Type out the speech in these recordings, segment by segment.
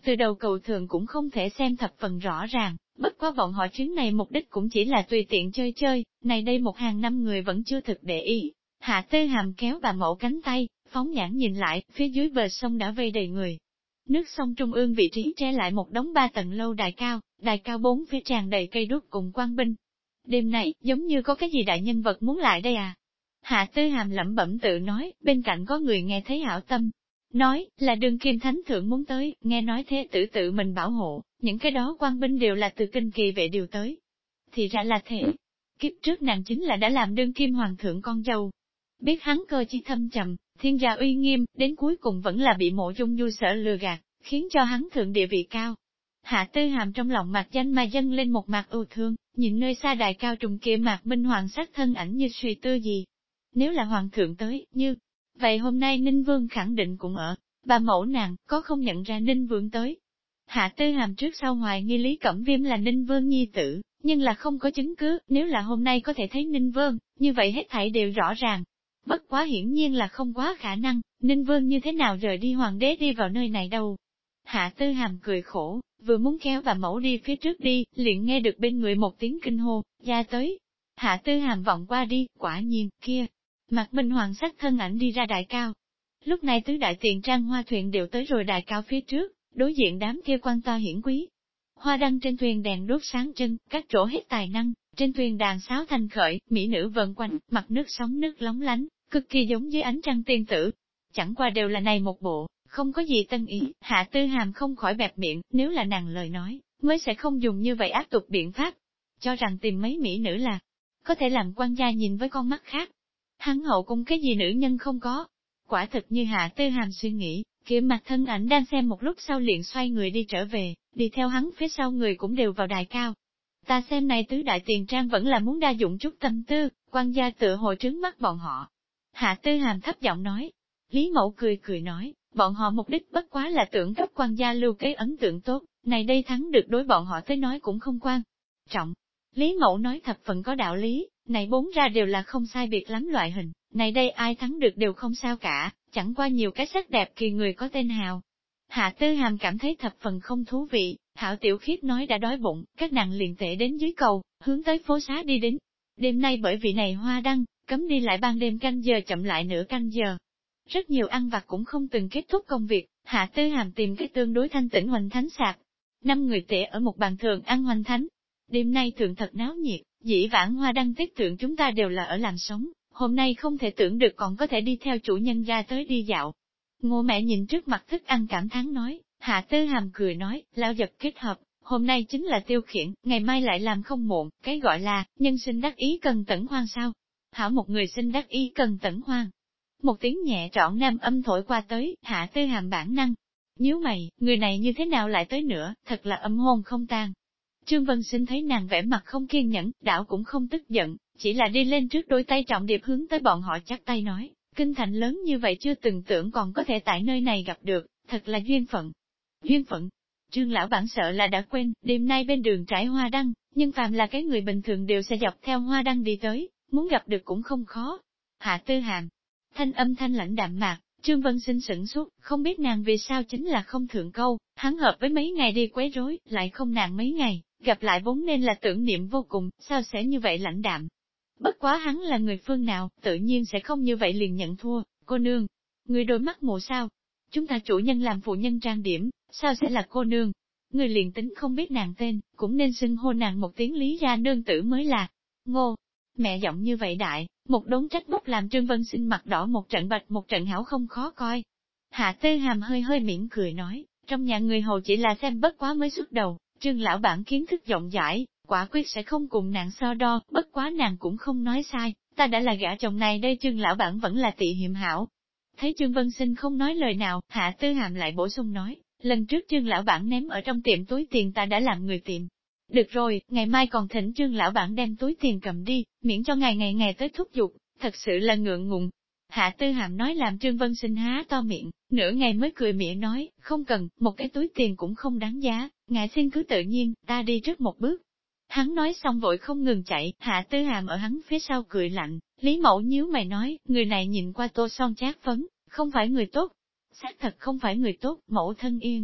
từ đầu cầu thường cũng không thể xem thập phần rõ ràng, bất quá bọn họ chuyến này mục đích cũng chỉ là tùy tiện chơi chơi, này đây một hàng năm người vẫn chưa thực để ý. Hạ Tư Hàm kéo bà mẫu cánh tay, phóng nhãn nhìn lại, phía dưới bờ sông đã vây đầy người. Nước sông trung ương vị trí tre lại một đống 3 tầng lâu đài cao 4 phía tràn đầy cây đuốc cùng quan binh. Đêm này, giống như có cái gì đại nhân vật muốn lại đây à? Hạ Tư Hàm lẩm bẩm tự nói, bên cạnh có người nghe thấy hảo tâm. Nói, là Đường Kim Thánh Thượng muốn tới, nghe nói thế tử tự mình bảo hộ, những cái đó quan binh đều là từ kinh kỳ vệ điều tới. Thì ra là thế. Kiếp trước nàng chính là đã làm Đương Kim Hoàng thượng con dâu. Biết hắn cơ chi thâm trầm, thiên gia uy nghiêm, đến cuối cùng vẫn là bị Mộ Dung Du sở lừa gạt, khiến cho hắn thượng địa vị cao. Hạ Tư Hàm trong lòng mạc danh mà dâng lên một mặt ưu thương, nhìn nơi xa đài cao trùng kia mạc minh hoàng sắc thân ảnh như suy tư gì. Nếu là hoàng thượng tới, như vậy hôm nay Ninh Vương khẳng định cũng ở, bà mẫu nàng có không nhận ra Ninh Vương tới. Hạ Tư Hàm trước sau hoài nghi Lý Cẩm Viêm là Ninh Vương nhi tử, nhưng là không có chứng cứ, nếu là hôm nay có thể thấy Ninh Vương, như vậy hết thảy đều rõ ràng. Bất quá hiển nhiên là không quá khả năng, Ninh Vương như thế nào rời đi hoàng đế đi vào nơi này đâu. Hạ Tư Hàm cười khổ, vừa muốn kéo bà mẫu đi phía trước đi, liền nghe được bên người một tiếng kinh hô, ra tới. Hạ Tư Hàm vọng qua đi, quả nhiên, kia, Mạc Minh Hoàng sắc thân ảnh đi ra đại cao. Lúc này tứ đại tiền trang hoa thuyền đều tới rồi đại cao phía trước, đối diện đám kia quan to hiển quý. Hoa đăng trên thuyền đèn đốt sáng trưng, các chỗ hết tài năng, trên thuyền đàn sáo thanh khởi, mỹ nữ vần quanh, mặt nước sóng nước lóng lánh, cực kỳ giống với ánh trăng tiên tử. Chẳng qua đều là này một bộ, không có gì tân ý, Hạ Tư Hàm không khỏi bẹp miệng, nếu là nàng lời nói, mới sẽ không dùng như vậy áp tục biện pháp. Cho rằng tìm mấy mỹ nữ là có thể làm quan gia nhìn với con mắt khác. Hắn hậu cung cái gì nữ nhân không có. Quả thực như Hạ Tư Hàm suy nghĩ, kia mặt thân ảnh đang xem một lúc sau liền xoay người đi trở về, đi theo hắn phía sau người cũng đều vào đài cao. Ta xem này tứ đại tiền trang vẫn là muốn đa dụng chút tâm tư, quan gia tựa hồ trướng mắt bọn họ. Hạ Tư Hàm thấp giọng nói. Lý Mẫu cười cười nói, bọn họ mục đích bất quá là tưởng cấp quan gia lưu cái ấn tượng tốt, này đây thắng được đối bọn họ tới nói cũng không quan trọng. Lý Mẫu nói thập phần có đạo lý, này bốn ra đều là không sai biệt lắm loại hình, này đây ai thắng được đều không sao cả, chẳng qua nhiều cái sắc đẹp kỳ người có tên hào. Hạ Tư Hàm cảm thấy thập phần không thú vị, Hảo Tiểu Khiết nói đã đói bụng, các nàng liền tệ đến dưới cầu, hướng tới phố xá đi đến. Đêm nay bởi vì này hoa đăng, cấm đi lại ban đêm canh giờ chậm lại nửa canh giờ. Rất nhiều ăn vặt cũng không từng kết thúc công việc, Hạ Tư Hàm tìm cái tương đối thanh tĩnh hoành thánh sạp. 5 người tệ ở một bàn thường ăn hoành thánh. Đêm nay thường thật náo nhiệt, dĩ vãng hoa đăng tiết thượng chúng ta đều là ở làm sống, hôm nay không thể tưởng được còn có thể đi theo chủ nhân ra tới đi dạo. Ngô mẹ nhìn trước mặt thức ăn cảm thán nói, Hạ Tư Hàm cười nói, lao giật kết hợp, hôm nay chính là tiêu khiển, ngày mai lại làm không muộn, cái gọi là, nhân sinh đắc ý cần tẩn hoang sao. Hảo một người sinh đắc ý cần tẩn hoang. Một tiếng nhẹ trọn nam âm thổi qua tới, Hạ Tư Hàm bản năng. Nhíu mày, người này như thế nào lại tới nữa, thật là âm hồn không tan. Trương Vân Sinh thấy nàng vẻ mặt không kiên nhẫn, đảo cũng không tức giận, chỉ là đi lên trước đôi tay trọng điệp hướng tới bọn họ chắp tay nói, kinh thành lớn như vậy chưa từng tưởng còn có thể tại nơi này gặp được, thật là duyên phận. Duyên phận. Trương lão bản sợ là đã quên, đêm nay bên đường trải hoa đăng, nhưng phàm là cái người bình thường đều sẽ dọc theo hoa đăng đi tới, muốn gặp được cũng không khó. Hạ Tư Hàm, thanh âm thanh lãnh đạm mạc, Trương Vân Sinh sửng sốt, không biết nàng vì sao chính là không thượng câu, hắn hợp với mấy ngày đi quấy rối, lại không nàng mấy ngày, gặp lại vốn nên là tưởng niệm vô cùng, sao sẽ như vậy lãnh đạm. Bất quá hắn là người phương nào, tự nhiên sẽ không như vậy liền nhận thua, cô nương. Người đôi mắt mù sao? Chúng ta chủ nhân làm phụ nhân trang điểm, sao sẽ là cô nương? Người liền tính không biết nàng tên, cũng nên xưng hô nàng một tiếng Lý gia nương tử mới là. Ngô, mẹ giọng như vậy đại, một đống trách móc làm Trương Vân Sinh mặt đỏ một trận bạch một trận hảo không khó coi. Hạ Tư Hàm hơi hơi mỉm cười nói, trong nhà người hầu chỉ là xem bất quá mới xuất đầu, Trương lão bản kiến thức rộng rãi, quả quyết sẽ không cùng nàng so đo, bất quá nàng cũng không nói sai, ta đã là gã chồng này đây Trương lão bản vẫn là tị hiểm hảo. Thấy Trương Vân Sinh không nói lời nào, Hạ Tư Hàm lại bổ sung nói, lần trước Trương lão bản ném ở trong tiệm túi tiền ta đã làm người tiệm. Được rồi, ngày mai còn thỉnh Trương lão bản đem túi tiền cầm đi, miễn cho ngày ngày tới thúc giục, thật sự là ngượng ngùng. Hạ Tư Hàm nói làm Trương Vân Sinh há to miệng, nửa ngày mới cười mỉa nói, không cần, một cái túi tiền cũng không đáng giá, ngài xin cứ tự nhiên, ta đi trước một bước. Hắn nói xong vội không ngừng chạy, Hạ Tư Hàm ở hắn phía sau cười lạnh, Lý Mẫu nhíu mày nói, người này nhìn qua tô son chát phấn, không phải người tốt. Xác thật không phải người tốt, mẫu thân yên.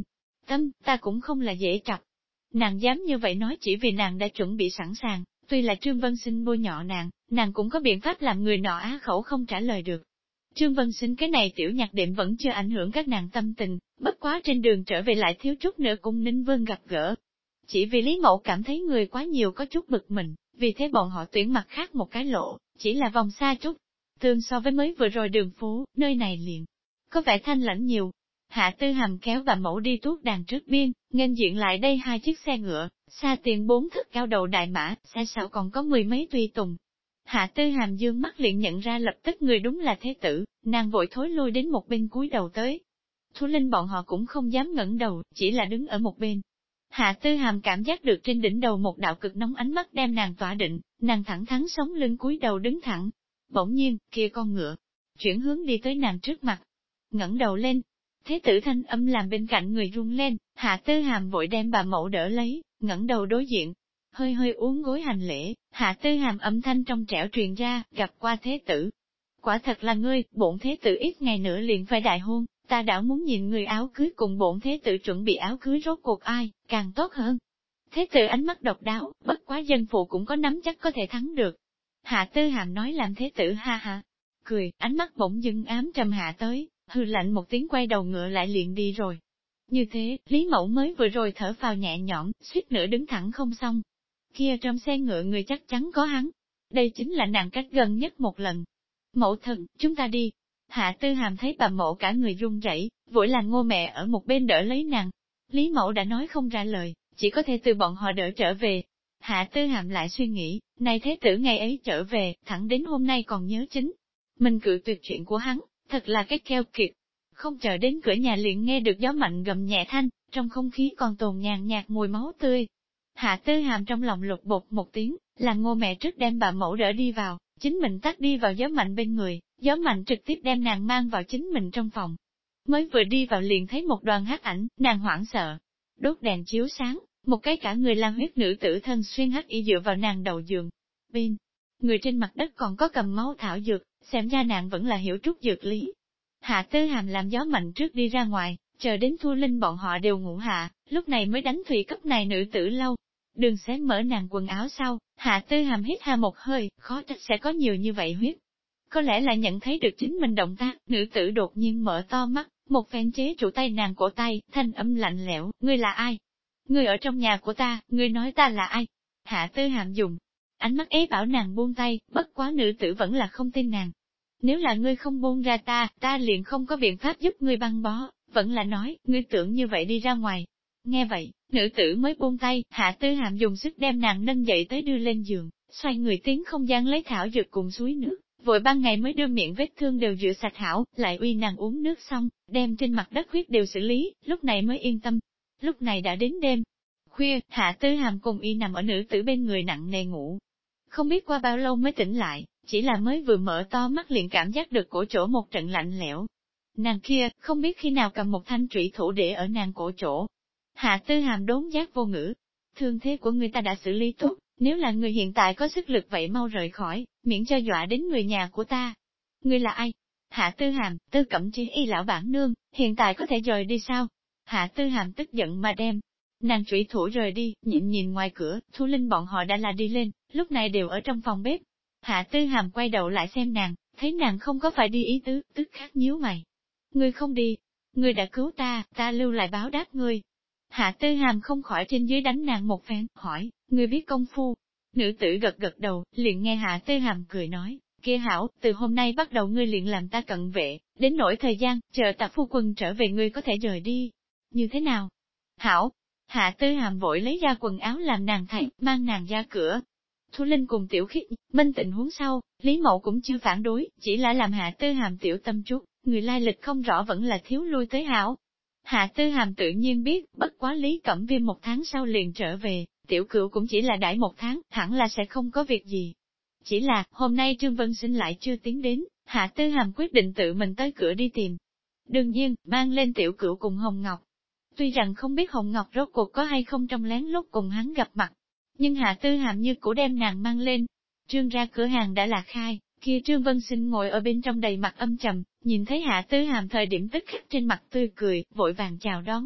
Tâm, ta cũng không là dễ trọc. Nàng dám như vậy nói chỉ vì nàng đã chuẩn bị sẵn sàng, tuy là Trương Vân Sinh bôi nhọ nàng cũng có biện pháp làm người nọ á khẩu không trả lời được. Trương Vân Sinh cái này tiểu nhạc đệm vẫn chưa ảnh hưởng các nàng tâm tình, bất quá trên đường trở về lại thiếu chút nữa cùng Ninh Vân gặp gỡ. Chỉ vì Lý Mẫu cảm thấy người quá nhiều có chút bực mình, vì thế bọn họ tuyển mặt khác một cái lộ, chỉ là vòng xa chút. Tương so với mới vừa rồi đường phố, nơi này liền có vẻ thanh lãnh nhiều. Hạ Tư Hàm kéo bà mẫu đi tuốt đàn trước biên, nghênh diện lại đây 2 chiếc xe ngựa, xa tiền 4 thất cao đầu đại mã, xe sau còn có 10 mấy tùy tùng. Hạ Tư Hàm dương mắt liền nhận ra lập tức người đúng là thế tử, nàng vội thối lui đến một bên cúi đầu tới. Thu Linh bọn họ cũng không dám ngẩng đầu, chỉ là đứng ở một bên. Hạ Tư Hàm cảm giác được trên đỉnh đầu một đạo cực nóng ánh mắt đem nàng tỏa định, nàng thẳng thắn sống lưng cúi đầu đứng thẳng. Bỗng nhiên, kia con ngựa, chuyển hướng đi tới nàng trước mặt. Ngẩng đầu lên, thế tử thanh âm làm bên cạnh người run lên, Hạ Tư Hàm vội đem bà mẫu đỡ lấy, ngẩng đầu đối diện. Hơi hơi uốn gối hành lễ, Hạ Tư Hàm âm thanh trong trẻo truyền ra, gặp qua thế tử. Quả thật là ngươi, bổn thế tử ít ngày nữa liền phải đại hôn, ta đã muốn nhìn người áo cưới cùng bổn thế tử chuẩn bị áo cưới rốt cuộc ai, càng tốt hơn. Thế tử ánh mắt độc đáo, bất quá dân phụ cũng có nắm chắc có thể thắng được. Hạ Tư Hàm nói làm thế tử ha ha, cười, ánh mắt bỗng dưng ám trầm hạ tới, hư lạnh một tiếng quay đầu ngựa lại liền đi rồi. Như thế, Lý Mẫu mới vừa rồi thở phào nhẹ nhõm, suýt nữa đứng thẳng không xong. Kia trong xe ngựa người chắc chắn có hắn. Đây chính là nàng cách gần nhất một lần. Mẫu thần, chúng ta đi. Hạ Tư Hàm thấy bà mẫu cả người run rẩy, vội là Ngô mẹ ở một bên đỡ lấy nàng. Lý Mẫu đã nói không ra lời, chỉ có thể từ bọn họ đỡ trở về. Hạ Tư Hàm lại suy nghĩ, này thế tử ngày ấy trở về, thẳng đến hôm nay còn nhớ chính. Mình cự tuyệt chuyện của hắn, thật là cái keo kiệt. Không chờ đến cửa nhà liền nghe được gió mạnh gầm nhẹ thanh, trong không khí còn tồn nhàn nhạt mùi máu tươi. Hạ Tư Hàm trong lòng lục bột một tiếng, là Ngô mẹ trước đem bà mẫu đỡ đi vào, chính mình tắt đi vào gió mạnh bên người, gió mạnh trực tiếp đem nàng mang vào chính mình trong phòng. Mới vừa đi vào liền thấy một đoàn hắc ảnh, nàng hoảng sợ. Đốt đèn chiếu sáng, một cái cả người lang huyết nữ tử thân xuyên hắc y dựa vào nàng đầu giường. Bên, người trên mặt đất còn có cầm máu thảo dược, xem ra nàng vẫn là hiểu chút dược lý. Hạ Tư Hàm làm gió mạnh trước đi ra ngoài, chờ đến Thu Linh bọn họ đều ngủ hạ, lúc này mới đánh thủy cấp này nữ tử lâu. Đường xé mở nàng quần áo sau, Hạ Tư Hàm hít ha một hơi, khó trách sẽ có nhiều như vậy huyết. Có lẽ là nhận thấy được chính mình động tác, nữ tử đột nhiên mở to mắt, một phen chế trụ tay nàng cổ tay, thanh âm lạnh lẽo, ngươi là ai? Ngươi ở trong nhà của ta, ngươi nói ta là ai? Hạ Tư Hàm dùng ánh mắt ép bảo nàng buông tay, bất quá nữ tử vẫn là không tin nàng. Nếu là ngươi không buông ra ta liền không có biện pháp giúp ngươi băng bó, vẫn là nói, ngươi tưởng như vậy đi ra ngoài. Nghe vậy, nữ tử mới buông tay, Hạ Tư Hàm dùng sức đem nàng nâng dậy tới đưa lên giường, xoay người tiến không gian lấy thảo dược cùng suối nước, vội ban ngày mới đưa miệng vết thương đều rửa sạch hảo, lại uy nàng uống nước xong, đem trên mặt đất huyết đều xử lý, lúc này mới yên tâm. Lúc này đã đến đêm khuya, Hạ Tư Hàm cùng y nằm ở nữ tử bên người nặng nề ngủ. Không biết qua bao lâu mới tỉnh lại, chỉ là mới vừa mở to mắt liền cảm giác được cổ chỗ một trận lạnh lẽo. Nàng kia, không biết khi nào cầm một thanh trụy thủ để ở nàng cổ chỗ. Hạ Tư Hàm đốn giác vô ngữ. Thương thế của người ta đã xử lý tốt, nếu là người hiện tại có sức lực vậy mau rời khỏi, miễn cho dọa đến người nhà của ta. Ngươi là ai? Hạ Tư Hàm, Tư Cẩm Chi y lão bản nương, hiện tại có thể rời đi sao? Hạ Tư Hàm tức giận mà đem nàng trụy thủ rời đi, nhìn ngoài cửa, Thu Linh bọn họ đã là đi lên, lúc này đều ở trong phòng bếp. Hạ Tư Hàm quay đầu lại xem nàng, thấy nàng không có phải đi ý tứ, tức khắc nhíu mày. Ngươi không đi, ngươi đã cứu ta lưu lại báo đáp ngươi. Hạ Tư Hàm không khỏi trên dưới đánh nàng một phen, hỏi, ngươi biết công phu? Nữ tử gật gật đầu, liền nghe Hạ Tư Hàm cười nói, kia hảo, từ hôm nay bắt đầu ngươi liền làm ta cận vệ, đến nỗi thời gian, chờ ta phu quân trở về ngươi có thể rời đi. Như thế nào? Hảo! Hạ Tư Hàm vội lấy ra quần áo làm nàng thay, mang nàng ra cửa. Thu Linh cùng Tiểu Khiết, minh tình huống sau, Lý Mậu cũng chưa phản đối, chỉ là làm Hạ Tư Hàm tiểu tâm chút, người lai lịch không rõ vẫn là thiếu lui tới hảo. Hạ Tư Hàm tự nhiên biết, bất quá Lý Cẩm Viêm 1 tháng sau liền trở về, Tiểu Cửu cũng chỉ là đãi 1 tháng, hẳn là sẽ không có việc gì. Chỉ là, hôm nay Trương Vân Sinh lại chưa tiến đến, Hạ Tư Hàm quyết định tự mình tới cửa đi tìm. Đương nhiên, mang lên Tiểu Cửu cùng Hồng Ngọc. Tuy rằng không biết Hồng Ngọc rốt cuộc có hay không trong lén lút cùng hắn gặp mặt, nhưng Hạ Tư Hàm như cũ đem nàng mang lên. Trương ra cửa hàng đã là khai, kia Trương Vân Sinh ngồi ở bên trong đầy mặt âm trầm, nhìn thấy Hạ Tư Hàm thời điểm tức khắc trên mặt tươi cười, vội vàng chào đón.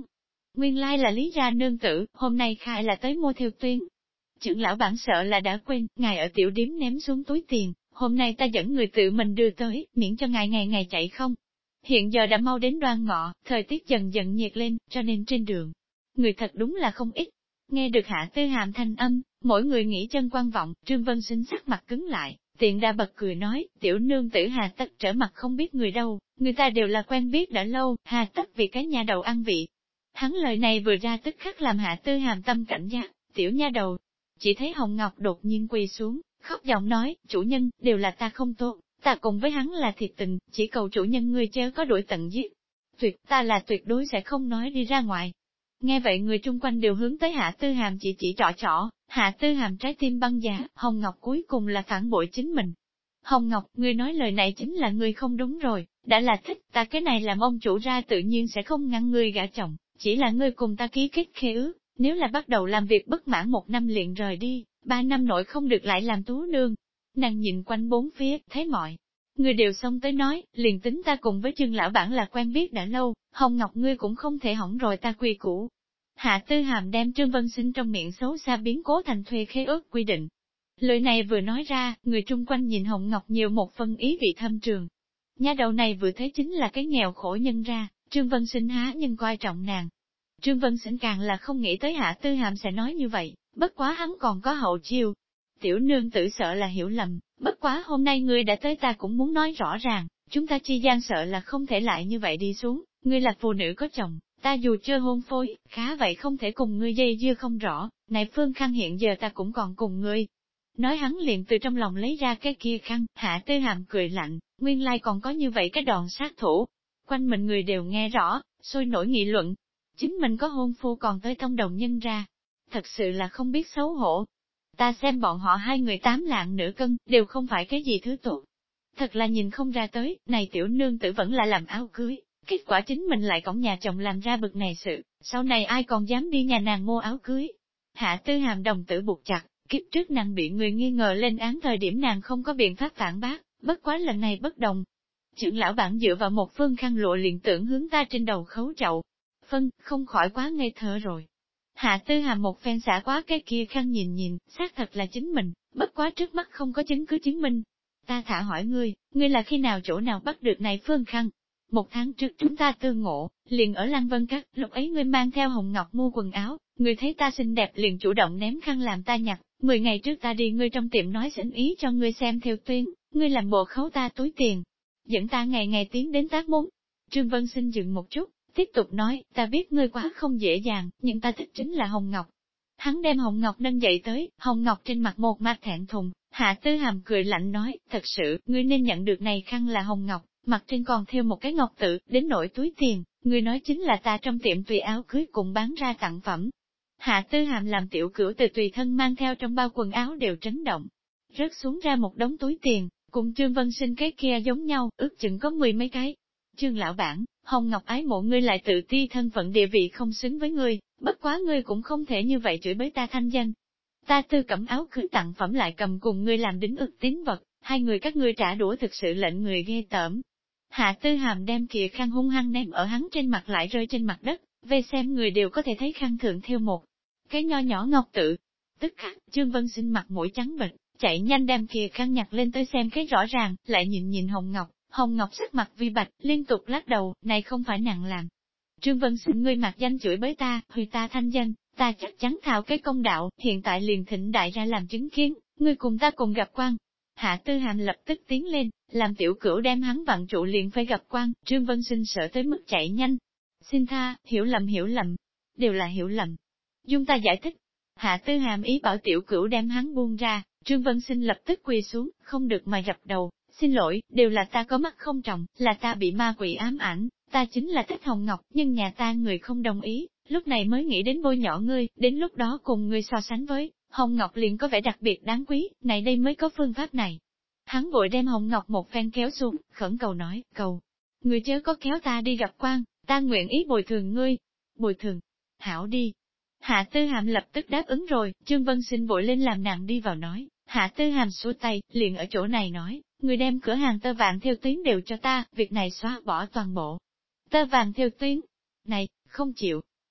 nguyên lai là Lý gia nương tử, hôm nay khai là tới mua theo tuyến. Trưởng lão bản sợ là đã quên, ngài ở tiểu điếm ném xuống túi tiền, hôm nay ta dẫn người tự mình đưa tới, miễn cho ngài ngày ngày chạy không. Hiện giờ đã mau đến Đoan Ngọ, thời tiết dần dần nhiệt lên, cho nên trên đường, người thật đúng là không ít. Nghe được Hạ Tư Hàm thanh âm, mỗi người nghĩ chân quan vọng, Trương Vân Sinh sắc mặt cứng lại, tiện đa bật cười nói, tiểu nương tử Hà Tất trở mặt không biết người đâu, người ta đều là quen biết đã lâu, Hà Tất vì cái nhà đầu ăn vị. Hắn lời này vừa ra tức khắc làm Hạ Tư Hàm tâm cảnh giác, tiểu nha đầu. Chỉ thấy Hồng Ngọc đột nhiên quỳ xuống, khóc giọng nói, chủ nhân, đều là ta không tốt, ta cùng với hắn là thiệt tình, chỉ cầu chủ nhân ngươi chớ có đuổi tận giết. Ta là tuyệt đối sẽ không nói đi ra ngoài. Nghe vậy người chung quanh đều hướng tới Hạ Tư Hàm chỉ trỏ, Hạ Tư Hàm trái tim băng giá, Hồng Ngọc cuối cùng là phản bội chính mình. Hồng Ngọc, ngươi nói lời này chính là ngươi không đúng rồi, đã là thích, ta cái này làm ông chủ ra tự nhiên sẽ không ngăn ngươi gả chồng, chỉ là ngươi cùng ta ký kết khế ước, nếu là bắt đầu làm việc bất mãn 1 năm liền rời đi, 3 năm nội không được lại làm tú nương. Nàng nhìn quanh bốn phía, thấy mọi người đều xông tới nói, liền tính ta cùng với Trương lão bản là quen biết đã lâu, Hồng Ngọc ngươi cũng không thể hỏng rồi ta quy củ. Hạ Tư Hàm đem Trương Vân Sinh trong miệng xấu xa biến cố thành thuê khế ước quy định. Lời này vừa nói ra, người chung quanh nhìn Hồng Ngọc nhiều một phân ý vị thâm trường. Nha đầu này vừa thấy chính là cái nghèo khổ nhân ra, Trương Vân Sinh há nhưng coi trọng nàng. Trương Vân Sinh càng là không nghĩ tới Hạ Tư Hàm sẽ nói như vậy, bất quá hắn còn có hậu chiêu. Tiểu nương tử sợ là hiểu lầm, bất quá hôm nay ngươi đã tới ta cũng muốn nói rõ ràng, chúng ta chi gian sợ là không thể lại như vậy đi xuống, ngươi là phụ nữ có chồng, ta dù chưa hôn phôi, khá vậy không thể cùng ngươi dây dưa không rõ, này Phương Khăn hiện giờ ta cũng còn cùng ngươi. Nói hắn liền từ trong lòng lấy ra cái kia khăn, Hạ Tư Hàm cười lạnh, nguyên lai còn có như vậy cái đòn sát thủ. Quanh mình người đều nghe rõ, sôi nổi nghị luận. Chính mình có hôn phu còn tới thông đồng nhân ra. Thật sự là không biết xấu hổ. Ta xem bọn họ hai người 8 lạng nửa cân, đều không phải cái gì thứ tốt. Thật là nhìn không ra tới, này tiểu nương tử vẫn là làm áo cưới. Kết quả chính mình lại cõng nhà chồng làm ra bực này sự, sau này ai còn dám đi nhà nàng mua áo cưới. Hạ Tư Hàm đồng tử buộc chặt, kiếp trước nàng bị người nghi ngờ lên án thời điểm nàng không có biện pháp phản bác, bất quá lần này bất đồng. Trưởng lão bản dựa vào một phương khăn lụa liền tưởng hướng ta trên đầu khấu chậu. Không khỏi quá ngây thơ rồi. Hạ Tư Hàm một phen xả quá cái kia khăn nhìn, xác thật là chính mình, bất quá trước mắt không có chứng cứ chứng minh. Ta thả hỏi ngươi là khi nào chỗ nào bắt được này phương khăn? 1 tháng trước chúng ta tương ngộ, liền ở Lăng Vân Các, lúc ấy ngươi mang theo Hồng Ngọc mua quần áo, ngươi thấy ta xinh đẹp liền chủ động ném khăn làm ta nhặt, 10 ngày trước ta đi ngươi trong tiệm nói xỉn ý cho ngươi xem theo tuyến, ngươi làm bộ khấu ta túi tiền, dẫn ta ngày ngày tiến đến tác môn. Trương Vân Sinh dừng một chút, tiếp tục nói, ta biết ngươi quá không dễ dàng, nhưng ta thích chính là Hồng Ngọc. Hắn đem Hồng Ngọc nâng dậy tới, Hồng Ngọc trên mặt một mặt thẹn thùng, Hạ Tư Hàm cười lạnh nói, thật sự, ngươi nên nhận được này khăn là Hồng Ngọc, mặt trên còn theo một cái ngọc tự, đến nỗi túi tiền, ngươi nói chính là ta trong tiệm tùy áo cưới cùng bán ra tặng phẩm. Hạ Tư Hàm làm tiểu cửu từ tùy thân mang theo trong bao quần áo đều chấn động, rớt xuống ra một đống túi tiền, cùng Trương Vân Sinh cái kia giống nhau, ước chừng có 10 mấy cái. Trương lão bản, Hồng Ngọc ái mộ ngươi lại tự ti thân phận địa vị không xứng với ngươi, bất quá ngươi cũng không thể như vậy chửi bới ta thanh danh. Ta Tư Cẩm áo cưới tặng phẩm lại cầm cùng ngươi làm đính ước tín vật, hai người các ngươi trả đũa thực sự lệnh người ghê tởm. Hạ Tư Hàm đem kìa khăn hung hăng ném ở hắn trên mặt lại rơi trên mặt đất, về xem người đều có thể thấy khăn thượng theo một cái nho nhỏ ngọc tự. Tức khắc, Trương Vân Sinh mặt mũi trắng bệch, chạy nhanh đem kìa khăn nhặt lên tới xem cái rõ ràng, lại nhìn Hồng Ngọc. Hồng Ngọc sắc mặt vi bạch, liên tục lắc đầu, này không phải nàng làm. Trương Vân Sinh ngươi mặc danh chửi bới ta, hủy ta thanh danh, ta chắc chắn thao cái công đạo, hiện tại liền thỉnh đại ra làm chứng kiến, ngươi cùng ta cùng gặp quan. Hạ Tư Hàm lập tức tiến lên, làm tiểu cửu đem hắn vặn trụ liền phải gặp quan, Trương Vân Sinh sợ tới mức chạy nhanh. Xin tha, hiểu lầm, đều là hiểu lầm. Dung ta giải thích. Hạ Tư Hàm ý bảo tiểu cửu đem hắn buông ra, Trương Vân Sinh lập tức quỳ xuống, không được mà dập đầu. Xin lỗi, đều là ta có mắt không trọng, là ta bị ma quỷ ám ảnh, ta chính là thích Hồng Ngọc, nhưng nhà ta người không đồng ý, lúc này mới nghĩ đến bôi nhỏ ngươi, đến lúc đó cùng ngươi so sánh với, Hồng Ngọc liền có vẻ đặc biệt đáng quý, này đây mới có phương pháp này. Hắn vội đem Hồng Ngọc một phen kéo xuống, khẩn cầu nói, cầu, ngươi chớ có kéo ta đi gặp quan, ta nguyện ý bồi thường ngươi. Bồi thường, hảo đi. Hạ Tư Hàm lập tức đáp ứng rồi, Trương Vân Sinh vội lên làm nàng đi vào nói, Hạ Tư Hàm xua tay, liền ở chỗ này nói, người đem cửa hàng tơ vàng theo tuyến đều cho ta, việc này xóa bỏ toàn bộ. Tơ vàng theo tuyến, này, không chịu.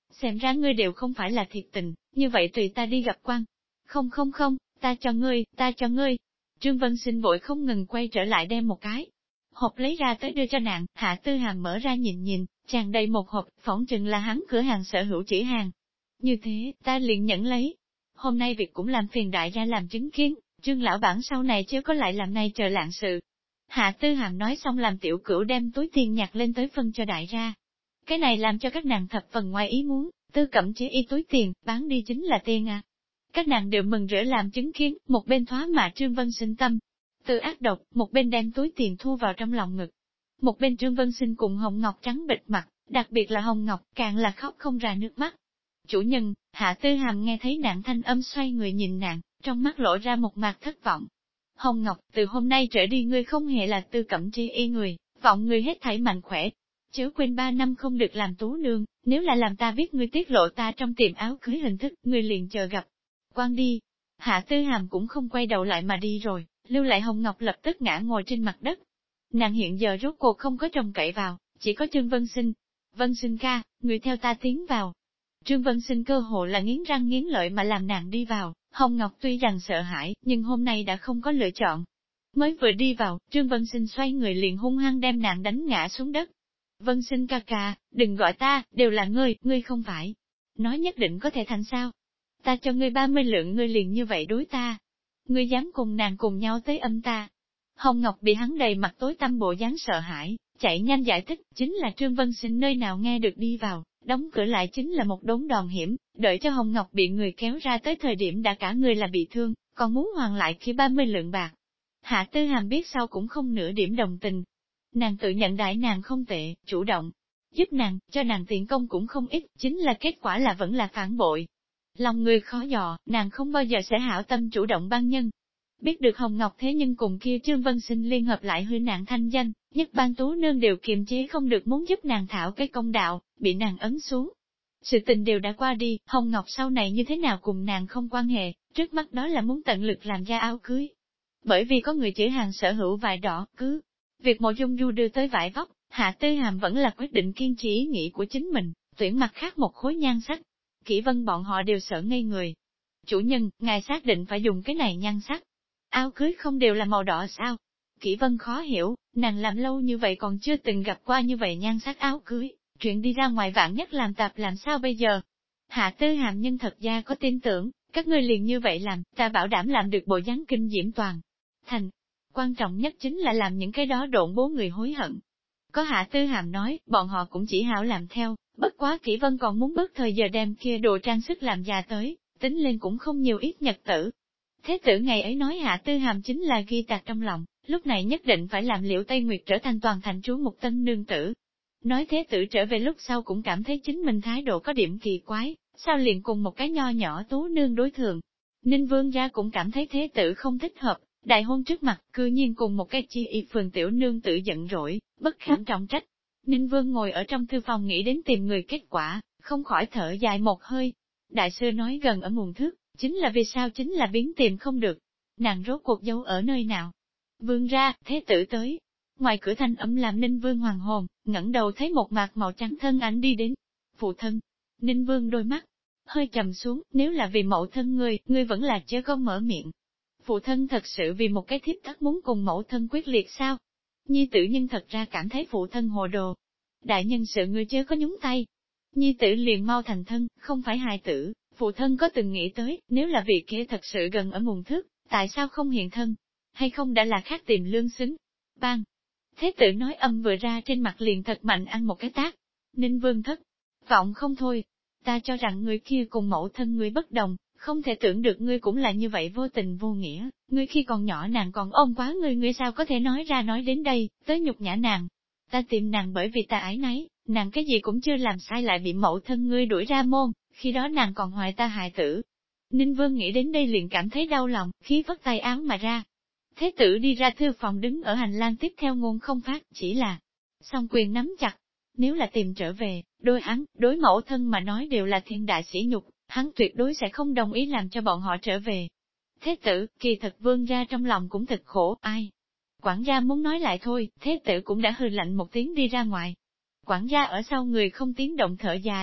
xem ra ngươi đều không phải là thiệt tình, như vậy tùy ta đi gặp quan. Không không không, ta cho ngươi, ta cho ngươi. Trương Vân Sinh vội không ngừng quay trở lại đem một cái hộp lấy ra tới đưa cho nàng, Hạ Tư Hàm mở ra nhìn nhìn, tràn đầy một hộp, phỏng chừng là hắn cửa hàng sở hữu chỉ hàng. Như thế, ta liền nhận lấy. Hôm nay việc cũng làm phiền đại gia làm chứng kiến, Trương lão bản sau này chưa có lại làm này chờ lạng sự. Hạ Tư Hàm nói xong làm tiểu cửu đem túi tiền nhặt lên tới phân cho đại gia. Cái này làm cho các nàng thập phần ngoài ý muốn, Tư Cẩm chế y túi tiền, bán đi chính là tiền à. Các nàng đều mừng rỡ làm chứng kiến, một bên thoá mạ Trương Vân Sinh tâm từ ác độc, một bên đem túi tiền thu vào trong lòng ngực. Một bên Trương Vân Sinh cùng Hồng Ngọc trắng bệch mặt, đặc biệt là Hồng Ngọc càng là khóc không ra nước mắt. Chủ nhân, Hạ Tư Hàm nghe thấy nạn thanh âm xoay người nhìn nàng, trong mắt lộ ra một mặt thất vọng. Hồng Ngọc, từ hôm nay trở đi ngươi không hề là Tư Cẩm tri y người, vọng người hết thảy mạnh khỏe. Chớ quên 3 năm không được làm tú nương, nếu là làm ta biết ngươi tiết lộ ta trong tiệm áo cưới hình thức, ngươi liền chờ gặp quan đi. Hạ Tư Hàm cũng không quay đầu lại mà đi rồi, lưu lại Hồng Ngọc lập tức ngã ngồi trên mặt đất. Nàng hiện giờ rốt cuộc không có trông cậy vào, chỉ có Trương Vân Sinh. Vân Sinh ca, người theo ta tiến vào. Trương Vân Sinh cơ hồ là nghiến răng nghiến lợi mà làm nàng đi vào, Hồng Ngọc tuy rằng sợ hãi, nhưng hôm nay đã không có lựa chọn. Mới vừa đi vào, Trương Vân Sinh xoay người liền hung hăng đem nàng đánh ngã xuống đất. Vân Sinh ca ca, đừng gọi ta, đều là ngươi không phải. Nói nhất định có thể thành sao? Ta cho ngươi 30 lượng ngươi liền như vậy đối ta. Ngươi dám cùng nàng cùng nhau tới âm ta. Hồng Ngọc bị hắn đầy mặt tối tăm bộ dáng sợ hãi, chạy nhanh giải thích, chính là Trương Vân Sinh nơi nào nghe được đi vào, đóng cửa lại chính là một đống đòn hiểm, đợi cho Hồng Ngọc bị người kéo ra tới thời điểm đã cả người là bị thương, còn muốn hoàn lại khi 30 lượng bạc. Hạ Tư Hàm biết sau cũng không nửa điểm đồng tình. Nàng tự nhận đại nàng không tệ, chủ động, giúp nàng, cho nàng tiền công cũng không ít, chính là kết quả là vẫn là phản bội. Lòng người khó dò, nàng không bao giờ sẽ hảo tâm chủ động ban nhân. Biết được Hồng Ngọc thế nhưng cùng kia Trương Vân Sinh liên hợp lại hư nạn thanh danh, nhất ban tú nương đều kiềm chế không được muốn giúp nàng thảo cái công đạo, bị nàng ấn xuống. Sự tình đều đã qua đi, Hồng Ngọc sau này như thế nào cùng nàng không quan hệ, trước mắt đó là muốn tận lực làm ra áo cưới. Bởi vì có người chữ hàng sở hữu vải đỏ, cứ việc Mộ Dung Du đưa tới vải vóc, Hạ Tư Hàm vẫn là quyết định kiên trì ý nghĩ của chính mình, tuyển mặt khác một khối nhan sắc. Kỷ Vân bọn họ đều sợ ngây người. Chủ nhân, ngài xác định phải dùng cái này nhan sắc. Áo cưới không đều là màu đỏ sao? Kỷ Vân khó hiểu, nàng làm lâu như vậy còn chưa từng gặp qua như vậy nhan sắc áo cưới, chuyện đi ra ngoài vạn nhất làm tạp làm sao bây giờ? Hạ Tư Hàm nhân thật ra có tin tưởng, các ngươi liền như vậy làm, ta bảo đảm làm được bộ dáng kinh diễm toàn thành. Quan trọng nhất chính là làm những cái đó độn bố người hối hận. Có Hạ Tư Hàm nói, bọn họ cũng chỉ hảo làm theo, bất quá Kỷ Vân còn muốn bớt thời giờ đem kia đồ trang sức làm già tới, tính lên cũng không nhiều ít nhật tử. Thế tử ngày ấy nói Hạ Tư Hàm chính là ghi tạc trong lòng, lúc này nhất định phải làm Liễu Tây Nguyệt trở thành toàn thành chúa một tân nương tử. Nói thế tử trở về lúc sau cũng cảm thấy chính mình thái độ có điểm kỳ quái, sao liền cùng một cái nho nhỏ tú nương đối thường. Ninh Vương gia cũng cảm thấy thế tử không thích hợp, đại hôn trước mặt, cư nhiên cùng một cái chi y phường tiểu nương tử giận dỗi, bất kham trọng trách. Ninh Vương ngồi ở trong thư phòng nghĩ đến tìm người kết quả, không khỏi thở dài một hơi. Đại sư nói gần ở nguồn thước, chính là vì sao chính là biến tìm không được. Nàng rốt cuộc giấu ở nơi nào? Vương ra, thế tử tới. Ngoài cửa thanh ấm làm Ninh Vương hoàng hồn, ngẩng đầu thấy một mạc màu trắng thân ảnh đi đến. Phụ thân. Ninh Vương đôi mắt hơi trầm xuống, nếu là vì mẫu thân ngươi vẫn là chớ có mở miệng. Phụ thân thật sự vì một cái thiếp thất muốn cùng mẫu thân quyết liệt sao? Nhi tử nhưng thật ra cảm thấy phụ thân hồ đồ. Đại nhân sự ngươi chớ có nhúng tay. Nhi tử liền mau thành thân, không phải hài tử, phụ thân có từng nghĩ tới, nếu là vị kia thật sự gần ở nguồn thước, tại sao không hiện thân? Hay không đã là khác tìm lương xứng? Bang! Thế tử nói âm vừa ra trên mặt liền thật mạnh ăn một cái tát. Ninh Vương thất vọng không thôi. Ta cho rằng người kia cùng mẫu thân ngươi bất đồng, không thể tưởng được ngươi cũng là như vậy vô tình vô nghĩa, ngươi khi còn nhỏ nàng còn ôm quá ngươi sao có thể nói ra nói đến đây, tới nhục nhã nàng. Ta tìm nàng bởi vì ta ái náy, nàng cái gì cũng chưa làm sai lại bị mẫu thân ngươi đuổi ra môn, khi đó nàng còn hoài ta hại tử. Ninh Vương nghĩ đến đây liền cảm thấy đau lòng, khí vất tay áo mà ra. Thế tử đi ra thư phòng đứng ở hành lang tiếp theo ngôn không phát, chỉ là song quyền nắm chặt. Nếu là tìm trở về, đối mẫu thân mà nói đều là thiên đại sỉ nhục, hắn tuyệt đối sẽ không đồng ý làm cho bọn họ trở về. Thế tử, kỳ thật Vương gia trong lòng cũng thật khổ, ai? Quản gia muốn nói lại thôi, thế tử cũng đã hừ lạnh một tiếng đi ra ngoài. Quản gia ở sau người không tiếng động thở dài.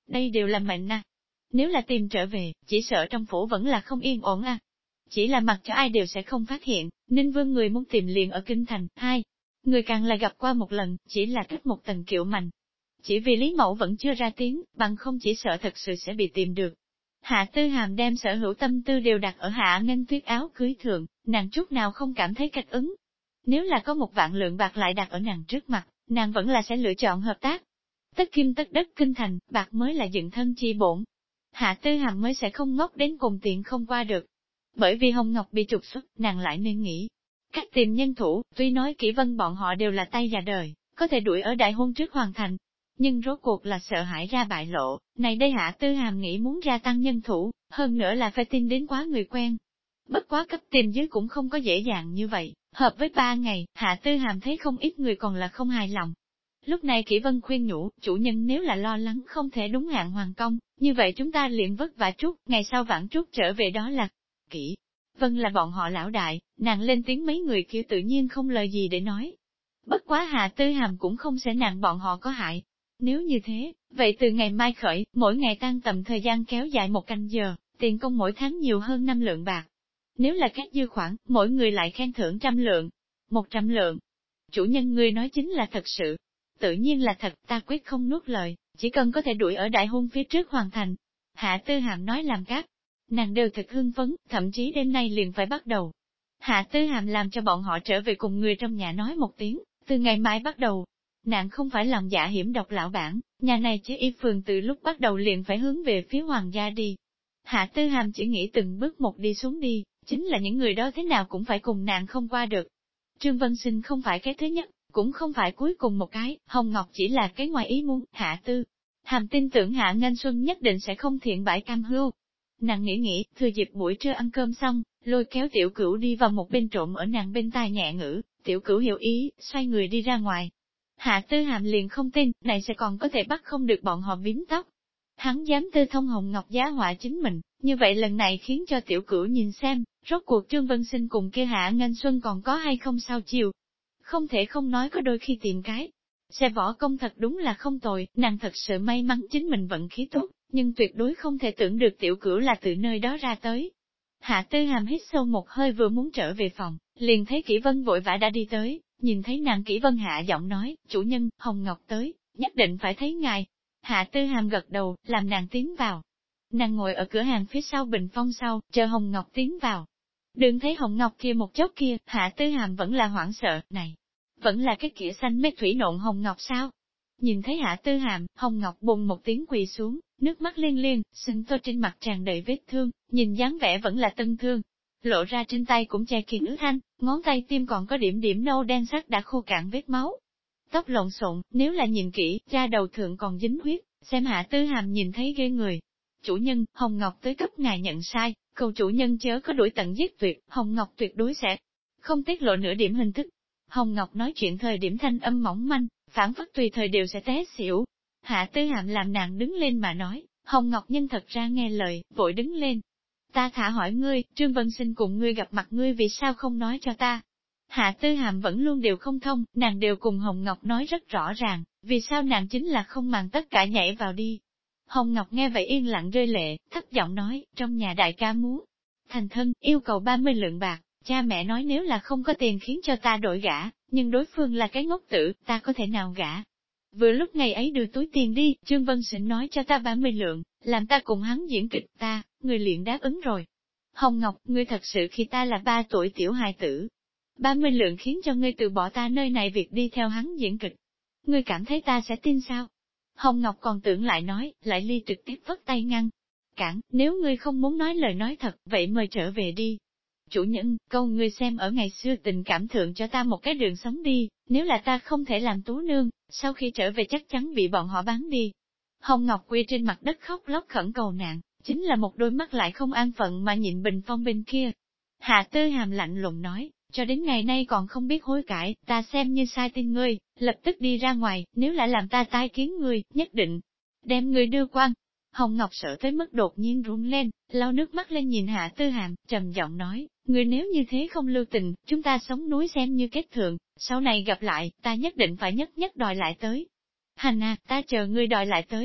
Đây đều là mệnh à. Nếu là tìm trở về, chỉ sợ trong phủ vẫn là không yên ổn à. Chỉ là mặc cho ai đều sẽ không phát hiện, Ninh Vương người muốn tìm liền ở kinh thành, hai. Người càng là gặp qua một lần, chỉ là cách một tầng kiệu mạnh. Chỉ vì Lý Mẫu vẫn chưa ra tiếng, bằng không chỉ sợ thật sự sẽ bị tìm được. Hạ Tư Hàm đem sở hữu tâm tư đều đặt ở Hạ Nghênh Tuyết áo cưới thượng, nàng chút nào không cảm thấy cách ứng. Nếu là có 1.000.000 bạc lại đặt ở nàng trước mặt, nàng vẫn là sẽ lựa chọn hợp tác. Tất kim tất đất kinh thành, bạc mới là dựng thân chi bổn. Hạ Tư Hàm mới sẽ không ngốc đến cùng tiện không qua được. Bởi vì Hồng Ngọc bị trục xuất, nàng lại nên nghĩ. Cách tìm nhân thủ, tuy nói Kỷ Vân bọn họ đều là tay già đời, có thể đuổi ở đại hôn trước hoàn thành. Nhưng rốt cuộc là sợ hãi ra bại lộ, này đây Hạ Tư Hàm nghĩ muốn gia tăng nhân thủ, hơn nữa là phải tin đến quá người quen. Bất quá cấp tìm dưới cũng không có dễ dàng như vậy, hợp với 3 ngày, Hạ Tư Hàm thấy không ít người còn là không hài lòng. Lúc này Kỷ Vân khuyên nhủ, chủ nhân nếu là lo lắng không thể đúng hạn hoàn công, như vậy chúng ta liền vất vả chút, ngày sau vãn chút trở về đó là Kỷ Vân là bọn họ lão đại, nàng lên tiếng mấy người kia tự nhiên không lời gì để nói. Bất quá Hạ Tư Hàm cũng không sẽ nặng bọn họ có hại. Nếu như thế, vậy từ ngày mai khởi, mỗi ngày tan tầm thời gian kéo dài 1 canh giờ, tiền công mỗi tháng nhiều hơn 5 lượng bạc. Nếu là các dư khoản, mỗi người lại khen thưởng 100 lượng. 100 lượng. Chủ nhân ngươi nói chính là thật sự. Tự nhiên là thật, ta quyết không nuốt lời, chỉ cần có thể đuổi ở đại hôn phía trước hoàn thành. Hạ Tư Hàm nói làm các. Nàng đều thật hưng phấn, thậm chí đêm nay liền phải bắt đầu. Hạ Tư Hàm làm cho bọn họ trở về cùng người trong nhà nói một tiếng, từ ngày mai bắt đầu. Nàng không phải làm giả hiểm độc lão bản, nhà này chứ y phường từ lúc bắt đầu liền phải hướng về phía hoàng gia đi. Hạ Tư Hàm chỉ nghĩ từng bước một đi xuống đi, chính là những người đó thế nào cũng phải cùng nàng không qua được. Trương Vân Sinh không phải cái thứ nhất, cũng không phải cuối cùng một cái, Hồng Ngọc chỉ là cái ngoài ý muốn, Hạ Tư Hàm tin tưởng Hạ Nghênh Xuân nhất định sẽ không thiện bãi cam hưu. Nàng nghĩ, thừa dịp buổi trưa ăn cơm xong, lôi kéo Tiểu Cửu đi vào một bên trộm ở nàng bên tai nhẹ ngữ, Tiểu Cửu hiểu ý, xoay người đi ra ngoài. Hạ Tư Hàm liền không tin, này sẽ còn có thể bắt không được bọn họ bím tóc. Hắn dám tư thông Hồng Ngọc giá họa chính mình, như vậy lần này khiến cho Tiểu Cửu nhìn xem, rốt cuộc Trương Vân Sinh cùng kia Hạ Nghênh Xuân còn có hay không sao chiều. Không thể không nói có đôi khi tìm cái. Xe võ công thật đúng là không tồi, nàng thật sự may mắn chính mình vận khí tốt, nhưng tuyệt đối không thể tưởng được Tiểu Cửu là từ nơi đó ra tới. Hạ Tư Hàm hít sâu một hơi vừa muốn trở về phòng, liền thấy Kỷ Vân vội vã đã đi tới, nhìn thấy nàng Kỷ Vân hạ giọng nói, chủ nhân, Hồng Ngọc tới, nhất định phải thấy ngài. Hạ Tư Hàm gật đầu, làm nàng tiến vào. Nàng ngồi ở cửa hàng phía sau bình phong sau, chờ Hồng Ngọc tiến vào. Đừng thấy Hồng Ngọc kia một chốc kia, Hạ Tư Hàm vẫn là hoảng sợ, này, vẫn là cái kia xanh mét thủy nộn Hồng Ngọc sao? Nhìn thấy Hạ Tư Hàm, Hồng Ngọc bùng một tiếng quỳ xuống, nước mắt liên liên, sưng to trên mặt tràn đầy vết thương, nhìn dáng vẻ vẫn là tân thương. Lộ ra trên tay cũng che kín ứ thanh, ngón tay tim còn có điểm điểm nâu đen sắc đã khô cạn vết máu. Tóc lộn xộn, nếu là nhìn kỹ, da đầu thượng còn dính huyết, xem Hạ Tư Hàm nhìn thấy ghê người. Chủ nhân, Hồng Ngọc tới cấp ngài nhận sai, cầu chủ nhân chớ có đuổi tận giết tuyệt, Hồng Ngọc tuyệt đối sẽ không tiết lộ nửa điểm hình thức. Hồng Ngọc nói chuyện thời điểm thanh âm mỏng manh, phản phất tùy thời đều sẽ té xỉu. Hạ Tư Hàm làm nàng đứng lên mà nói, Hồng Ngọc nhân thật ra nghe lời, vội đứng lên. Ta thả hỏi ngươi, Trương Vân Sinh cùng ngươi gặp mặt ngươi vì sao không nói cho ta? Hạ Tư Hàm vẫn luôn đều không thông, nàng đều cùng Hồng Ngọc nói rất rõ ràng, vì sao nàng chính là không màng tất cả nhảy vào đi. Hồng Ngọc nghe vậy yên lặng rơi lệ, thấp giọng nói, trong nhà đại ca muốn thành thân, yêu cầu 30 lượng bạc, cha mẹ nói nếu là không có tiền khiến cho ta đổi gả, nhưng đối phương là cái ngốc tử, ta có thể nào gả. Vừa lúc ngày ấy đưa túi tiền đi, Trương Vân Sỉnh nói cho ta 30 lượng, làm ta cùng hắn diễn kịch ta, người liền đáp ứng rồi. Hồng Ngọc, ngươi thật sự khi ta là 3 tuổi tiểu hài tử. 30 lượng khiến cho ngươi từ bỏ ta nơi này việc đi theo hắn diễn kịch. Ngươi cảm thấy ta sẽ tin sao? Hồng Ngọc còn tưởng lại nói, lại ly trực tiếp vất tay ngăn. Cản, nếu ngươi không muốn nói lời nói thật, vậy mời trở về đi. Chủ nhân, câu ngươi xem ở ngày xưa tình cảm thượng cho ta một cái đường sống đi, nếu là ta không thể làm tú nương, sau khi trở về chắc chắn bị bọn họ bán đi. Hồng Ngọc quy trên mặt đất khóc lóc khẩn cầu nạn, chính là một đôi mắt lại không an phận mà nhịn bình phong bên kia. Hạ Tư Hàm lạnh lùng nói, cho đến ngày nay còn không biết hối cải, ta xem như sai tin ngươi, lập tức đi ra ngoài, nếu lại làm ta tái kiến ngươi, nhất định đem ngươi đưa quan. Hồng Ngọc sợ tới mức đột nhiên run lên, lau nước mắt lên nhìn Hạ Tư Hàm, trầm giọng nói, ngươi nếu như thế không lưu tình, chúng ta sống núi xem như kết thượng, sau này gặp lại, ta nhất định phải nhất nhất đòi lại tới. Hành à, ta chờ ngươi đòi lại tới.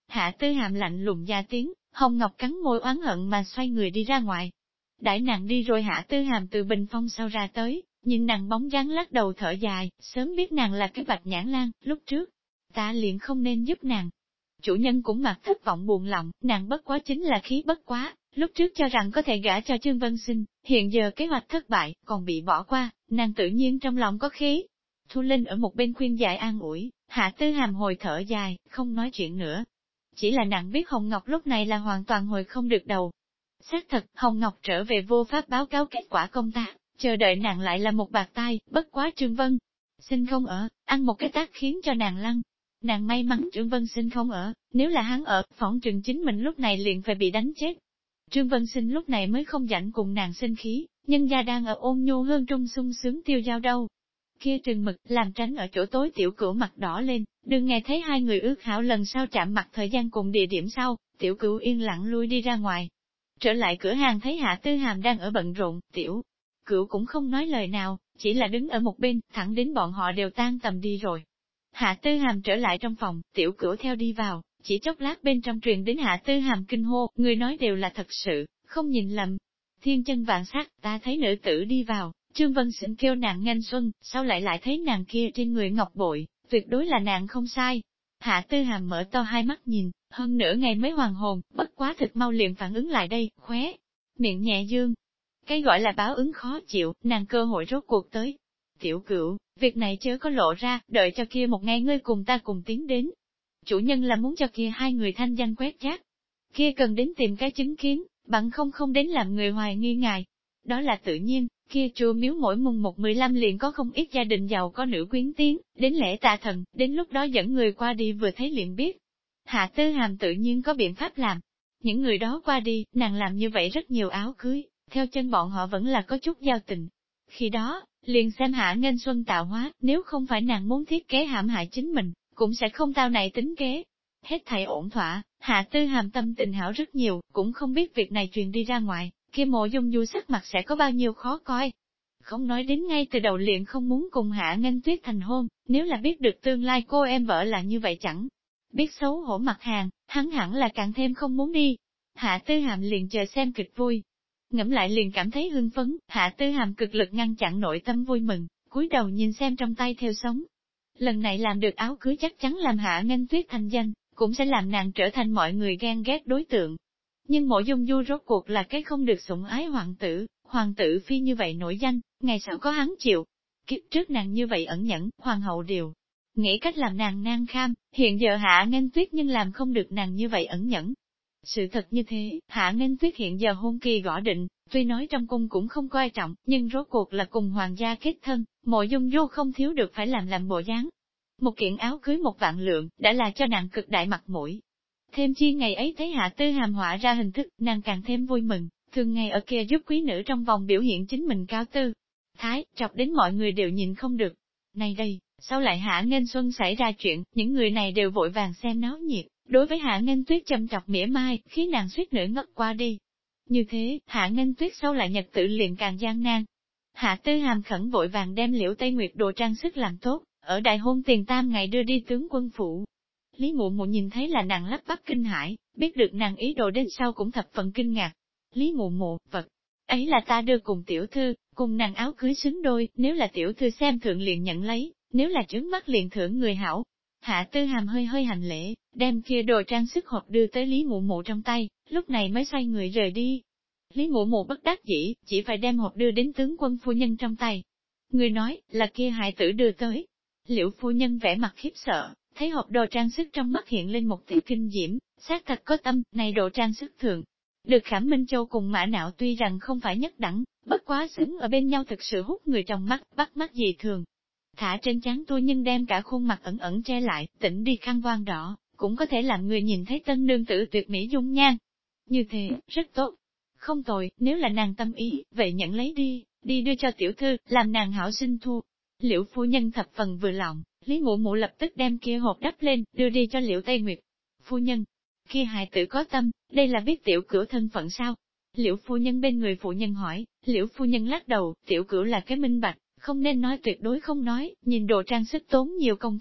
Hạ Tư Hàm lạnh lùng ra tiếng, Hồng Ngọc cắn môi oán hận mà xoay người đi ra ngoài. Đãi nàng đi rồi Hạ Tư Hàm từ bình phong sau ra tới, nhìn nàng bóng dáng lắc đầu thở dài, sớm biết nàng là cái bạch nhãn lan, lúc trước, ta liền không nên giúp nàng. Chủ nhân cũng mặc thất vọng buồn lòng, nàng bất quá chính là khí bất quá, lúc trước cho rằng có thể gả cho Trương Vân Sinh, hiện giờ kế hoạch thất bại, còn bị bỏ qua, nàng tự nhiên trong lòng có khí. Thu Linh ở một bên khuyên giải an ủi, Hạ Tư Hàm hồi thở dài, không nói chuyện nữa. Chỉ là nàng biết Hồng Ngọc lúc này là hoàn toàn hồi không được đầu. Xác thật, Hồng Ngọc trở về vô pháp báo cáo kết quả công tác, chờ đợi nàng lại là một bạc tai, bất quá Trương Vân Sinh không ở, ăn một cái tác khiến cho nàng lăn. Nàng may mắn Trương Vân Sinh không ở, nếu là hắn ở, phỏng chừng chính mình lúc này liền phải bị đánh chết. Trương Vân Sinh lúc này mới không rảnh cùng nàng sinh khí, nhân gia đang ở ôn nhu hương trung sung sướng tiêu dao đâu. Kia Trừng Mực làm tránh ở chỗ tối tiểu cửu mặt đỏ lên, đừng nghe thấy hai người ước hảo lần sau chạm mặt thời gian cùng địa điểm sau, tiểu cửu yên lặng lui đi ra ngoài. Trở lại cửa hàng thấy Hạ Tư Hàm đang ở bận rộn, tiểu cửu cũng không nói lời nào, chỉ là đứng ở một bên, thẳng đến bọn họ đều tan tầm đi rồi. Hạ Tư Hàm trở lại trong phòng, tiểu cửu theo đi vào, chỉ chốc lát bên trong truyền đến Hạ Tư Hàm kinh hô, người nói đều là thật sự, không nhìn lầm. Thiên chân vạn sắc, ta thấy nữ tử đi vào, Trương Vân Sinh kêu nàng nghênh xuân, sao lại thấy nàng kia trên người ngọc bội, tuyệt đối là nàng không sai. Hạ Tư Hàm mở to hai mắt nhìn, hơn nửa ngày mới hoàn hồn, bất quá thực mau liền phản ứng lại đây, khóe, miệng nhẹ dương. Cái gọi là báo ứng khó chịu, nàng cơ hội rốt cuộc tới. Tiểu Cửu, việc này chớ có lộ ra, đợi cho kia một ngày ngươi cùng ta cùng tiến đến. Chủ nhân là muốn cho kia hai người thanh danh quét chát. Kia cần đến tìm cái chứng kiến, bằng không đến làm người hoài nghi ngài. Đó là tự nhiên, kia chùa miếu mỗi mùng 1-15 liền có không ít gia đình giàu có nữ quyến tiến, đến lễ tạ thần, đến lúc đó dẫn người qua đi vừa thấy liền biết. Hạ Tư Hàm tự nhiên có biện pháp làm. Những người đó qua đi, nàng làm như vậy rất nhiều áo cưới, theo chân bọn họ vẫn là có chút giao tình. Khi đó, liền xem Hạ Nghênh Xuân tạo hóa, nếu không phải nàng muốn thiết kế hãm hại chính mình, cũng sẽ không tao này tính kế. Hết thảy ổn thỏa, Hạ Tư Hàm tâm tình hảo rất nhiều, cũng không biết việc này truyền đi ra ngoài, kia Mộ Dung Du sắc mặt sẽ có bao nhiêu khó coi. Không nói đến ngay từ đầu liền không muốn cùng Hạ Nghênh Tuyết thành hôn, nếu là biết được tương lai cô em vợ là như vậy chẳng biết xấu hổ mặt hàng, hắn hẳn là càng thêm không muốn đi. Hạ Tư Hàm liền chờ xem kịch vui. Ngẫm lại liền cảm thấy hưng phấn, Hạ Tư Hàm cực lực ngăn chặn nội tâm vui mừng, cúi đầu nhìn xem trong tay theo sống. Lần này làm được áo cưới chắc chắn làm Hạ Nghênh Tuyết thành danh, cũng sẽ làm nàng trở thành mọi người ghen ghét đối tượng. Nhưng Mộ Dung Du rốt cuộc là cái không được sủng ái hoàng tử phi như vậy nổi danh, ngày sau có hắn chịu. Kiếp trước nàng như vậy ẩn nhẫn, hoàng hậu đều nghĩ cách làm nàng nan kham, hiện giờ Hạ Nghênh Tuyết nhưng làm không được nàng như vậy ẩn nhẫn. Sự thật như thế, Hạ Nghênh Tuyết hiện giờ hôn kỳ gõ định, tuy nói trong cung cũng không coi trọng, nhưng rốt cuộc là cùng hoàng gia kết thân, Mộ Dung Du không thiếu được phải làm bộ dáng. Một kiện áo cưới 1.000 lượng, đã là cho nàng cực đại mặt mũi. Thêm chi ngày ấy thấy Hạ Tư Hàm họa ra hình thức, nàng càng thêm vui mừng, thường ngày ở kia giúp quý nữ trong vòng biểu hiện chính mình cao tư. Thái, chọc đến mọi người đều nhìn không được. Này đây, sao lại Hạ Nghênh Xuân xảy ra chuyện, những người này đều vội vàng xem náo nhiệt, đối với Hạ Nghênh Tuyết châm chọc mỉa mai, khiến nàng suýt nữa ngất qua đi. Như thế, Hạ Nghênh Tuyết sau lại nhật tự liền càng gian nan. Hạ Tư Hàm khẩn vội vàng đem Liễu Tây Nguyệt đồ trang sức làm tốt, ở đại hôn tiền tam ngày đưa đi tướng quân phủ. Lý Mụ Mụ nhìn thấy là nàng lắp bắp kinh hãi, biết được nàng ý đồ đến sau cũng thập phần kinh ngạc. Lý Mụ Mụ, vật ấy là ta đưa cùng tiểu thư, cùng nàng áo cưới xứng đôi, nếu là tiểu thư xem thượng liền nhận lấy, nếu là trướng mắt liền thưởng người hảo. Hạ Tư Hàm hơi hành lễ, đem kia đồ trang sức hộp đưa tới Lý Mụ Mụ trong tay, lúc này mới xoay người rời đi. Lý Mụ Mụ bất đắc dĩ, chỉ phải đem hộp đưa đến tướng quân phu nhân trong tay. Người nói, là kia hài tử đưa tới. Liễu phu nhân vẻ mặt khiếp sợ, thấy hộp đồ trang sức trong mắt hiện lên một tia kinh diễm, xác thật có tâm, này đồ trang sức thường. Được Khảm Minh Châu cùng Mã Nạo tuy rằng không phải nhất đẳng, bất quá xứng ở bên nhau thực sự hút người trong mắt, bắt mắt dị thường. Thả trên trán tôi nhưng đem cả khuôn mặt ẩn che lại, tỉnh đi khăn voan đỏ, cũng có thể làm người nhìn thấy tân nương tử tuyệt mỹ dung nhan. Như thế, rất tốt. Không tồi, nếu là nàng tâm ý, vậy nhận lấy đi đưa cho tiểu thư, làm nàng hảo sinh thu. Liễu phu nhân thập phần vừa lòng, Lý Mụ Mụ lập tức đem kia hộp đắp lên, đưa đi cho Liễu Tây Nguyệt. Phu nhân, kia hài tử có tâm, đây là biết tiểu cửu thân phận sao? Liễu phu nhân bên người phụ nhân hỏi, Liễu phu nhân lắc đầu, tiểu cửu là cái minh bạch, không nên nói tuyệt đối không nói, nhìn đồ trang sức tốn nhiều công phu,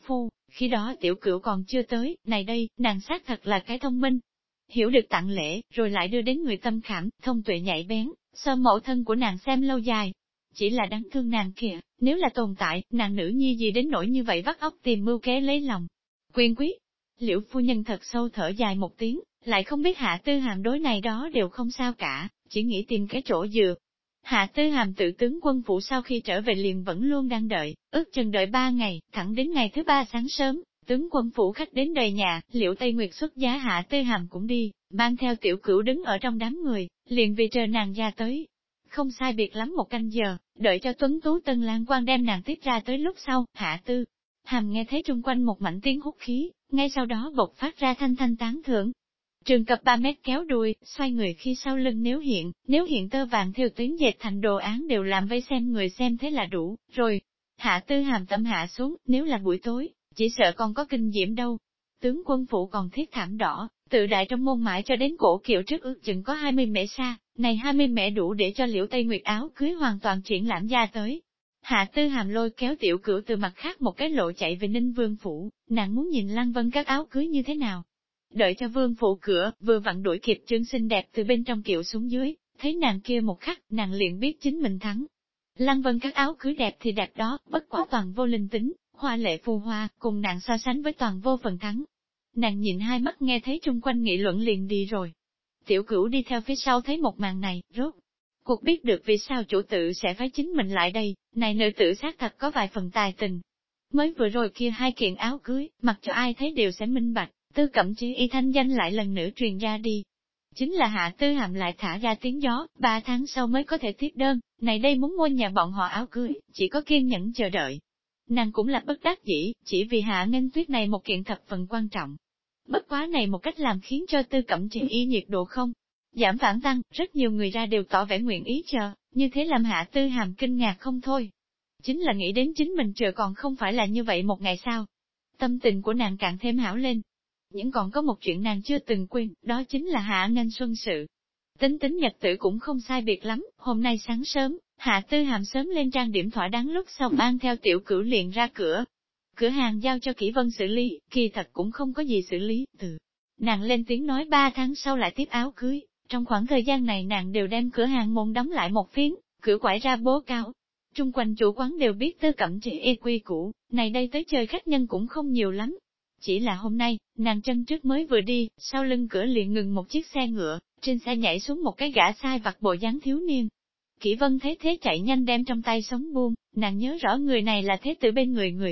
Khi đó tiểu cửu còn chưa tới, này đây, nàng xác thật là cái thông minh. Hiểu được tặng lễ, rồi lại đưa đến người tâm khảm, thông tuệ nhạy bén, so mẫu thân của nàng xem lâu dài. Chỉ là đáng thương nàng kìa, nếu là tồn tại, nàng nữ nhi gì đến nỗi như vậy vắt óc tìm mưu kế lấy lòng. Quyền quý, Liễu phu nhân thật sâu thở dài một tiếng, lại không biết Hạ Tư Hàm đối này đó đều không sao cả, chỉ nghĩ tìm cái chỗ dựa. Hạ Tư Hàm tự tướng quân phủ sau khi trở về liền vẫn luôn đang đợi, ước chừng đợi 3 ngày, thẳng đến ngày thứ 3 sáng sớm, tướng quân phủ khách đến đời nhà, Liễu Tây Nguyệt xuất giá Hạ Tư Hàm cũng đi, mang theo tiểu cửu đứng ở trong đám người, liền vì chờ nàng ra tới. Không sai biệt lắm một canh giờ, đợi cho Tuấn Tú Tân Lan quan đem nàng tiếp ra tới lúc sau, Hạ Tư Hàm nghe thấy trung quanh một mảnh tiếng hút khí, ngay sau đó bộc phát ra thanh thanh tán thưởng. Trường cập 3 mét kéo đuôi, xoay người khi sau lưng nếu hiện tơ vàng theo tuyến dệt thành đồ án đều làm vây xem người xem thế là đủ, rồi. Hạ Tư Hàm tâm hạ xuống, nếu là buổi tối, chỉ sợ còn có kinh diễm đâu. Tướng quân phủ còn thiết thảm đỏ, tự đại trong môn mãi cho đến cổ kiệu trước ước chừng có 20 mễ xa, này 20 mễ đủ để cho Liễu Tây Nguyệt áo cưới hoàn toàn triển lãm ra tới. Hạ Tư Hàm lôi kéo tiểu cửu từ mặt khác một cái lộ chạy về Ninh Vương phủ, nàng muốn nhìn Lăng Vân các áo cưới như thế nào. Đợi cho vương phủ cửa, vừa vặn đuổi kịp chương xinh đẹp từ bên trong kiệu xuống dưới, thấy nàng kia một khắc, nàng liền biết chính mình thắng. Lăng Vân các áo cưới đẹp thì đẹp đó, bất quả toàn vô linh tính, hoa lệ phù hoa, cùng nàng so sánh với toàn vô phần thắng. Nàng nhìn hai mắt nghe thấy chung quanh nghị luận liền đi rồi. Tiểu cửu đi theo phía sau thấy một màn này, rốt cuộc biết được vì sao chủ tử sẽ phái chính mình lại đây, này nữ tử xác thật có vài phần tài tình. Mới vừa rồi kia hai kiện áo cưới, mặc cho ai thấy đều sẽ minh bạch, Tư Cẩm Chỉ y thanh danh lại lần nữa truyền ra đi. Chính là Hạ Tư Hàm lại thả ra tiếng gió, 3 tháng sau mới có thể tiếp đơn, này đây muốn mua nhà bọn họ áo cưới, chỉ có kiên nhẫn chờ đợi. Nàng cũng là bất đắc dĩ, chỉ vì Hạ Nghênh Tuyết này một kiện thập phần quan trọng. Bất quá này một cách làm khiến cho Tư Cẩm Chỉ y nhiệt độ không giảm phản tăng, rất nhiều người ra đều tỏ vẻ nguyện ý chờ, như thế làm Hạ Tư Hàm kinh ngạc không thôi. Chính là nghĩ đến chính mình chờ còn không phải là như vậy một ngày sao. Tâm tình của nàng càng thêm hảo lên. Nhưng còn có một chuyện nàng chưa từng quên, đó chính là Hạ Nghênh Xuân sự. Tính nhật tử cũng không sai biệt lắm, hôm nay sáng sớm, Hạ Tư Hàm sớm lên trang điểm thỏa đáng lúc sau mang theo tiểu cửu liền ra cửa. Cửa hàng giao cho Kỷ Vân xử lý, kỳ thật cũng không có gì xử lý, nàng lên tiếng nói 3 tháng sau lại tiếp áo cưới, trong khoảng thời gian này nàng đều đem cửa hàng môn đóng lại một phiến, cửa quải ra bố cáo. Trung quanh chủ quán đều biết Tư Cẩm Chỉ y quy cũ, này đây tới chơi khách nhân cũng không nhiều lắm. Chỉ là hôm nay, nàng chân trước mới vừa đi, sau lưng cửa liền ngừng một chiếc xe ngựa, trên xe nhảy xuống một cái gã sai vặt bộ dáng thiếu niên. Kỷ Vân thấy thế chạy nhanh đem trong tay sống buông, nàng nhớ rõ người này là thế tử bên người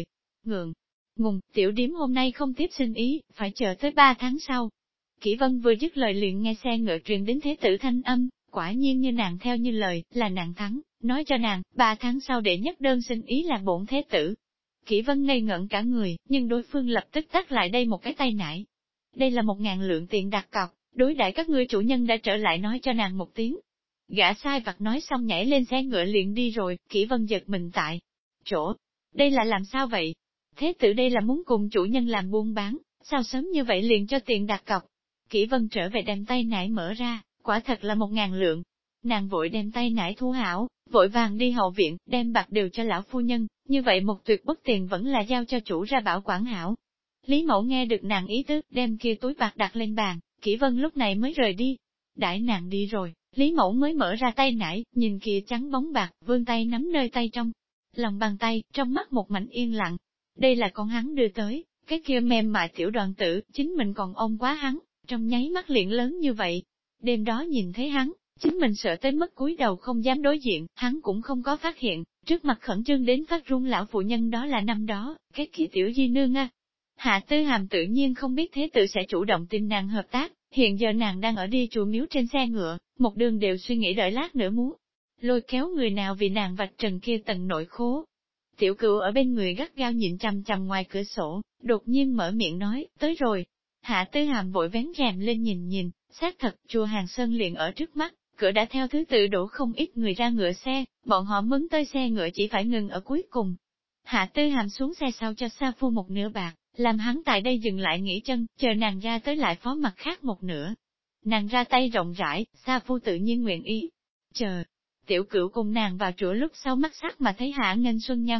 ngùng, tiểu điếm hôm nay không tiếp xin ý, phải chờ tới 3 tháng sau. Kỷ Vân vừa dứt lời liền nghe xe ngựa truyền đến thế tử thanh âm, quả nhiên như nàng theo như lời, là nàng thắng, nói cho nàng, 3 tháng sau để nhất đơn xin ý là bổn thế tử. Kỷ Vân ngây ngẩn cả người, nhưng đối phương lập tức tắt lại đây một cái tay nải. Đây là 1.000 lượng tiền đặt cọc, đối đãi các ngươi chủ nhân đã trở lại nói cho nàng một tiếng. Gã sai vặt nói xong nhảy lên xe ngựa liền đi rồi, Kỷ Vân giật mình tại chỗ. Đây là làm sao vậy? Thế tử đây là muốn cùng chủ nhân làm buôn bán, sao sớm như vậy liền cho tiền đặt cọc? Kỷ Vân trở về đem tay nải mở ra, quả thật là 1.000 lượng. Nàng vội đem tay nải thu hảo, vội vàng đi hậu viện, đem bạc đều cho lão phu nhân, như vậy một tuyệt bất tiền vẫn là giao cho chủ ra bảo quản hảo. Lý Mẫu nghe được nàng ý tứ, đem kia túi bạc đặt lên bàn, Kỷ Vân lúc này mới rời đi. Đãi nàng đi rồi, Lý Mẫu mới mở ra tay nải, nhìn kia trắng bóng bạc, vươn tay nắm nơi tay trong lòng bàn tay, trong mắt một mảnh yên lặng. Đây là con hắn đưa tới, cái kia mềm mại tiểu đoàn tử, chính mình còn ôm quá hắn, trong nháy mắt liền lớn như vậy. Đêm đó nhìn thấy hắn, chính mình sợ tới mức cúi đầu không dám đối diện, hắn cũng không có phát hiện, trước mặt khẩn trương đến phát run lão phụ nhân đó là năm đó, cái kia tiểu di nương a. Hạ Tư Hàm tự nhiên không biết thế tử sẽ chủ động tìm nàng hợp tác, hiện giờ nàng đang ở đi chùa miếu trên xe ngựa, một đường đều suy nghĩ đợi lát nữa muốn lôi kéo người nào vì nàng vạch trần kia tầng nội khố. Tiểu Cửu ở bên người gắt gao nhìn chằm chằm ngoài cửa sổ, đột nhiên mở miệng nói, tới rồi. Hạ Tư Hàm vội vén rèm lên nhìn, xác thật, chùa Hàng Sơn liền ở trước mắt, cửa đã theo thứ tự đổ không ít người ra ngựa xe, bọn họ mướn tới xe ngựa chỉ phải ngừng ở cuối cùng. Hạ Tư Hàm xuống xe sau cho Sa Phu một nửa bạc, làm hắn tại đây dừng lại nghỉ chân, chờ nàng ra tới lại phó mặt khác một nửa. Nàng ra tay rộng rãi, Sa Phu tự nhiên nguyện ý. Chờ, Tiểu Cửu cùng nàng vào chùa lúc sau mắt sắc mà thấy Hạ Nghênh Xuân nha hoàng,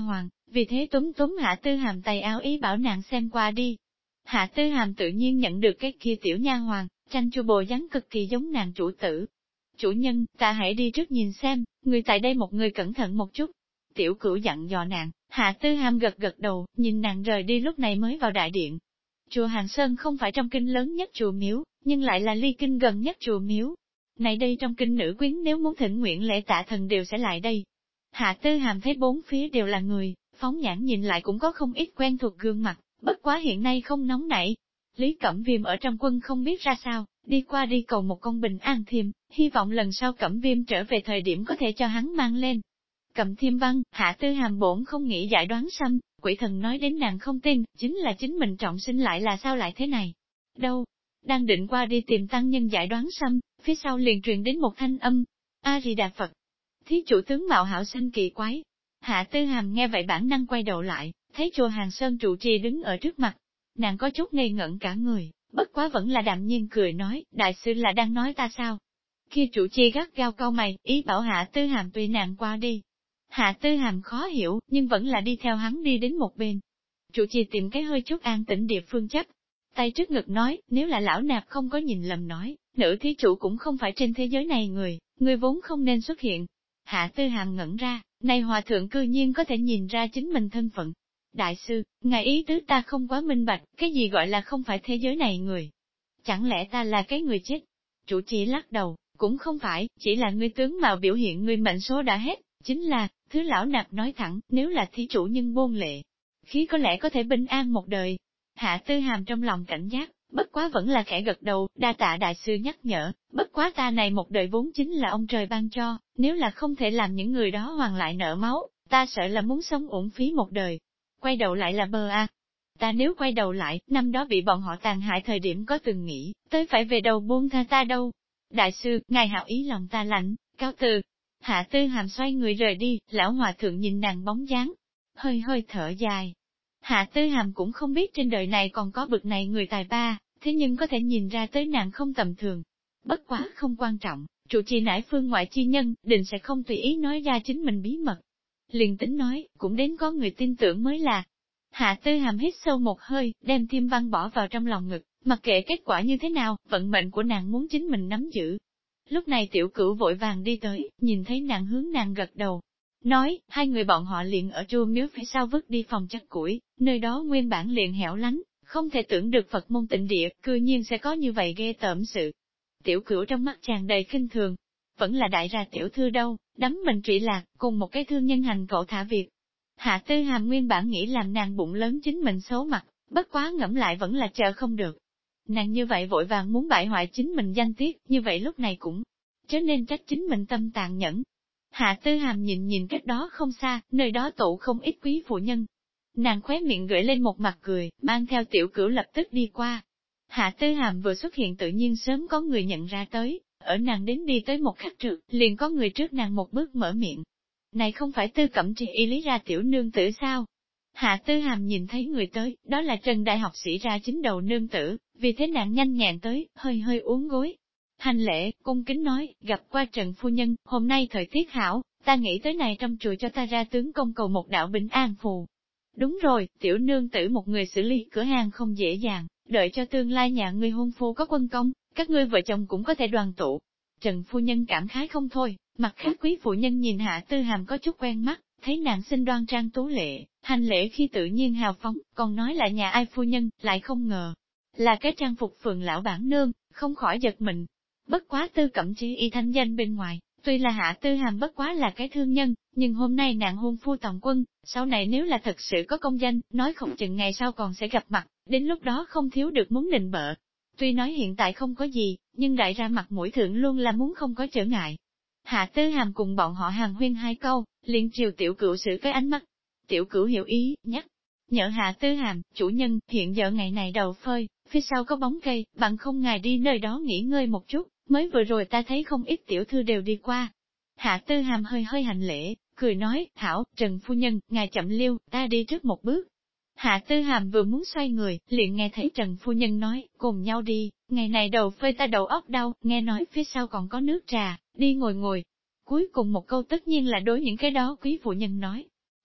vì thế túm túm Hạ Tư Hàm tay áo ý bảo nàng xem qua đi. Hạ Tư Hàm tự nhiên nhận được cái kia tiểu nha hoàn, tranh chua bồ dáng cực kỳ giống nàng chủ tử. Chủ nhân, ta hãy đi trước nhìn xem, người tại đây một người cẩn thận một chút. Tiểu Cửu dặn dò nàng, Hạ Tư Hàm gật gật đầu, nhìn nàng rời đi lúc này mới vào đại điện. Chùa Hàng Sơn không phải trong kinh lớn nhất chùa miếu, nhưng lại là ly kinh gần nhất chùa miếu. Này đây trong kinh nữ quyến nếu muốn thỉnh nguyện lễ tạ thần đều sẽ lại đây. Hạ Tư Hàm thấy bốn phía đều là người, phóng nhãn nhìn lại cũng có không ít quen thuộc gương mặt, bất quá hiện nay không nóng nảy. Lý Cẩm Viêm ở trong quân không biết ra sao, đi qua đi cầu một con bình an thiêm, hy vọng lần sau Cẩm Viêm trở về thời điểm có thể cho hắn mang lên. Cầm thiêm văn, Hạ Tư Hàm bổn không nghĩ giải đoán xăm, quỷ thần nói đến nàng không tin, chính là chính mình trọng sinh lại là sao lại thế này. Đâu? Đang định qua đi tìm tăng nhân giải đoán xăm, phía sau liền truyền đến một thanh âm. A-di-đà Phật. Thí chủ tướng mạo hảo xinh kỳ quái. Hạ Tư Hàm nghe vậy bản năng quay đầu lại, thấy chùa Hàng Sơn trụ trì đứng ở trước mặt. Nàng có chút ngây ngẩn cả người, bất quá vẫn là đạm nhiên cười nói, đại sư là đang nói ta sao? Khi trụ trì gắt gao cau mày, ý bảo Hạ Tư Hàm tùy nàng qua đi. Hạ Tư Hàm khó hiểu, nhưng vẫn là đi theo hắn đi đến một bên. Trụ trì tìm cái hơi chút an tĩnh địa phương chấp. Tay trước ngực nói, nếu là lão nạp không có nhìn lầm nói, nữ thí chủ cũng không phải trên thế giới này người vốn không nên xuất hiện. Hạ Tư Hàm ngẩn ra, này hòa thượng cư nhiên có thể nhìn ra chính mình thân phận. Đại sư, ngài ý tứ ta không quá minh bạch, cái gì gọi là không phải thế giới này người? Chẳng lẽ ta là cái người chết? Chủ trì lắc đầu, cũng không phải, chỉ là ngươi tướng mạo biểu hiện ngươi mệnh số đã hết, chính là, thứ lão nạp nói thẳng, nếu là thí chủ nhân bôn lệ, khí có lẽ có thể bình an một đời. Hạ Tư Hàm trong lòng cảnh giác, bất quá vẫn là khẽ gật đầu, đa tạ đại sư nhắc nhở, bất quá ta này một đời vốn chính là ông trời ban cho, nếu là không thể làm những người đó hoàn lại nợ máu, ta sợ là muốn sống uổng phí một đời. Quay đầu lại là bờ a. Ta nếu quay đầu lại, năm đó bị bọn họ tàn hại thời điểm có từng nghĩ, tới phải về đầu buông tha ta đâu. Đại sư, ngài hảo ý lòng ta lạnh, cáo từ. Hạ Tư Hàm xoay người rời đi, lão hòa thượng nhìn nàng bóng dáng, hơi hơi thở dài. Hạ Tư Hàm cũng không biết trên đời này còn có bực này người tài ba, thế nhưng có thể nhìn ra tới nàng không tầm thường. Bất quá không quan trọng, trụ trì nải phương ngoại chi nhân, định sẽ không tùy ý nói ra chính mình bí mật. Liền tính nói, cũng đến có người tin tưởng mới là. Hạ Tư Hàm hít sâu một hơi, đem thiêm văn bỏ vào trong lòng ngực, mặc kệ kết quả như thế nào, vận mệnh của nàng muốn chính mình nắm giữ. Lúc này Tiểu Cửu vội vàng đi tới, nhìn thấy nàng hướng nàng gật đầu. Nói, hai người bọn họ liền ở chùa miếu phía sau vứt đi phòng chất củi, nơi đó nguyên bản liền hẻo lánh, không thể tưởng được Phật môn tịnh địa, cư nhiên sẽ có như vậy ghê tởm sự. Tiểu Cửu trong mắt tràn đầy khinh thường, vẫn là đại gia tiểu thư đâu, đắm mình trụy lạc, cùng một cái thương nhân hành cậu thả việc. Hạ Tư Hàm nguyên bản nghĩ làm nàng bụng lớn chính mình xấu mặt, bất quá ngẫm lại vẫn là chờ không được. Nàng như vậy vội vàng muốn bại hoại chính mình danh tiết, như vậy lúc này cũng chớ nên trách chính mình tâm tàn nhẫn. Hạ Tư Hàm nhìn cách đó không xa, nơi đó tụ không ít quý phụ nhân. Nàng khóe miệng gửi lên một mặt cười, mang theo Tiểu Cửu lập tức đi qua. Hạ Tư Hàm vừa xuất hiện tự nhiên sớm có người nhận ra tới, ở nàng đến đi tới một khắc trước, liền có người trước nàng một bước mở miệng. Này không phải Tư Cẩm Trì y lý ra tiểu nương tử sao? Hạ Tư Hàm nhìn thấy người tới, đó là Trần đại học sĩ ra chính đầu nương tử, vì thế nàng nhanh nhẹn tới, hơi hơi uốn gối. Hành lễ, cung kính nói, gặp qua Trần phu nhân, hôm nay thời tiết hảo, ta nghĩ tới này trong chùa cho ta ra tướng công cầu một đạo bình an phù. Đúng rồi, tiểu nương tử một người xử lý cửa hàng không dễ dàng, đợi cho tương lai nhà ngươi hôn phu có quân công, các ngươi vợ chồng cũng có thể đoàn tụ. Trần phu nhân cảm khái không thôi, mặt khác quý phụ nhân nhìn Hạ Tư Hàm có chút quen mắt, thấy nàng xinh đoan trang tú lệ, hành lễ khi tự nhiên hào phóng, còn nói là nhà ai phu nhân, lại không ngờ. Là cái trang phục phường lão bản nương, không khỏi giật mình. Bất quá Tư Cẩm Chi y thanh danh bên ngoài, tuy là Hạ Tư Hàm bất quá là cái thương nhân, nhưng hôm nay nàng hôn phu tòng quân, sau này nếu là thật sự có công danh, nói không chừng ngày sau còn sẽ gặp mặt, đến lúc đó không thiếu được muốn định bợ. Tuy nói hiện tại không có gì, nhưng đại ra mặt mũi thượng luôn là muốn không có trở ngại. Hạ Tư Hàm cùng bọn họ hàng huyên hai câu, liền triều Tiểu Cửu xử cái ánh mắt. Tiểu Cửu hiểu ý, nhắc nhở Hạ Tư Hàm, chủ nhân, hiện giờ ngày này đầu phơi, phía sau có bóng cây, bạn không ngài đi nơi đó nghỉ ngơi một chút, mới vừa rồi ta thấy không ít tiểu thư đều đi qua. Hạ Tư Hàm hơi hơi hành lễ, cười nói, hảo, Trần phu nhân, ngài chậm liêu, ta đi trước một bước. Hạ Tư Hàm vừa muốn xoay người, liền nghe thấy Trần phu nhân nói, cùng nhau đi, ngày này đầu phơi ta đầu óc đau, nghe nói phía sau còn có nước trà, đi ngồi ngồi. Cuối cùng một câu tất nhiên là đối những cái đó quý phụ nhân nói.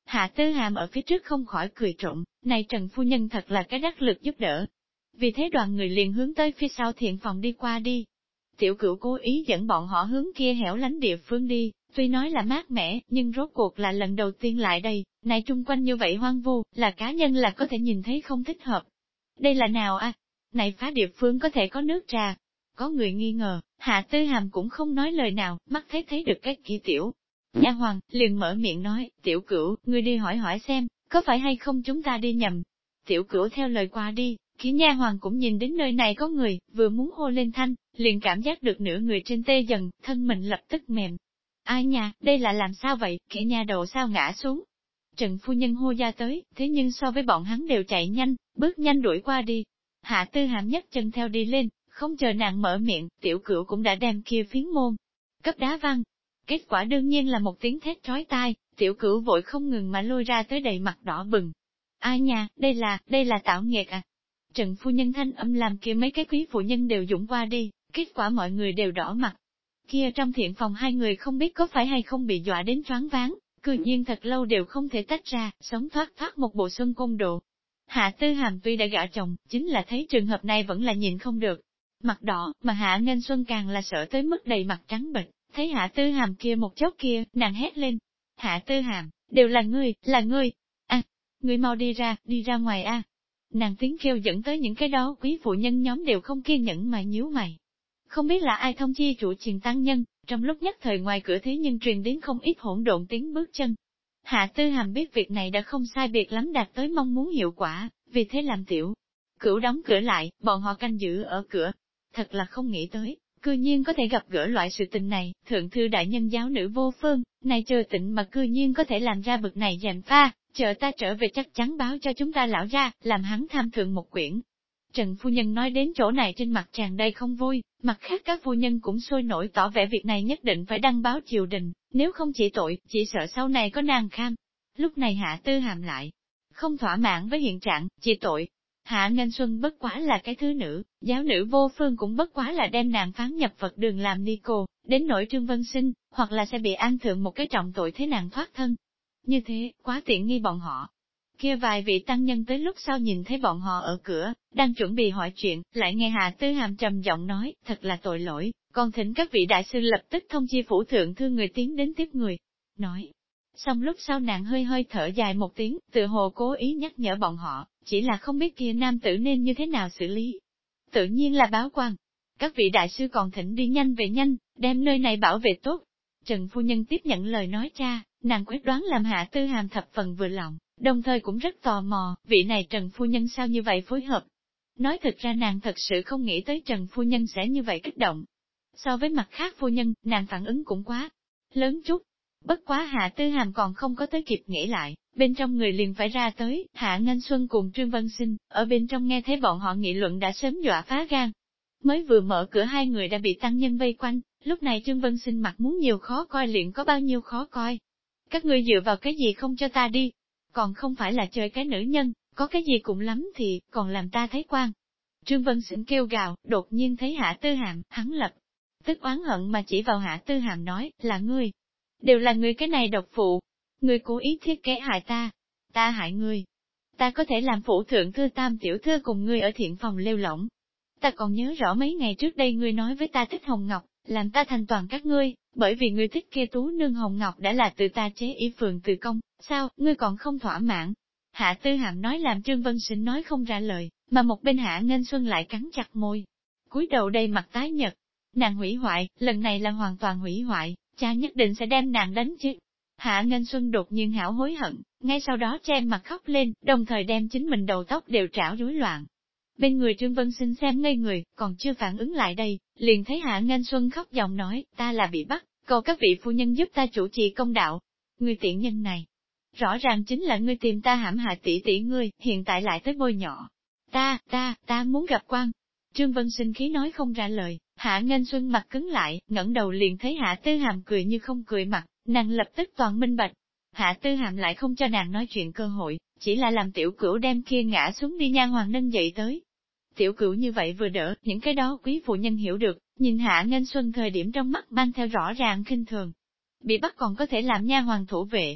Hạ Tư Hàm ở phía trước không khỏi cười trộm, này Trần phu nhân thật là cái đắc lực giúp đỡ. Vì thế đoàn người liền hướng tới phía sau thiện phòng đi qua đi. Tiểu Cửu cố ý dẫn bọn họ hướng kia hẻo lánh địa phương đi, tuy nói là mát mẻ, nhưng rốt cuộc là lần đầu tiên lại đây, này trung quanh như vậy hoang vu, là cá nhân là có thể nhìn thấy không thích hợp. Đây là nào à? Này phá địa phương có thể có nước trà. Có người nghi ngờ, Hạ Tư Hàm cũng không nói lời nào, mắt thấy được cái kia tiểu. Nha hoàng liền mở miệng nói, Tiểu Cửu, ngươi đi hỏi hỏi xem, có phải hay không chúng ta đi nhầm. Tiểu Cửu theo lời qua đi, kia nha hoàng cũng nhìn đến nơi này có người, vừa muốn hô lên thanh, liền cảm giác được nửa người trên tê dần, thân mình lập tức mềm. Ai nha, đây là làm sao vậy, kẻ nha đầu sao ngã xuống. Trần phu nhân hô ra tới, thế nhưng so với bọn hắn đều chạy nhanh, bước nhanh đuổi qua đi. Hạ Tư Hàm nhất chân theo đi lên, không chờ nàng mở miệng, Tiểu Cửu cũng đã đem kia phiến môn cấp đá văng. Kết quả đương nhiên là một tiếng thét trói tai, Tiểu Cửu vội không ngừng mà lôi ra tới đầy mặt đỏ bừng. Ai nha, đây là tạo nghiệt à. Trần phu nhân thanh âm làm kia mấy cái quý phụ nhân đều dũng qua đi, kết quả mọi người đều đỏ mặt. Kia trong thiện phòng hai người không biết có phải hay không bị dọa đến choáng váng, cư nhiên thật lâu đều không thể tách ra, sống thoát một bộ xuân cung độ. Hạ Tư Hàm tuy đã gả chồng, chính là thấy trường hợp này vẫn là nhìn không được. Mặt đỏ, mà Hạ Nghênh Xuân càng là sợ tới mức đầy mặt trắng bệch, thấy Hạ Tư Hàm kia một chốc kia, nàng hét lên. Hạ Tư Hàm, đều là ngươi, ngươi mau đi ra ngoài a. Nàng tiếng kêu dẫn tới những cái đó quý phụ nhân nhóm đều không kiên nhẫn mà nhíu mày. Không biết là ai thông chi chủ triền tăng nhân, trong lúc nhất thời ngoài cửa thế nhưng truyền đến không ít hỗn độn tiếng bước chân. Hạ Tư Hàm biết việc này đã không sai biệt lắm đạt tới mong muốn hiệu quả, vì thế làm Tiểu Cửu đóng cửa lại, bọn họ canh giữ ở cửa. Thật là không nghĩ tới, cư nhiên có thể gặp gỡ loại sự tình này, thượng thư đại nhân giáo nữ vô phương, này chờ tịnh mà cư nhiên có thể làm ra bực này gièm pha, chờ ta trở về chắc chắn báo cho chúng ta lão ra, làm hắn tham thượng một quyển. Trần phu nhân nói đến chỗ này trên mặt tràn đầy không vui, mặt khác các phu nhân cũng sôi nổi tỏ vẻ việc này nhất định phải đăng báo triều đình, nếu không chỉ tội, chỉ sợ sau này có nàng kham. Lúc này Hạ Tư Hàm lại, không thỏa mãn với hiện trạng, chỉ tội. Hạ Nghênh Xuân bất quá là cái thứ nữ, giáo nữ vô phương cũng bất quá là đem nàng phán nhập Phật đường làm ni cô, đến nỗi Trương Vân Sinh, hoặc là sẽ bị an thượng một cái trọng tội thế nàng thoát thân. Như thế, quá tiện nghi bọn họ. Kia vài vị tăng nhân tới lúc sau nhìn thấy bọn họ ở cửa, đang chuẩn bị hỏi chuyện, lại nghe Hạ Tư Hàm trầm giọng nói, thật là tội lỗi, còn thỉnh các vị đại sư lập tức thông chi phủ thượng thư người tiến đến tiếp người. Nói. Xong lúc sau nàng hơi hơi thở dài một tiếng, tự hồ cố ý nhắc nhở bọn họ, chỉ là không biết kia nam tử nên như thế nào xử lý. Tự nhiên là báo quan. Các vị đại sư còn thỉnh đi nhanh về nhanh, đem nơi này bảo vệ tốt. Trần phu nhân tiếp nhận lời nói cha, nàng quyết đoán làm Hạ Tư Hàm thập phần vừa lòng, đồng thời cũng rất tò mò, vị này Trần phu nhân sao như vậy phối hợp. Nói thật ra nàng thật sự không nghĩ tới Trần phu nhân sẽ như vậy kích động. So với mặt khác phu nhân, nàng phản ứng cũng quá lớn chút. Bất quá Hạ Tư Hàm còn không có tới kịp nghĩ lại, bên trong người liền phải ra tới, Hạ Nghênh Xuân cùng Trương Vân Sinh, ở bên trong nghe thấy bọn họ nghị luận đã sớm dọa phá gan. Mới vừa mở cửa hai người đã bị tăng nhân vây quanh, lúc này Trương Vân Sinh mặt muốn nhiều khó coi liền có bao nhiêu khó coi. Các ngươi dựa vào cái gì không cho ta đi? Còn không phải là chơi cái nữ nhân, có cái gì cũng lắm thì, còn làm ta thấy quan. Trương Vân Sinh kêu gào, đột nhiên thấy Hạ Tư Hàm, hắn lập tức oán hận mà chỉ vào Hạ Tư Hàm nói, là ngươi. Đều là ngươi cái này độc phụ. Ngươi cố ý thiết kế hại ta hại ngươi. Ta có thể làm phụ thượng thư tam tiểu thư cùng ngươi ở thiện phòng lêu lỏng. Ta còn nhớ rõ mấy ngày trước đây ngươi nói với ta thích Hồng Ngọc, làm ta thành toàn các ngươi, bởi vì ngươi thích kia tú nương Hồng Ngọc đã là từ ta chế y phường từ công, sao, ngươi còn không thỏa mãn. Hạ Tư Hàm nói làm Trương Vân Sinh nói không ra lời, mà một bên Hạ Nghênh Xuân lại cắn chặt môi. Cúi đầu đầy mặt tái nhật. Nàng hủy hoại, lần này là hoàn toàn hủy hoại, cha nhất định sẽ đem nàng đánh chứ. Hạ Nghênh Xuân đột nhiên hảo hối hận, ngay sau đó che mặt khóc lên, đồng thời đem chính mình đầu tóc đều trảo rối loạn. Bên người Trương Vân Sinh xem ngây người, còn chưa phản ứng lại đây, liền thấy Hạ Nghênh Xuân khóc giọng nói, ta là bị bắt, cầu các vị phu nhân giúp ta chủ trì công đạo. Người tiện nhân này, rõ ràng chính là ngươi tìm ta hãm hại tỷ ngươi, hiện tại lại tới bôi nhỏ. Ta muốn gặp quan. Trương Vân Sinh khí nói không ra lời, Hạ Nghênh Xuân mặt cứng lại, ngẩng đầu liền thấy Hạ Tư Hàm cười như không cười mặt, nàng lập tức toàn minh bạch. Hạ Tư Hàm lại không cho nàng nói chuyện cơ hội, chỉ là làm Tiểu Cửu đem kia ngã xuống đi nha hoàng nâng dậy tới. Tiểu Cửu như vậy vừa đỡ, những cái đó quý phụ nhân hiểu được, nhìn Hạ Nghênh Xuân thời điểm trong mắt mang theo rõ ràng khinh thường. Bị bắt còn có thể làm nha hoàng thủ vệ.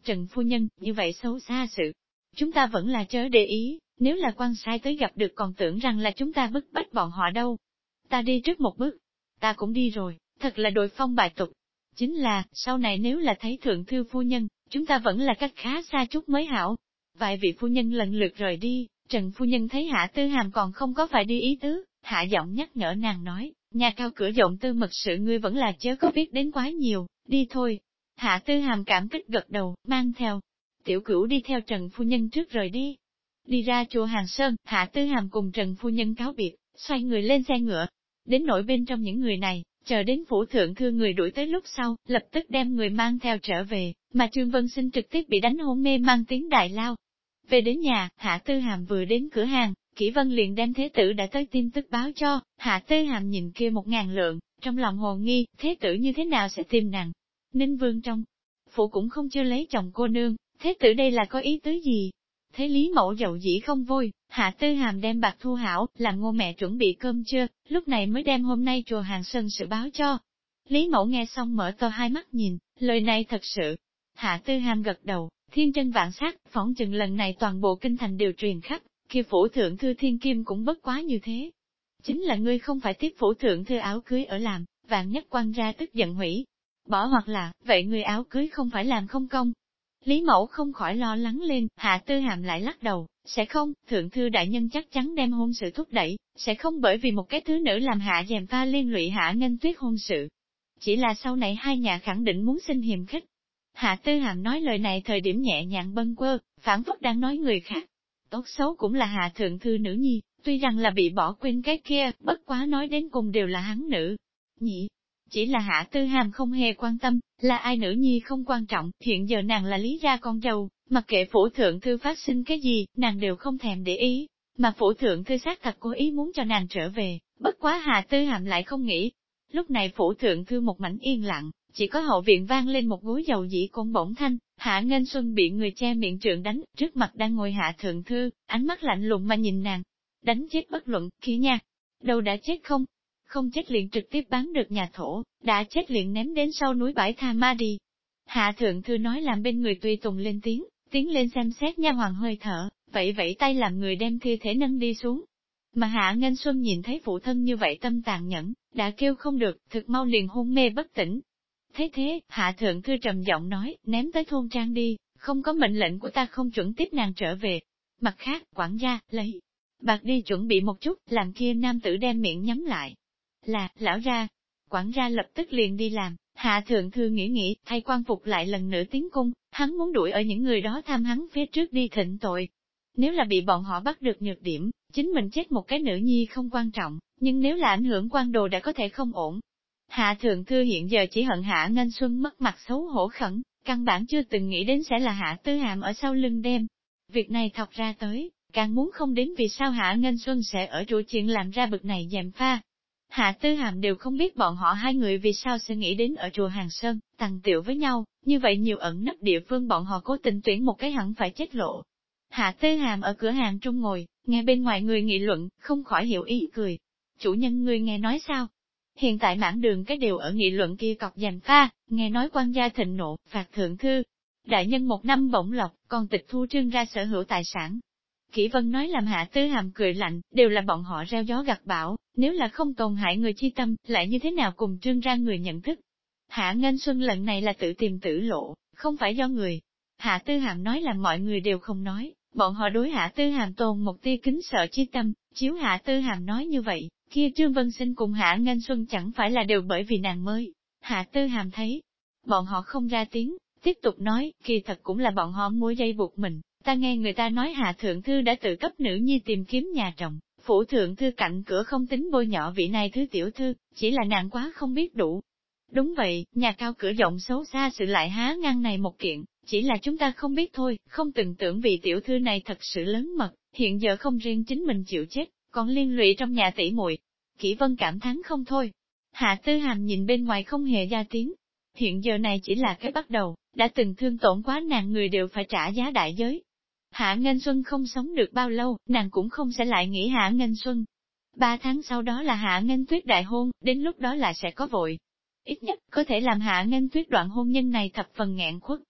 Trần phu nhân, như vậy xấu xa sự. Chúng ta vẫn là chớ để ý, nếu là quan sai tới gặp được còn tưởng rằng là chúng ta bức bách bọn họ đâu. Ta đi trước một bước. Ta cũng đi rồi, thật là đội phong bài tục. Chính là, sau này nếu là thấy thượng thư phu nhân, chúng ta vẫn là cách khá xa chút mới hảo. Vài vị phu nhân lần lượt rời đi, Trần phu nhân thấy Hạ Tư Hàm còn không có phải đi ý tứ, hạ giọng nhắc nhở nàng nói, nhà cao cửa rộng tư mật sự ngươi vẫn là chớ có biết đến quá nhiều, đi thôi. Hạ Tư Hàm cảm kích gật đầu, mang theo. Tiểu Cửu đi theo Trần phu nhân trước rời đi. Đi ra chùa Hàng Sơn, Hạ Tư Hàm cùng Trần phu nhân cáo biệt, xoay người lên xe ngựa. Đến nỗi bên trong những người này, chờ đến phủ thượng thư người đuổi tới lúc sau, lập tức đem người mang theo trở về, mà Trương Vân Sinh trực tiếp bị đánh hôn mê mang tiếng đại lao. Về đến nhà, Hạ Tư Hàm vừa đến cửa hàng, Kỷ Vân liền đem thế tử đã tới tin tức báo cho, Hạ Tư Hàm nhìn kia 1.000 lượng, trong lòng hồ nghi, thế tử như thế nào sẽ tìm nàng. Ninh Vương trong phủ cũng không chưa lấy chồng cô nương, thế tử đây là có ý tứ gì? Thế Lý Mẫu dậu dĩ không vui, Hạ Tư Hàm đem bạc thu hảo, làm Ngô mẹ chuẩn bị cơm trưa, lúc này mới đem hôm nay chùa Hàng Sơn sự báo cho. Lý Mẫu nghe xong mở to hai mắt nhìn, lời này thật sự. Hạ Tư Hàm gật đầu, thiên chân vạn sát, phỏng chừng lần này toàn bộ kinh thành đều truyền khắp, kia phủ thượng thư thiên kim cũng bất quá như thế. Chính là ngươi không phải tiếp phủ thượng thư áo cưới ở làm, vạn nhất quan ra tức giận hủy. Bỏ hoặc là, vậy người áo cưới không phải làm không công. Lý Mẫu không khỏi lo lắng lên, Hạ Tư Hàm lại lắc đầu, sẽ không, thượng thư đại nhân chắc chắn đem hôn sự thúc đẩy, sẽ không bởi vì một cái thứ nữ làm hạ dèm pha liên lụy Hạ Nghênh Tuyết hôn sự. Chỉ là sau này hai nhà khẳng định muốn xin hiềm khích. Hạ Tư Hàm nói lời này thời điểm nhẹ nhàng bâng quơ, phản phất đang nói người khác. Tốt xấu cũng là Hạ thượng thư nữ nhi, tuy rằng là bị bỏ quên cái kia, bất quá nói đến cùng đều là hắn nữ. Nhị, chỉ là Hạ Tư Hàm không hề quan tâm, là ai nữ nhi không quan trọng, hiện giờ nàng là Lý gia con dâu, mặc kệ phủ thượng thư phát sinh cái gì, nàng đều không thèm để ý, mà phủ thượng thư xác thật cố ý muốn cho nàng trở về, bất quá Hạ Tư Hàm lại không nghĩ. Lúc này phủ thượng thư một mảnh yên lặng, chỉ có hậu viện vang lên một gối dầu dĩ côn bổng thanh, Hạ Nghênh Xuân bị người che miệng trượng đánh, trước mặt đang ngồi Hạ thượng thư, ánh mắt lạnh lùng mà nhìn nàng, đánh chết bất luận, kia nha, đâu đã chết không? Không chết liền trực tiếp bán được nhà thổ, đã chết liền ném đến sau núi bãi tha ma đi. Hạ thượng thư nói làm bên người tùy tùng lên tiếng, tiến lên xem xét nha hoàng hơi thở, vậy vẫy tay làm người đem thi thể nâng đi xuống. Mà Hạ Nghênh Xuân nhìn thấy phụ thân như vậy tâm tàn nhẫn, đã kêu không được, thực mau liền hôn mê bất tỉnh. Thế, Hạ thượng thư trầm giọng nói, ném tới thôn trang đi, không có mệnh lệnh của ta không chuẩn tiếp nàng trở về. Mặt khác, quản gia, lấy bạc đi chuẩn bị một chút, làm kia nam tử đem miệng nhắm lại. Là, lão ra. Quản gia lập tức liền đi làm, Hạ thượng thư nghĩ, thay quan phục lại lần nữa tiến cung, hắn muốn đuổi ở những người đó tham hắn phía trước đi thịnh tội. Nếu là bị bọn họ bắt được nhược điểm, chính mình chết một cái nữ nhi không quan trọng, nhưng nếu là ảnh hưởng quan đồ đã có thể không ổn. Hạ thượng thư hiện giờ chỉ hận Hạ Nghênh Xuân mất mặt xấu hổ khẩn, căn bản chưa từng nghĩ đến sẽ là Hạ Tư Hàm ở sau lưng đem. Việc này thọc ra tới, càng muốn không đến vì sao Hạ Nghênh Xuân sẽ ở trụ chuyện làm ra bực này gièm pha. Hạ Tư Hàm đều không biết bọn họ hai người vì sao sẽ nghĩ đến ở chùa Hàng Sơn, tằng tiểu với nhau, như vậy nhiều ẩn nấp địa phương bọn họ cố tình tuyển một cái hẳn phải chết lộ. Hạ Tư Hàm ở cửa hàng trung ngồi, nghe bên ngoài người nghị luận, không khỏi hiểu ý cười. Chủ nhân người nghe nói sao? Hiện tại mãn đường cái đều ở nghị luận kia cọc gièm pha, nghe nói quan gia thịnh nộ, phạt thượng thư. Đại nhân 1 năm bổng lộc, còn tịch thu Trương ra sở hữu tài sản. Kỷ Vân nói làm Hạ Tư Hàm cười lạnh, đều là bọn họ reo gió gặt bão, nếu là không tổn hại người chi tâm, lại như thế nào cùng Trương ra người nhận thức. Hạ Nghênh Xuân lần này là tự tìm tử lộ, không phải do người. Hạ Tư Hàm nói là mọi người đều không nói, bọn họ đối Hạ Tư Hàm tồn một tia kính sợ chi tâm, chiếu Hạ Tư Hàm nói như vậy, kia Trương Vân Sinh cùng Hạ Nghênh Xuân chẳng phải là đều bởi vì nàng mới. Hạ Tư Hàm thấy, bọn họ không ra tiếng, tiếp tục nói, kỳ thật cũng là bọn họ mua dây buộc mình. Ta nghe người ta nói Hạ thượng thư đã tự cấp nữ nhi tìm kiếm nhà chồng, phủ thượng thư cạnh cửa không tính bôi nhỏ vị này thứ tiểu thư, chỉ là nàng quá không biết đủ. Đúng vậy, nhà cao cửa rộng xấu xa sự lại há ngăn này một kiện, chỉ là chúng ta không biết thôi, không từng tưởng vị tiểu thư này thật sự lớn mật, hiện giờ không riêng chính mình chịu chết, còn liên lụy trong nhà tỷ muội. Kỷ Vân cảm thán không thôi. Hạ Tư Hàm nhìn bên ngoài không hề ra tiếng. Hiện giờ này chỉ là cái bắt đầu, đã từng thương tổn quá nàng người đều phải trả giá đại giới. Hạ Nghênh Xuân không sống được bao lâu, nàng cũng không sẽ lại nghĩ Hạ Nghênh Xuân. 3 tháng sau đó là Hạ Nghênh Tuyết đại hôn, đến lúc đó lại sẽ có vội. Ít nhất, có thể làm Hạ Nghênh Tuyết đoạn hôn nhân này thập phần nghẹn khuất.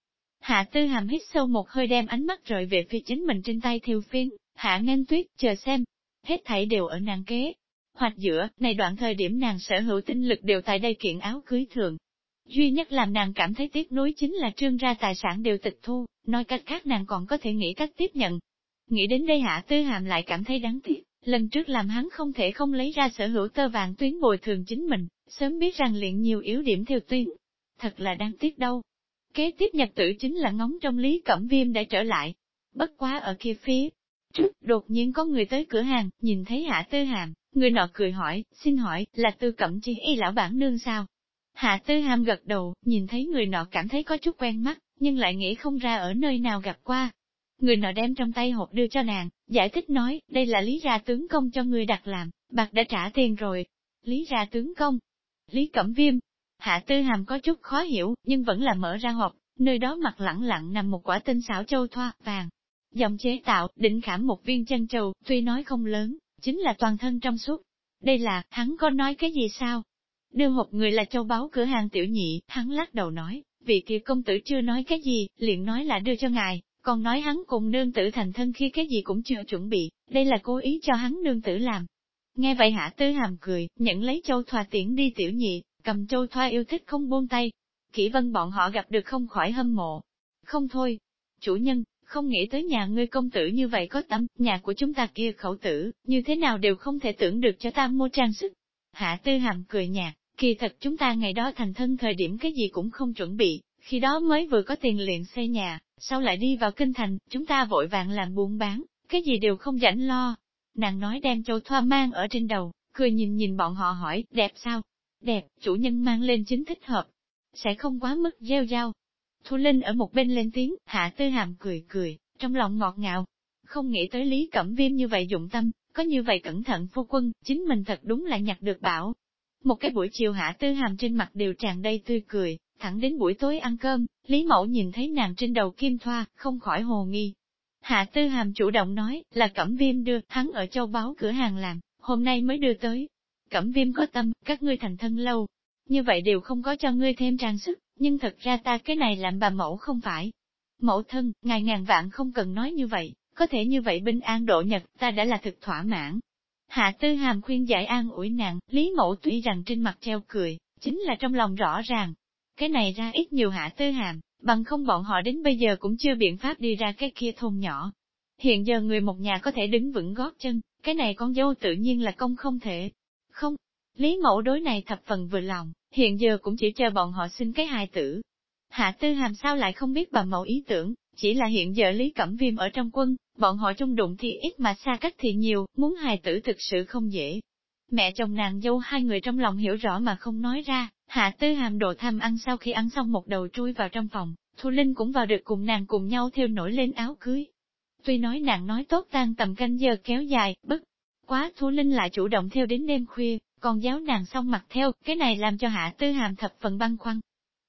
Hạ Tư Hàm hít sâu một hơi đem ánh mắt rời về phía chính mình trên tay thiêu phiến, Hạ Nghênh Tuyết, chờ xem. Hết thảy đều ở nàng kế. Hoặc giữa, này đoạn thời điểm nàng sở hữu tinh lực đều tại đây kiện áo cưới thường. Duy nhất làm nàng cảm thấy tiếc nuối chính là trương ra tài sản đều tịch thu, nói cách khác nàng còn có thể nghĩ cách tiếp nhận. Nghĩ đến đây Hạ Tư Hàm lại cảm thấy đáng tiếc, lần trước làm hắn không thể không lấy ra sở hữu tơ vàng tuyến bồi thường chính mình, sớm biết rằng luyện nhiều yếu điểm theo tuyến. Thật là đáng tiếc đâu. Kế tiếp nhật tử chính là ngóng trong Lý Cẩm Viêm đã trở lại. Bất quá ở kia phía trước, đột nhiên có người tới cửa hàng, nhìn thấy Hạ Tư Hàm, người nọ cười hỏi, xin hỏi, là Tư Cẩm Chi y lão bản nương sao? Hạ Tư Hàm gật đầu, nhìn thấy người nọ cảm thấy có chút quen mắt, nhưng lại nghĩ không ra ở nơi nào gặp qua. Người nọ đem trong tay hộp đưa cho nàng, giải thích nói, đây là Lý gia tướng công cho người đặt làm, bạc đã trả tiền rồi. Lý gia tướng công, Lý Cẩm Viêm. Hạ Tư Hàm có chút khó hiểu, nhưng vẫn là mở ra hộp, nơi đó mặt lẳng lặng nằm một quả tinh xảo châu thoa, vàng. Dòng chế tạo, đỉnh khảm một viên chân châu, tuy nói không lớn, chính là toàn thân trong suốt. Đây là, hắn có nói cái gì sao? Đưa hộp người là châu báu cửa hàng tiểu nhị, hắn lắc đầu nói, vị kia công tử chưa nói cái gì, liền nói là đưa cho ngài, còn nói hắn cùng nương tử thành thân khi cái gì cũng chưa chuẩn bị, đây là cố ý cho hắn nương tử làm. Nghe vậy Hạ Tư Hàm cười, nhận lấy châu thoa tiễn đi tiểu nhị, cầm châu thoa yêu thích không buông tay. Kỷ Vân bọn họ gặp được không khỏi hâm mộ. Không thôi, chủ nhân, không nghĩ tới nhà ngươi công tử như vậy có tâm, nhà của chúng ta kia khẩu tử, như thế nào đều không thể tưởng được cho ta mua trang sức. Hạ Tư Hàm cười nhạt, kỳ thật chúng ta ngày đó thành thân thời điểm cái gì cũng không chuẩn bị, khi đó mới vừa có tiền liền xây nhà, sau lại đi vào kinh thành, chúng ta vội vàng làm buôn bán, cái gì đều không rảnh lo. Nàng nói đem châu thoa mang ở trên đầu, cười nhìn bọn họ hỏi, đẹp sao? Đẹp, chủ nhân mang lên chính thích hợp, sẽ không quá mức gieo dao. Thu Linh ở một bên lên tiếng, Hạ Tư Hàm cười, trong lòng ngọt ngào. Không nghĩ tới Lý Cẩm Viêm như vậy dụng tâm, có như vậy cẩn thận phu quân, chính mình thật đúng là nhặt được bảo. Một cái buổi chiều Hạ Tư Hàm trên mặt đều tràn đầy tươi cười, thẳng đến buổi tối ăn cơm, Lý Mẫu nhìn thấy nàng trên đầu kim thoa, không khỏi hồ nghi. Hạ Tư Hàm chủ động nói, là Cẩm Viêm đưa, hắn ở châu báu cửa hàng làm, hôm nay mới đưa tới. Cẩm Viêm có tâm, các ngươi thành thân lâu, như vậy đều không có cho ngươi thêm trang sức, nhưng thật ra ta cái này làm bà mẫu không phải. Mẫu thân, ngài ngàn vạn không cần nói như vậy, có thể như vậy bình an độ nhật, ta đã là thực thỏa mãn. Hạ Tư Hàm khuyên giải an ủi nàng, Lý Mẫu tuy rằng trên mặt treo cười, chính là trong lòng rõ ràng. Cái này ra ít nhiều Hạ Tư Hàm, bằng không bọn họ đến bây giờ cũng chưa biện pháp đi ra cái kia thôn nhỏ. Hiện giờ người một nhà có thể đứng vững gót chân, cái này con dâu tự nhiên là công không thể. Không, Lý Mẫu đối này thập phần vừa lòng, hiện giờ cũng chỉ chờ bọn họ sinh cái hài tử. Hạ Tư Hàm sao lại không biết bà mẫu ý tưởng, chỉ là hiện giờ Lý Cẩm Viêm ở trong quân, bọn họ chung đụng thì ít mà xa cách thì nhiều, muốn hài tử thực sự không dễ. Mẹ chồng nàng dâu hai người trong lòng hiểu rõ mà không nói ra, Hạ Tư Hàm đồ tham ăn sau khi ăn xong một đầu chui vào trong phòng, Thu Linh cũng vào được cùng nàng cùng nhau theo nổi lên áo cưới. Tuy nói nàng nói tốt tan tầm canh giờ kéo dài, bất quá Thu Linh lại chủ động theo đến đêm khuya, còn giáo nàng xong mặt theo, cái này làm cho Hạ Tư Hàm thập phần băn khoăn.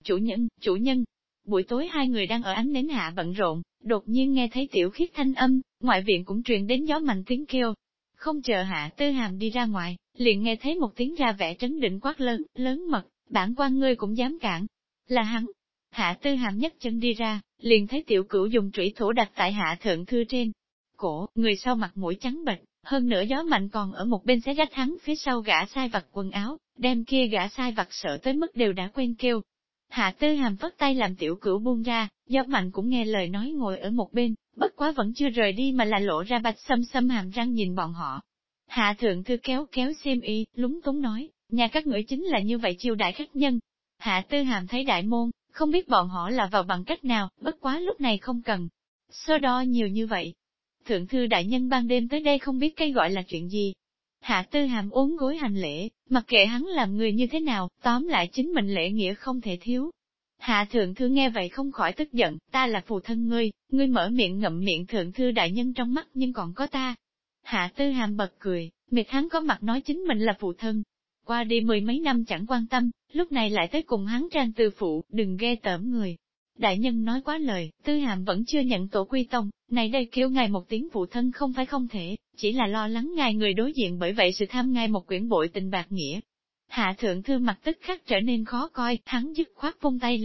Chủ nhân, buổi tối hai người đang ở ánh nến hạ bận rộn, đột nhiên nghe thấy tiểu khiết thanh âm, ngoại viện cũng truyền đến gió mạnh tiếng kêu. Không chờ Hạ Tư Hàm đi ra ngoài, liền nghe thấy một tiếng ra vẻ trấn định quát lớn mật, bản quan ngươi cũng dám cản. Là hắn. Hạ Tư Hàm nhấc chân đi ra, liền thấy tiểu cửu dùng trủy thủ đặt tại Hạ Thượng Thư trên cổ, người sau mặt mũi trắng bệch, hơn nữa gió mạnh còn ở một bên xé rách hắn phía sau gã sai vặt quần áo, đem kia gã sai vặt sợ tới mức đều đã quên kêu. Hạ Tư Hàm vất tay làm tiểu cửu buông ra, gió mạnh cũng nghe lời nói ngồi ở một bên, bất quá vẫn chưa rời đi mà là lộ ra bạch xâm hàm răng nhìn bọn họ. Hạ Thượng Thư kéo xiêm y, lúng túng nói, nhà các ngươi chính là như vậy chiêu đại khách nhân. Hạ Tư Hàm thấy đại môn, không biết bọn họ là vào bằng cách nào, bất quá lúc này không cần so đo nhiều như vậy. Thượng thư đại nhân ban đêm tới đây không biết cái gọi là chuyện gì. Hạ Tư Hàm uốn gối hành lễ, mặc kệ hắn làm người như thế nào, tóm lại chính mình lễ nghĩa không thể thiếu. Hạ Thượng thư nghe vậy không khỏi tức giận, ta là phù thân ngươi mở miệng ngậm miệng Thượng thư đại nhân trong mắt nhưng còn có ta. Hạ Tư Hàm bật cười, miệt hắn có mặt nói chính mình là phụ thân. Qua đi mười mấy năm chẳng quan tâm, lúc này lại tới cùng hắn trang từ phụ, đừng ghê tởm người. Đại nhân nói quá lời, Tư Hàm vẫn chưa nhận tổ quy tông, này đây kêu ngài một tiếng phụ thân không phải không thể, chỉ là lo lắng ngài người đối diện bởi vậy sự tham ngài một quyển bội tình bạc nghĩa. Hạ Thượng Thư mặt tức khắc trở nên khó coi, hắn dứt khoát vung tay lên,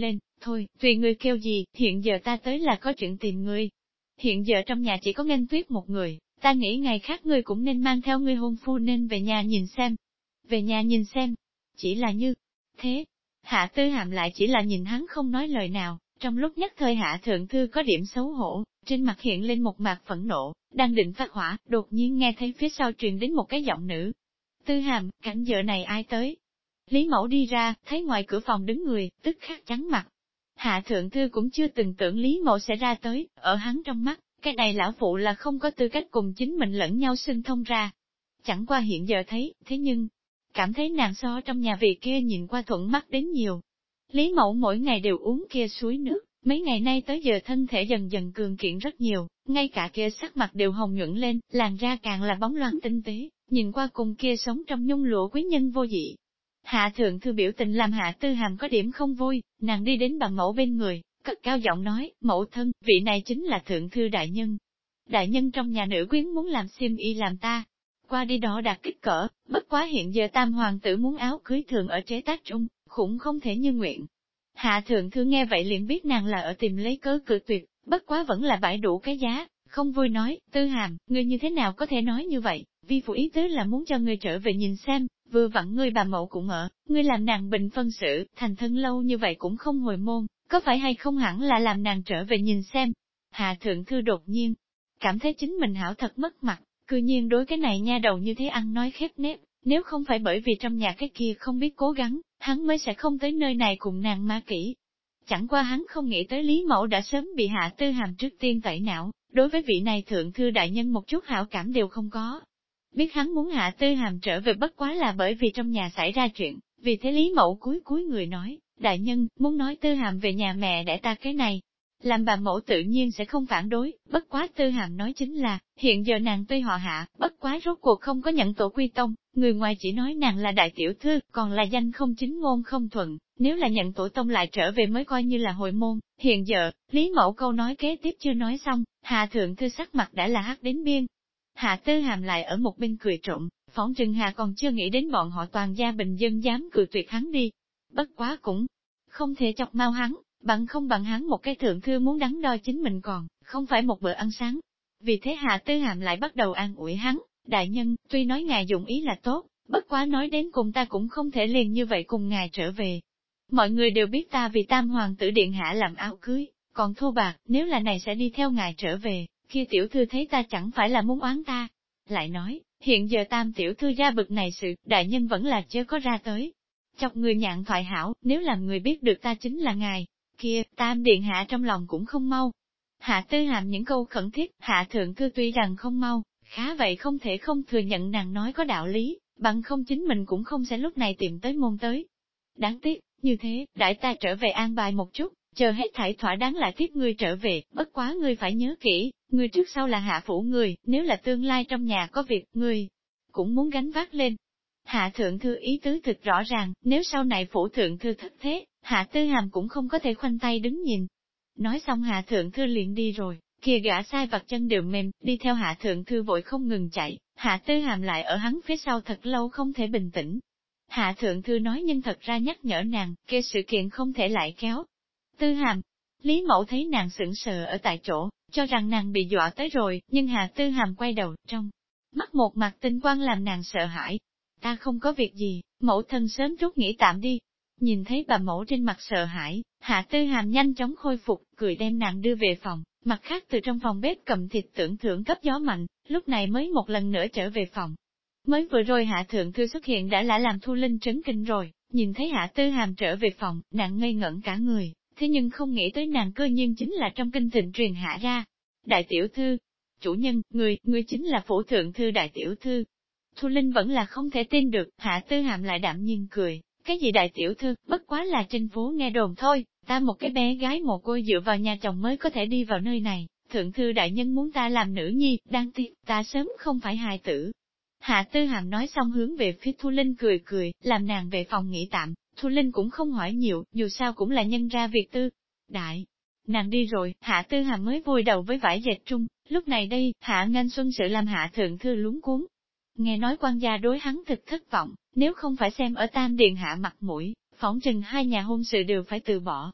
thôi, tùy ngươi kêu gì, hiện giờ ta tới là có chuyện tìm ngươi. Hiện giờ trong nhà chỉ có Nghênh Tuyết một người, ta nghĩ ngày khác ngươi cũng nên mang theo ngươi hôn phu nên về nhà nhìn xem. Về nhà nhìn xem, chỉ là như thế. Hạ Tư Hàm lại chỉ là nhìn hắn không nói lời nào, trong lúc nhất thời Hạ Thượng Thư có điểm xấu hổ, trên mặt hiện lên một mạt phẫn nộ, đang định phát hỏa, đột nhiên nghe thấy phía sau truyền đến một cái giọng nữ. Tư Hàm, cảnh giờ này ai tới? Lý Mẫu đi ra, thấy ngoài cửa phòng đứng người, tức khắc trắng mặt. Hạ Thượng Thư cũng chưa từng tưởng Lý Mẫu sẽ ra tới, ở hắn trong mắt, cái này lão phụ là không có tư cách cùng chính mình lẫn nhau xưng thông ra. Chẳng qua hiện giờ thấy, thế nhưng, cảm thấy nàng so trong nhà vị kia nhìn qua thuận mắt đến nhiều. Lý Mẫu mỗi ngày đều uống kia suối nước, mấy ngày nay tới giờ thân thể dần dần cường kiện rất nhiều, ngay cả kia sắc mặt đều hồng nhuận lên, làn da càng là bóng loáng tinh tế, nhìn qua cùng kia sống trong nhung lụa quý nhân vô dị. Hạ Thượng Thư biểu tình làm Hạ Tư Hàm có điểm không vui, nàng đi đến bà mẫu bên người, cất cao giọng nói, mẫu thân, vị này chính là Thượng Thư đại nhân. Đại nhân trong nhà nữ quyến muốn làm xiêm y làm ta. Qua đi đó đạt kích cỡ, bất quá hiện giờ tam hoàng tử muốn áo cưới thường ở chế tác trung, cũng không thể như nguyện. Hạ Thượng Thư nghe vậy liền biết nàng là ở tìm lấy cớ cự tuyệt, bất quá vẫn là bãi đủ cái giá, không vui nói, Tư Hàm, ngươi như thế nào có thể nói như vậy, vi phụ ý tứ là muốn cho ngươi trở về nhìn xem, vừa vặn ngươi bà mẫu cũng ở, ngươi làm nàng bình phân xử, thành thân lâu như vậy cũng không hồi môn, có phải hay không hẳn là làm nàng trở về nhìn xem. Hạ Thượng Thư đột nhiên, cảm thấy chính mình hảo thật mất mặt, cư nhiên đối cái này nha đầu như thế ăn nói khép nép, nếu không phải bởi vì trong nhà cái kia không biết cố gắng, hắn mới sẽ không tới nơi này cùng nàng ma kỹ. Chẳng qua hắn không nghĩ tới Lý Mẫu đã sớm bị Hạ Tư Hàm trước tiên tẩy não, đối với vị này Thượng Thư đại nhân một chút hảo cảm đều không có. Biết hắn muốn Hạ Tư Hàm trở về bất quá là bởi vì trong nhà xảy ra chuyện, vì thế Lý Mẫu cúi người nói, đại nhân, muốn nói Tư Hàm về nhà mẹ đẻ ta cái này. Làm bà mẫu tự nhiên sẽ không phản đối, bất quá Tư Hàm nói chính là, hiện giờ nàng tuy họ Hạ, bất quá rốt cuộc không có nhận tổ quy tông, người ngoài chỉ nói nàng là đại tiểu thư, còn là danh không chính ngôn không thuận, nếu là nhận tổ tông lại trở về mới coi như là hồi môn. Hiện giờ, Lý Mẫu câu nói kế tiếp chưa nói xong, Hạ Thượng Thư sắc mặt đã là hắc đến biên. Hạ Tư Hàm lại ở một bên cười trộm, phỏng chừng Hạ còn chưa nghĩ đến bọn họ toàn gia bình dân dám cự tuyệt hắn đi. Bất quá cũng không thể chọc mau hắn, bằng không bằng hắn một cái Thượng Thư muốn đắn đo chính mình còn, không phải một bữa ăn sáng. Vì thế Hạ Tư Hàm lại bắt đầu an ủi hắn, đại nhân, tuy nói ngài dụng ý là tốt, bất quá nói đến cùng ta cũng không thể liền như vậy cùng ngài trở về. Mọi người đều biết ta vì tam hoàng tử điện hạ làm áo cưới, còn thô bạc, nếu là này sẽ đi theo ngài trở về, kia tiểu thư thấy ta chẳng phải là muốn oán ta. Lại nói, hiện giờ tam tiểu thư ra bực này sự, đại nhân vẫn là chưa có ra tới. Chọc người nhạn thoại hảo, nếu làm người biết được ta chính là ngài, kia, tam điện hạ trong lòng cũng không mau. Hạ Tư Hàm những câu khẩn thiết, Hạ Thượng Thư tuy rằng không mau, khá vậy không thể không thừa nhận nàng nói có đạo lý, bằng không chính mình cũng không sẽ lúc này tìm tới môn tới. Đáng tiếc, như thế, đãi ta trở về an bài một chút, chờ hết thảy thỏa đáng lại tiếp ngươi trở về, bất quá ngươi phải nhớ kỹ, ngươi trước sau là hạ phủ người, nếu là tương lai trong nhà có việc, ngươi cũng muốn gánh vác lên. Hạ Thượng Thư ý tứ thực rõ ràng, nếu sau này phủ Thượng Thư thất thế, Hạ Tư Hàm cũng không có thể khoanh tay đứng nhìn. Nói xong Hạ Thượng Thư liền đi rồi, kia gã sai vặt chân đều mềm, đi theo Hạ Thượng Thư vội không ngừng chạy, Hạ Tư Hàm lại ở hắn phía sau thật lâu không thể bình tĩnh. Hạ Thượng Thư nói nhưng thật ra nhắc nhở nàng, kia sự kiện không thể lại kéo. Tư Hàm, Lý Mẫu thấy nàng sững sờ ở tại chỗ, cho rằng nàng bị dọa tới rồi, nhưng Hạ Tư Hàm quay đầu, trong mắt một mặt tinh quang làm nàng sợ hãi. Ta không có việc gì, mẫu thân sớm chút nghỉ tạm đi. Nhìn thấy bà mẫu trên mặt sợ hãi, Hạ Tư Hàm nhanh chóng khôi phục, cười đem nàng đưa về phòng, mặt khác từ trong phòng bếp cầm thịt tưởng thưởng cấp gió mạnh, lúc này mới một lần nữa trở về phòng. Mới vừa rồi Hạ Thượng Thư xuất hiện đã làm Thu Linh trấn kinh rồi, nhìn thấy Hạ Tư Hàm trở về phòng, nàng ngây ngẩn cả người, thế nhưng không nghĩ tới nàng cơ nhiên chính là trong kinh thịnh truyền hạ ra. Đại tiểu thư, chủ nhân, người chính là phủ Thượng Thư đại tiểu thư. Thu Linh vẫn là không thể tin được, Hạ Tư Hàm lại đạm nhiên cười, cái gì đại tiểu thư, bất quá là trên phố nghe đồn thôi, ta một cái bé gái mồ côi dựa vào nhà chồng mới có thể đi vào nơi này, Thượng Thư đại nhân muốn ta làm nữ nhi, đáng tiếc, ta sớm không phải hài tử. Hạ Tư Hàm nói xong hướng về phía Thu Linh cười cười, làm nàng về phòng nghỉ tạm, Thu Linh cũng không hỏi nhiều, dù sao cũng là nhân ra việc tư. Đại, nàng đi rồi, Hạ Tư Hàm mới vùi đầu với vải dệt trung, lúc này đây, Hạ Nghênh Xuân sự làm Hạ Thượng Thư luống cuống. Nghe nói quan gia đối hắn thực thất vọng, nếu không phải xem ở Tam Điện Hạ mặt mũi, phỏng chừng hai nhà hôn sự đều phải từ bỏ.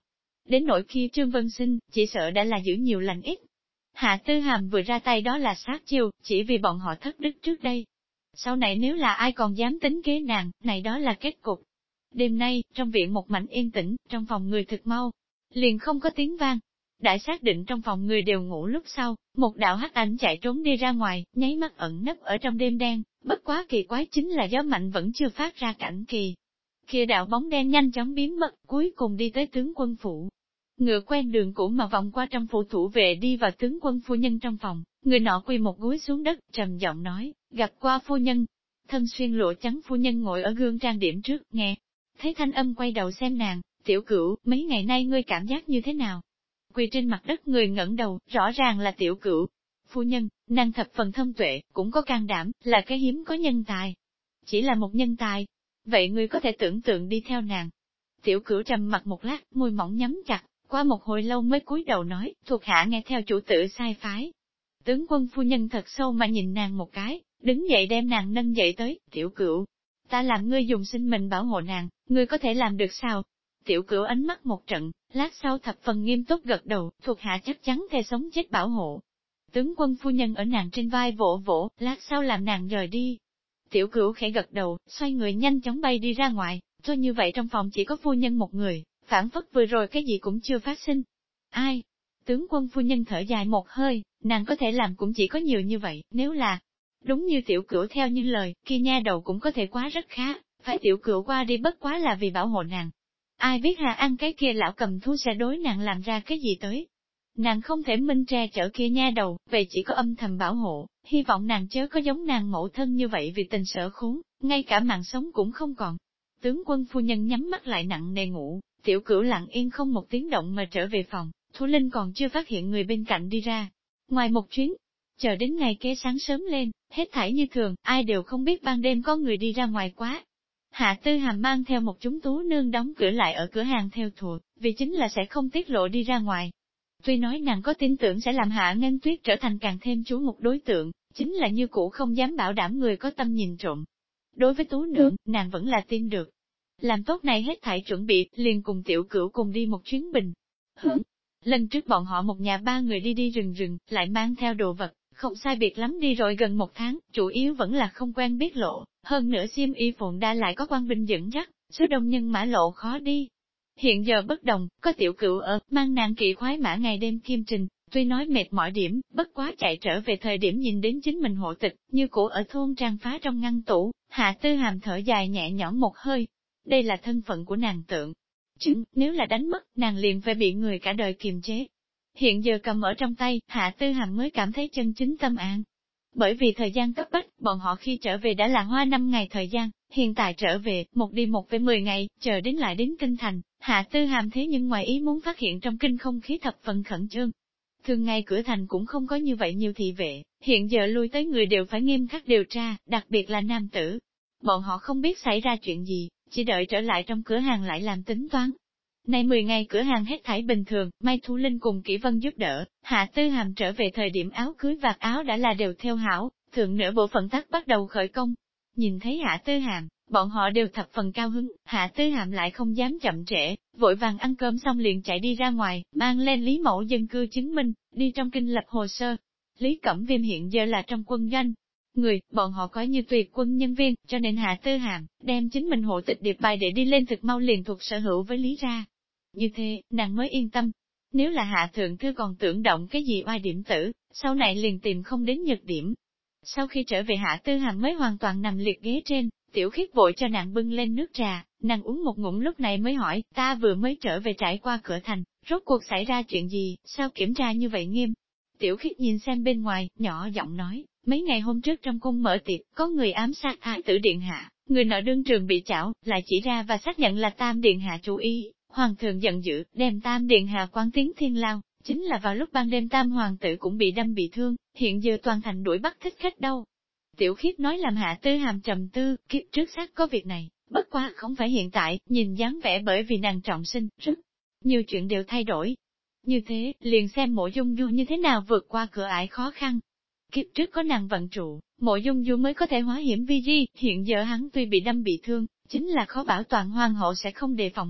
Đến nỗi kia Trương Vân Sinh, chỉ sợ đã là giữ nhiều lành ít. Hạ Tư Hàm vừa ra tay đó là sát chiêu, chỉ vì bọn họ thất đức trước đây. Sau này nếu là ai còn dám tính kế nàng, này đó là kết cục. Đêm nay, trong viện một mảnh yên tĩnh, trong phòng người thực mau, liền không có tiếng vang. Đã xác định trong phòng người đều ngủ lúc sau, một đạo hắc ảnh chạy trốn đi ra ngoài, nháy mắt ẩn nấp ở trong đêm đen, bất quá kỳ quái chính là gió mạnh vẫn chưa phát ra cảnh kỳ. Kia đạo bóng đen nhanh chóng biến mất, cuối cùng đi tới tướng quân phủ. Ngựa quen đường cũ mà vòng qua trong phủ thủ vệ đi vào tướng quân phu nhân trong phòng, người nọ quỳ một gối xuống đất, trầm giọng nói, gặp qua phu nhân. Thân xuyên lụa trắng phu nhân ngồi ở gương trang điểm trước, nghe. Thấy thanh âm quay đầu xem nàng, tiểu cửu, mấy ngày nay ngươi cảm giác như thế nào? Quỳ trên mặt đất người ngẩng đầu, rõ ràng là tiểu cửu. Phu nhân, nàng thập phần thông tuệ, cũng có can đảm, là cái hiếm có nhân tài. Chỉ là một nhân tài. Vậy ngươi có thể tưởng tượng đi theo nàng. Tiểu cửu trầm mặt một lát, môi mỏng nhắm chặt, qua một hồi lâu mới cúi đầu nói, thuộc hạ nghe theo chủ tử sai phái. Tướng quân phu nhân thật sâu mà nhìn nàng một cái, đứng dậy đem nàng nâng dậy tới, tiểu cửu. Ta làm ngươi dùng sinh mệnh bảo hộ nàng, ngươi có thể làm được sao? Tiểu cửu ánh mắt một trận, lát sau thập phần nghiêm túc gật đầu, thuộc hạ chắc chắn thề sống chết bảo hộ. Tướng quân phu nhân ở nàng trên vai vỗ vỗ, lát sau làm nàng rời đi. Tiểu cửu khẽ gật đầu, xoay người nhanh chóng bay đi ra ngoài, thôi như vậy trong phòng chỉ có phu nhân một người, phản phất vừa rồi cái gì cũng chưa phát sinh. Ai? Tướng quân phu nhân thở dài một hơi, nàng có thể làm cũng chỉ có nhiều như vậy, nếu là đúng như tiểu cửu theo như lời, kia nha đầu cũng có thể quá rất khá, phải tiểu cửu qua đi bất quá là vì bảo hộ nàng. Ai biết Hà An cái kia lão cầm thú sẽ đối nàng làm ra cái gì tới. Nàng không thể minh tre chở kia nha đầu, về chỉ có âm thầm bảo hộ, hy vọng nàng chớ có giống nàng mẫu thân như vậy vì tình sở khốn, ngay cả mạng sống cũng không còn. Tướng quân phu nhân nhắm mắt lại nặng nề ngủ, tiểu cửu lặng yên không một tiếng động mà trở về phòng, Thu Linh còn chưa phát hiện người bên cạnh đi ra. Ngoài một chuyến, chờ đến ngày kế sáng sớm lên, hết thảy như thường, ai đều không biết ban đêm có người đi ra ngoài quá. Hạ Tư Hàm mang theo một chúng tú nương đóng cửa lại ở cửa hàng theo thùa, vì chính là sẽ không tiết lộ đi ra ngoài. Tuy nói nàng có tin tưởng sẽ làm Hạ Ngân Tuyết trở thành càng thêm chú một đối tượng, chính là như cũ không dám bảo đảm người có tâm nhìn trộm. Đối với tú nương, nàng vẫn là tin được. Làm tốt này hết thảy chuẩn bị, liền cùng tiểu cửu cùng đi một chuyến bình. Hưởng, lần trước bọn họ một nhà ba người đi rừng rừng, lại mang theo đồ vật, không sai biệt lắm đi rồi gần một tháng, chủ yếu vẫn là không quen biết lộ, hơn nữa xiêm y phụng đa lại có quan binh dẫn dắt, số đông nhân mã lộ khó đi. Hiện giờ bất đồng, có tiểu cửu ở, mang nàng kỵ khoái mã ngày đêm kiêm trình, tuy nói mệt mỏi điểm, bất quá chạy trở về thời điểm nhìn đến chính mình hộ tịch, như cũ ở thôn trang phá trong ngăn tủ, Hạ Tư Hàm thở dài nhẹ nhõm một hơi. Đây là thân phận của nàng tượng. Chứng, nếu là đánh mất, nàng liền phải bị người cả đời kiềm chế. Hiện giờ cầm ở trong tay, Hạ Tư Hàm mới cảm thấy chân chính tâm an. Bởi vì thời gian cấp bách, bọn họ khi trở về đã là hoa 5 ngày thời gian, hiện tại trở về, một đi một về 10 ngày, chờ đến lại đến kinh thành, Hạ Tư Hàm thế nhưng ngoài ý muốn phát hiện trong kinh không khí thập phần khẩn trương. Thường ngày cửa thành cũng không có như vậy nhiều thị vệ, hiện giờ lui tới người đều phải nghiêm khắc điều tra, đặc biệt là nam tử. Bọn họ không biết xảy ra chuyện gì, chỉ đợi trở lại trong cửa hàng lại làm tính toán. Nay 10 ngày cửa hàng hết thảy bình thường, Mai Thu Linh cùng Kỷ Vân giúp đỡ, Hạ Tư Hàm trở về thời điểm áo cưới vạt áo đã là đều theo hảo, thượng nửa bộ phận tác bắt đầu khởi công. Nhìn thấy Hạ Tư Hàm, bọn họ đều thập phần cao hứng, Hạ Tư Hàm lại không dám chậm trễ, vội vàng ăn cơm xong liền chạy đi ra ngoài, mang lên Lý Mẫu dân cư chứng minh, đi trong kinh lập hồ sơ. Lý Cẩm Viêm hiện giờ là trong quân doanh. Người, bọn họ coi như tuyệt quân nhân viên, cho nên Hạ Tư Hàm, đem chính mình hộ tịch điệp bài để đi lên thực mau liền thuộc sở hữu với Lý ra. Như thế, nàng mới yên tâm. Nếu là Hạ Thượng Thư còn tưởng động cái gì oai điểm tử, sau này liền tìm không đến nhược điểm. Sau khi trở về Hạ Tư Hàm mới hoàn toàn nằm liệt ghế trên, Tiểu Khiết vội cho nàng bưng lên nước trà, nàng uống một ngụm lúc này mới hỏi, ta vừa mới trở về trải qua cửa thành, rốt cuộc xảy ra chuyện gì, sao kiểm tra như vậy nghiêm? Tiểu Khiết nhìn xem bên ngoài, nhỏ giọng nói, mấy ngày hôm trước trong cung mở tiệc, có người ám sát Thái tử điện hạ, người nọ đương trường bị chảo, lại chỉ ra và xác nhận là Tam điện hạ chủ ý, hoàng thượng giận dữ, đem Tam điện hạ quán tiến thiên lao, chính là vào lúc ban đêm Tam hoàng tử cũng bị đâm bị thương, hiện giờ toàn thành đuổi bắt thích khách đâu. Tiểu Khiết nói làm Hạ Tư Hàm trầm tư, kiếp trước xác có việc này, bất quá không phải hiện tại, nhìn dáng vẻ bởi vì nàng trọng sinh, rất nhiều chuyện đều thay đổi. Như thế, liền xem Mộ Dung Du như thế nào vượt qua cửa ải khó khăn. Kiếp trước có nàng vận trụ, Mộ Dung Du mới có thể hóa hiểm vi di, hiện giờ hắn tuy bị đâm bị thương, chính là khó bảo toàn hoàng hậu sẽ không đề phòng hắn,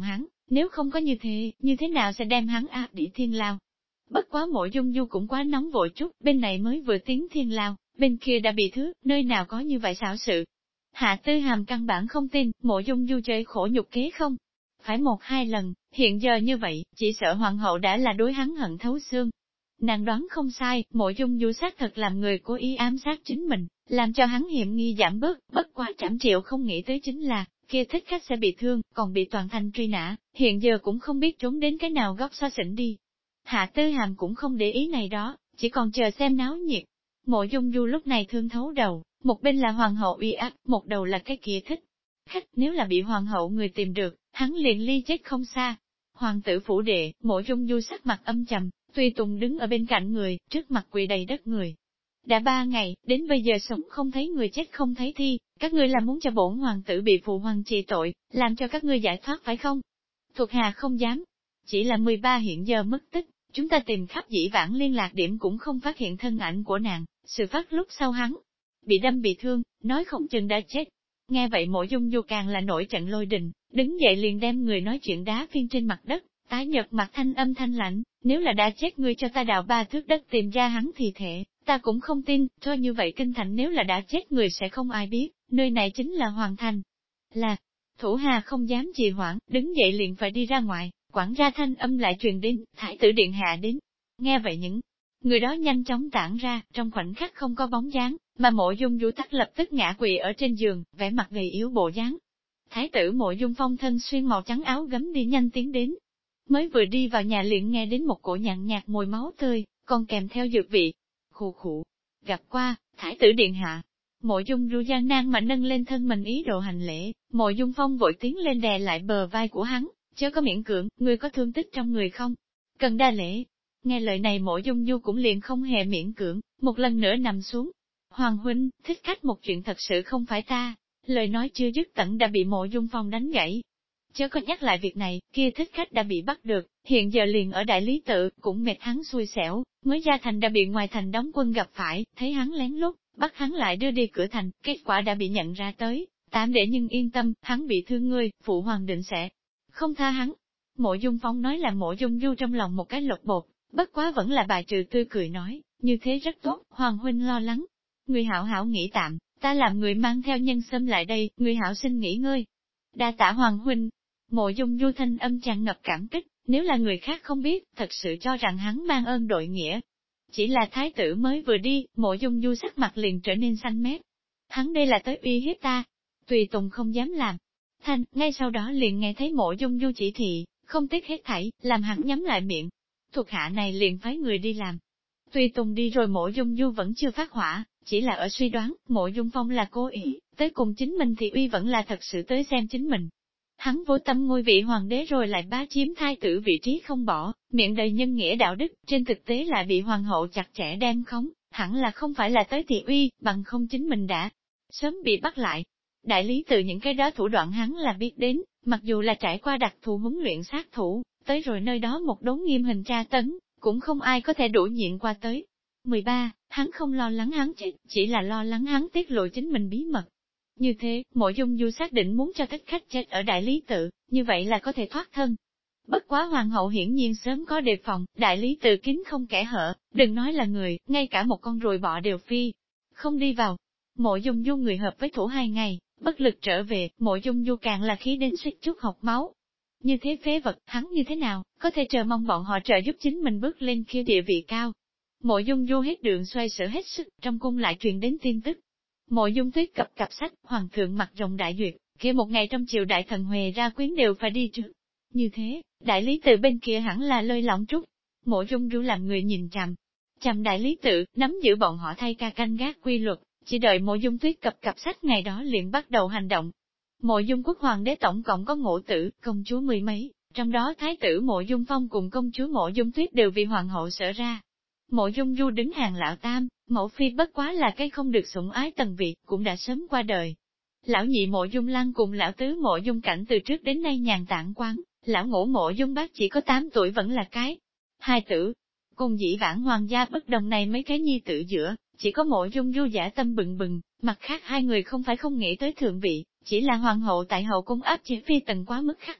Nếu không có như thế nào sẽ đem hắn áp đỉ thiên lao? Bất quá Mộ Dung Du cũng quá nóng vội chút, bên này mới vừa tiến thiên lao, bên kia đã bị thứ, nơi nào có như vậy xảo sự. Hạ Tư Hàm căn bản không tin, Mộ Dung Du chơi khổ nhục kế không? Phải một hai lần, hiện giờ như vậy, chỉ sợ hoàng hậu đã là đối hắn hận thấu xương. Nàng đoán không sai, Mộ Dung Du xác thật làm người cố ý ám sát chính mình, làm cho hắn hiểm nghi giảm bớt, bất quá Trảm Triệu không nghĩ tới chính là, kia thích khách sẽ bị thương, còn bị toàn thành truy nã, hiện giờ cũng không biết trốn đến cái nào góc xó xỉnh đi. Hạ Tư Hàm cũng không để ý này đó, chỉ còn chờ xem náo nhiệt. Mộ Dung Du lúc này thương thấu đầu, một bên là hoàng hậu uy áp, một đầu là cái kia thích khách, nếu là bị hoàng hậu người tìm được, hắn liền ly chết không xa. Hoàng tử phủ đệ, Mộ Dung Du sắc mặt âm trầm, Tùy Tùng đứng ở bên cạnh người, trước mặt quỳ đầy đất người. Đã 3 ngày, đến bây giờ sống không thấy người chết không thấy thi, các ngươi là muốn cho bổn hoàng tử bị phụ hoàng trị tội, làm cho các ngươi giải thoát phải không? Thuộc hạ không dám, chỉ là 13 hiện giờ mất tích, chúng ta tìm khắp dĩ vãng liên lạc điểm cũng không phát hiện thân ảnh của nàng, sự phát lúc sau hắn bị đâm bị thương, nói không chừng đã chết. Nghe vậy Mộ Dung Du càng là nổi trận lôi đình, đứng dậy liền đem người nói chuyện đá phiên trên mặt đất, tái nhợt mặt thanh âm thanh lạnh, nếu là đã chết ngươi cho ta đào 3 thước đất tìm ra hắn thì thể, ta cũng không tin, cho như vậy kinh thành nếu là đã chết người sẽ không ai biết, nơi này chính là hoàng thành. Là, thủ hà không dám trì hoãn, đứng dậy liền phải đi ra ngoài, quản gia thanh âm lại truyền đến, thái tử điện hạ đến. Nghe vậy những người đó nhanh chóng tản ra, trong khoảnh khắc không có bóng dáng, mà Mộ Dung Du tắc lập tức ngã quỵ ở trên giường, vẻ mặt gầy yếu bộ dáng. Thái tử Mộ Dung Phong thân xuyên màu trắng áo gấm đi nhanh tiến đến. Mới vừa đi vào nhà liền nghe đến một cổ nhàn nhạt mùi máu tươi, còn kèm theo dược vị. Khụ khụ, gặp qua, thái tử điện hạ. Mộ Dung Du gian nan mà nâng lên thân mình ý đồ hành lễ, Mộ Dung Phong vội tiến lên đè lại bờ vai của hắn, chớ có miễn cưỡng, ngươi có thương tích trong người không? Cần đa lễ. Nghe lời này Mộ Dung Du cũng liền không hề miễn cưỡng, một lần nữa nằm xuống. Hoàng huynh, thích khách một chuyện thật sự không phải ta. Lời nói chưa dứt tận đã bị Mộ Dung Phong đánh gãy. Chớ có nhắc lại việc này, kia thích khách đã bị bắt được, hiện giờ liền ở đại lý tự, cũng mệt hắn xui xẻo, mới ra thành đã bị ngoài thành đóng quân gặp phải, thấy hắn lén lút, bắt hắn lại đưa đi cửa thành, kết quả đã bị nhận ra tới, tạm để nhưng yên tâm, hắn bị thương ngươi, phụ hoàng định sẽ không tha hắn. Mộ Dung Phong nói là Mộ Dung Du trong lòng một cái lột bột, bất quá vẫn là bài trừ tươi cười nói, như thế rất tốt, hoàng huynh lo lắng. Người hảo hảo nghỉ tạm, ta làm người mang theo nhân sâm lại đây, người hảo xin nghỉ ngơi. Đa tạ hoàng huynh. Mộ Dung Du thanh âm tràn ngập cảm kích, nếu là người khác không biết, thật sự cho rằng hắn mang ơn đội nghĩa. Chỉ là thái tử mới vừa đi, Mộ Dung Du sắc mặt liền trở nên xanh mét. Hắn đây là tới uy hiếp ta. Tùy Tùng không dám làm. Thanh, ngay sau đó liền nghe thấy Mộ Dung Du chỉ thị, không tiếc hết thảy, làm hắn nhắm lại miệng. Thuộc hạ này liền phái người đi làm. Tùy Tùng đi rồi Mộ Dung Du vẫn chưa phát hỏa, chỉ là ở suy đoán, Mộ Dung Phong là cố ý, tới cùng chính mình thì uy vẫn là thật sự tới xem chính mình. Hắn vô tâm ngôi vị hoàng đế rồi lại bá chiếm thái tử vị trí không bỏ, miệng đầy nhân nghĩa đạo đức, trên thực tế lại bị hoàng hậu chặt chẽ đem khống, hẳn là không phải là tới thị uy, bằng không chính mình đã sớm bị bắt lại. Đại lý từ những cái đó thủ đoạn hắn là biết đến, mặc dù là trải qua đặc thù huấn luyện sát thủ, tới rồi nơi đó một đốn nghiêm hình tra tấn, cũng không ai có thể đủ nhịn qua tới. 13. Hắn không lo lắng hắn chết, chỉ là lo lắng hắn tiết lộ chính mình bí mật. Như thế, Mộ Dung Du xác định muốn cho thích khách chết ở đại lý tự, như vậy là có thể thoát thân. Bất quá hoàng hậu hiển nhiên sớm có đề phòng, đại lý tự kín không kẻ hở, đừng nói là người, ngay cả một con ruồi bọ đều phi. Không đi vào. Mộ Dung Du người hợp với thủ 2 ngày, bất lực trở về, Mộ Dung Du càng là khí đến suýt chút học máu. Như thế phế vật, hắn như thế nào, có thể chờ mong bọn họ trợ giúp chính mình bước lên kia địa vị cao. Mộ Dung Du hết đường xoay sở hết sức, trong cung lại truyền đến tin tức. Mộ Dung Tuyết cập cặp sách, hoàng thượng mặt rồng đại duyệt, kia một ngày trong triều đại thần Huệ ra quyến đều phải đi trước. Như thế, đại lý tự bên kia hẳn là lơi lỏng chút. Mộ Dung Du làm người nhìn chằm đại lý tự, nắm giữ bọn họ thay ca canh gác quy luật, chỉ đợi Mộ Dung Tuyết cập cặp sách ngày đó liền bắt đầu hành động. Mộ Dung Quốc hoàng đế tổng cộng có ngũ tử, công chúa 10 mấy, trong đó thái tử Mộ Dung Phong cùng công chúa Mộ Dung Tuyết đều vì hoàng hậu sở ra. Mộ Dung Du đứng hàng lão tam, mẫu phi bất quá là cái không được sủng ái tần Việt, cũng đã sớm qua đời. Lão nhị Mộ Dung Lăng cùng lão tứ Mộ Dung Cảnh từ trước đến nay nhàn tản quán, lão ngũ Mộ Dung Bác chỉ có 8 tuổi vẫn là cái hai tử. Cùng dĩ vãng hoàng gia bất đồng này mấy cái nhi tử giữa, chỉ có Mộ Dung Du giả tâm bừng bừng, mặt khác hai người không phải không nghĩ tới thượng vị, chỉ là hoàng hậu tại hậu cung áp chế phi tần quá mức khắc nghiệt,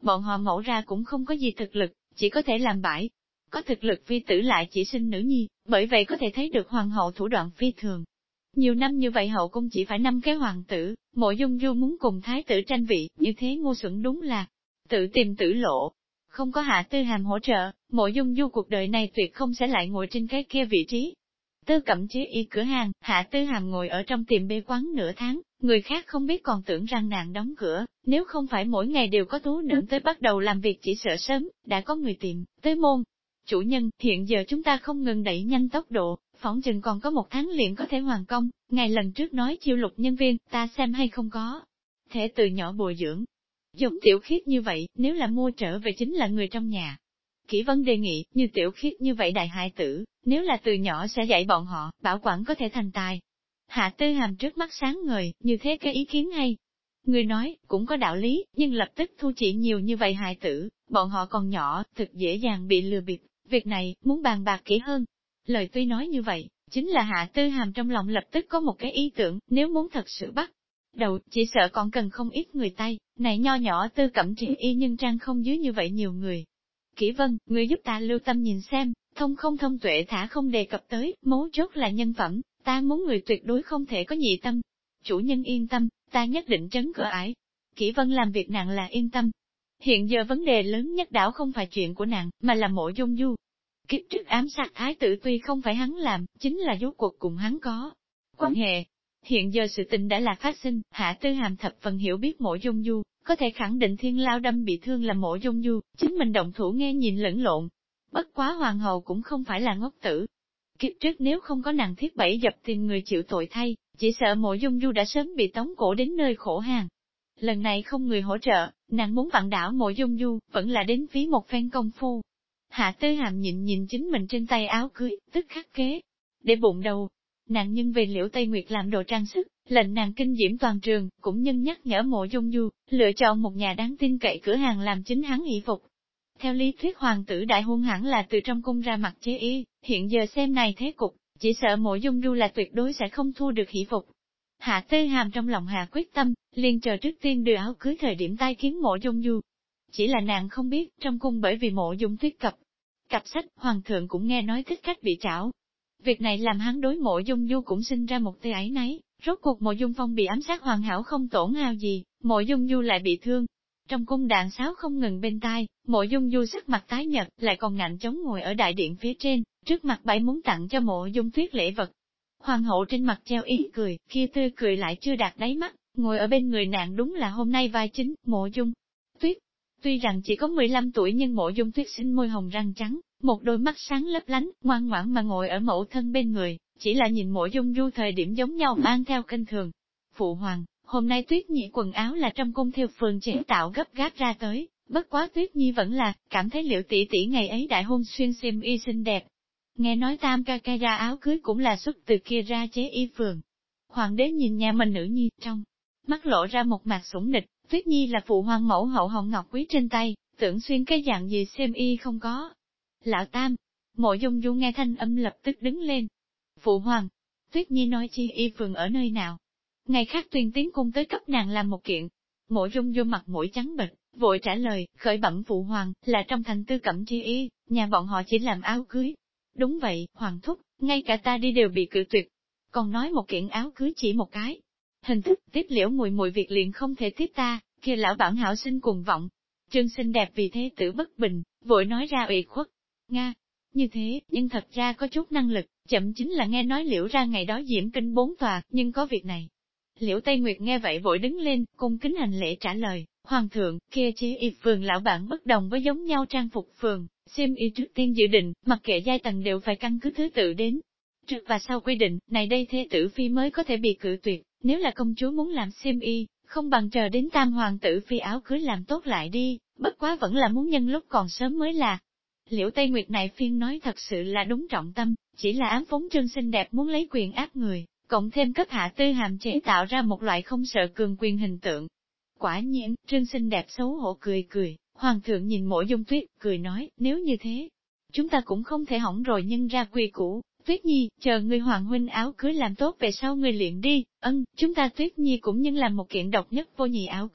bọn họ mẫu ra cũng không có gì thực lực, chỉ có thể làm bãi. Có thực lực phi tử lại chỉ sinh nữ nhi, bởi vậy có thể thấy được hoàng hậu thủ đoạn phi thường. Nhiều năm như vậy hậu cung chỉ phải 5 cái hoàng tử, Mộ Dung Du muốn cùng thái tử tranh vị, như thế ngu xuẩn đúng là tự tìm tử lộ. Không có Hạ Tư Hàm hỗ trợ, Mộ Dung Du cuộc đời này tuyệt không sẽ lại ngồi trên cái kia vị trí. Tư Cẩm chế y cửa hàng, Hạ Tư Hàm ngồi ở trong tiệm bê quán nửa tháng, người khác không biết còn tưởng rằng nàng đóng cửa, nếu không phải mỗi ngày đều có thú nữ tới bắt đầu làm việc chỉ sợ sớm, đã có người tìm, tới môn. Chủ nhân, hiện giờ chúng ta không ngừng đẩy nhanh tốc độ, phỏng chừng còn có 1 tháng liền có thể hoàn công, ngày lần trước nói chiêu lục nhân viên, ta xem hay không có. Thể từ nhỏ bồi dưỡng. Dùng Tiểu Khiết như vậy, nếu là mua trở về chính là người trong nhà. Kỷ Vân đề nghị, như Tiểu Khiết như vậy đại hài tử, nếu là từ nhỏ sẽ dạy bọn họ, bảo quản có thể thành tài. Hạ Tư Hàm trước mắt sáng ngời, như thế cái ý kiến hay. Người nói, cũng có đạo lý, nhưng lập tức thu chỉ nhiều như vậy hài tử, bọn họ còn nhỏ, thực dễ dàng bị lừa bịp, việc này, muốn bàn bạc kỹ hơn. Lời tuy nói như vậy, chính là Hạ Tư Hàm trong lòng lập tức có một cái ý tưởng, nếu muốn thật sự bắt đầu, chỉ sợ còn cần không ít người tay, này nho nhỏ Tư Cẩm trị y nhưng trang không dưới như vậy nhiều người. Kỷ Vân, người giúp ta lưu tâm nhìn xem, thông không thông tuệ thả không đề cập tới, mấu chốt là nhân phẩm, ta muốn người tuyệt đối không thể có nhị tâm. Chủ nhân yên tâm, ta nhất định trấn cửa ải. Kỷ Vân làm việc nàng là yên tâm. Hiện giờ vấn đề lớn nhất đảo không phải chuyện của nàng, mà là Mộ Dung Du. Kiếp trước ám sát thái tử tuy không phải hắn làm, chính là rốt cuộc cùng hắn có quan hệ. Hiện giờ sự tình đã là phát sinh, Hạ Tư Hàm thập phần hiểu biết Mộ Dung Du, có thể khẳng định Thiên Lao đâm bị thương là Mộ Dung Du, chính mình động thủ nghe nhìn lẫn lộn. Bất quá hoàng hậu cũng không phải là ngốc tử. Kiếp trước nếu không có nàng thiết bẫy dập tìm người chịu tội thay, chỉ sợ Mộ Dung Du đã sớm bị tống cổ đến nơi khổ hàng. Lần này không người hỗ trợ, nàng muốn vặn đảo Mộ Dung Du, vẫn là đến phí một phen công phu. Hạ Tư Hàm nhìn chính mình trên tay áo cưới, tức khắc kế. Để bụng đầu, nàng nhưng về Liễu Tây Nguyệt làm đồ trang sức, lệnh nàng kinh diễm toàn trường, cũng nhân nhắc nhở Mộ Dung Du, lựa chọn một nhà đáng tin cậy cửa hàng làm chính hắn y phục. Theo lý thuyết hoàng tử đại hôn hẳn là từ trong cung ra mặt chế y, hiện giờ xem này thế cục, chỉ sợ Mộ Dung Du là tuyệt đối sẽ không thu được hỷ phục. Hạ Tư Hàm trong lòng hạ quyết tâm, liền chờ trước tiên đưa áo cưới thời điểm tai kiến Mộ Dung Du. Chỉ là nàng không biết, trong cung bởi vì Mộ Dung Tuyết cặp sách, hoàng thượng cũng nghe nói thích cách bị trảo. Việc này làm hắn đối Mộ Dung Du cũng sinh ra một tia áy náy, rốt cuộc Mộ Dung Phong bị ám sát hoàn hảo không tổn hao gì, Mộ Dung Du lại bị thương. Trong cung đàn sáo không ngừng bên tai, Mộ Dung Du sắc mặt tái nhợt, lại còn ngạnh chống ngồi ở đại điện phía trên, trước mặt bãi muốn tặng cho Mộ Dung Tuyết lễ vật. Hoàng hậu trên mặt treo ý cười, kia tươi cười lại chưa đạt đáy mắt, ngồi ở bên người nàng đúng là hôm nay vai chính, Mộ Dung Tuyết. Tuy rằng chỉ có 15 tuổi nhưng Mộ Dung Tuyết xinh môi hồng răng trắng, một đôi mắt sáng lấp lánh, ngoan ngoãn mà ngồi ở mẫu thân bên người, chỉ là nhìn Mộ Dung Du thời điểm giống nhau mang theo kinh thường. Phụ hoàng, hôm nay Tuyết Nhi quần áo là trong cung theo phường chế tạo gấp gáp ra tới, bất quá Tuyết Nhi vẫn là, cảm thấy Liễu tỷ tỷ ngày ấy đại hôn xuyên xiêm y xinh đẹp. Nghe nói Tam ca ca ra áo cưới cũng là xuất từ kia ra chế y phường. Hoàng đế nhìn nhà mình nữ nhi trong mắt lộ ra một mặt sủng nịch, Tuyết Nhi là phụ hoàng mẫu hậu hồng ngọc quý trên tay, tưởng xuyên cái dạng gì xiêm y không có. Lão Tam, Mộ Dung Du nghe thanh âm lập tức đứng lên. Phụ hoàng, Tuyết Nhi nói chi y phường ở nơi nào? Ngày khác tuyên tiến cung tới cấp nàng làm một kiện. Mộ Dung Du mặt mũi trắng bệch, vội trả lời, khởi bẩm phụ hoàng, là trong thành Tư Cẩm chi y, nhà bọn họ chỉ làm áo cưới. Đúng vậy, hoàng thúc, ngay cả ta đi đều bị cự tuyệt. Còn nói một kiện áo cưới chỉ một cái. Hình thức tiếp Liễu mùi mùi việc liền không thể tiếp ta, kia lão bản hảo sinh cùng vọng. Trương xinh đẹp vì thế tử bất bình, vội nói ra ủy khuất. Nga, như thế, nhưng thật ra có chút năng lực, chậm chính là nghe nói Liễu ra ngày đó diễm kinh 4 tòa, nhưng có việc này. Liễu Tây Nguyệt nghe vậy vội đứng lên, cung kính hành lễ trả lời, hoàng thượng, kia chế y phường lão bản bất đồng với giống nhau trang phục phường, xiêm y trước tiên dự định, mặc kệ giai tầng đều phải căn cứ thứ tự đến. Trước và sau quy định, này đây thế tử phi mới có thể bị cự tuyệt, nếu là công chúa muốn làm xiêm y, không bằng chờ đến tam hoàng tử phi áo cưới làm tốt lại đi, bất quá vẫn là muốn nhân lúc còn sớm mới là. Liễu Tây Nguyệt này phiên nói thật sự là đúng trọng tâm, chỉ là ám phóng Trương xinh đẹp muốn lấy quyền áp người, cộng thêm cấp Hạ Tư Hàm chế tạo ra một loại không sợ cường quyền hình tượng. Quả nhiên, Trương xinh đẹp xấu hổ cười cười, hoàng thượng nhìn Mộ Dung Tuyết, cười nói, nếu như thế, chúng ta cũng không thể hỏng rồi nhân ra quy củ. Tuyết Nhi, chờ ngươi hoàng huynh áo cưới làm tốt về sau ngươi luyện đi, chúng ta Tuyết Nhi cũng nhân làm một kiện độc nhất vô nhị áo cưới,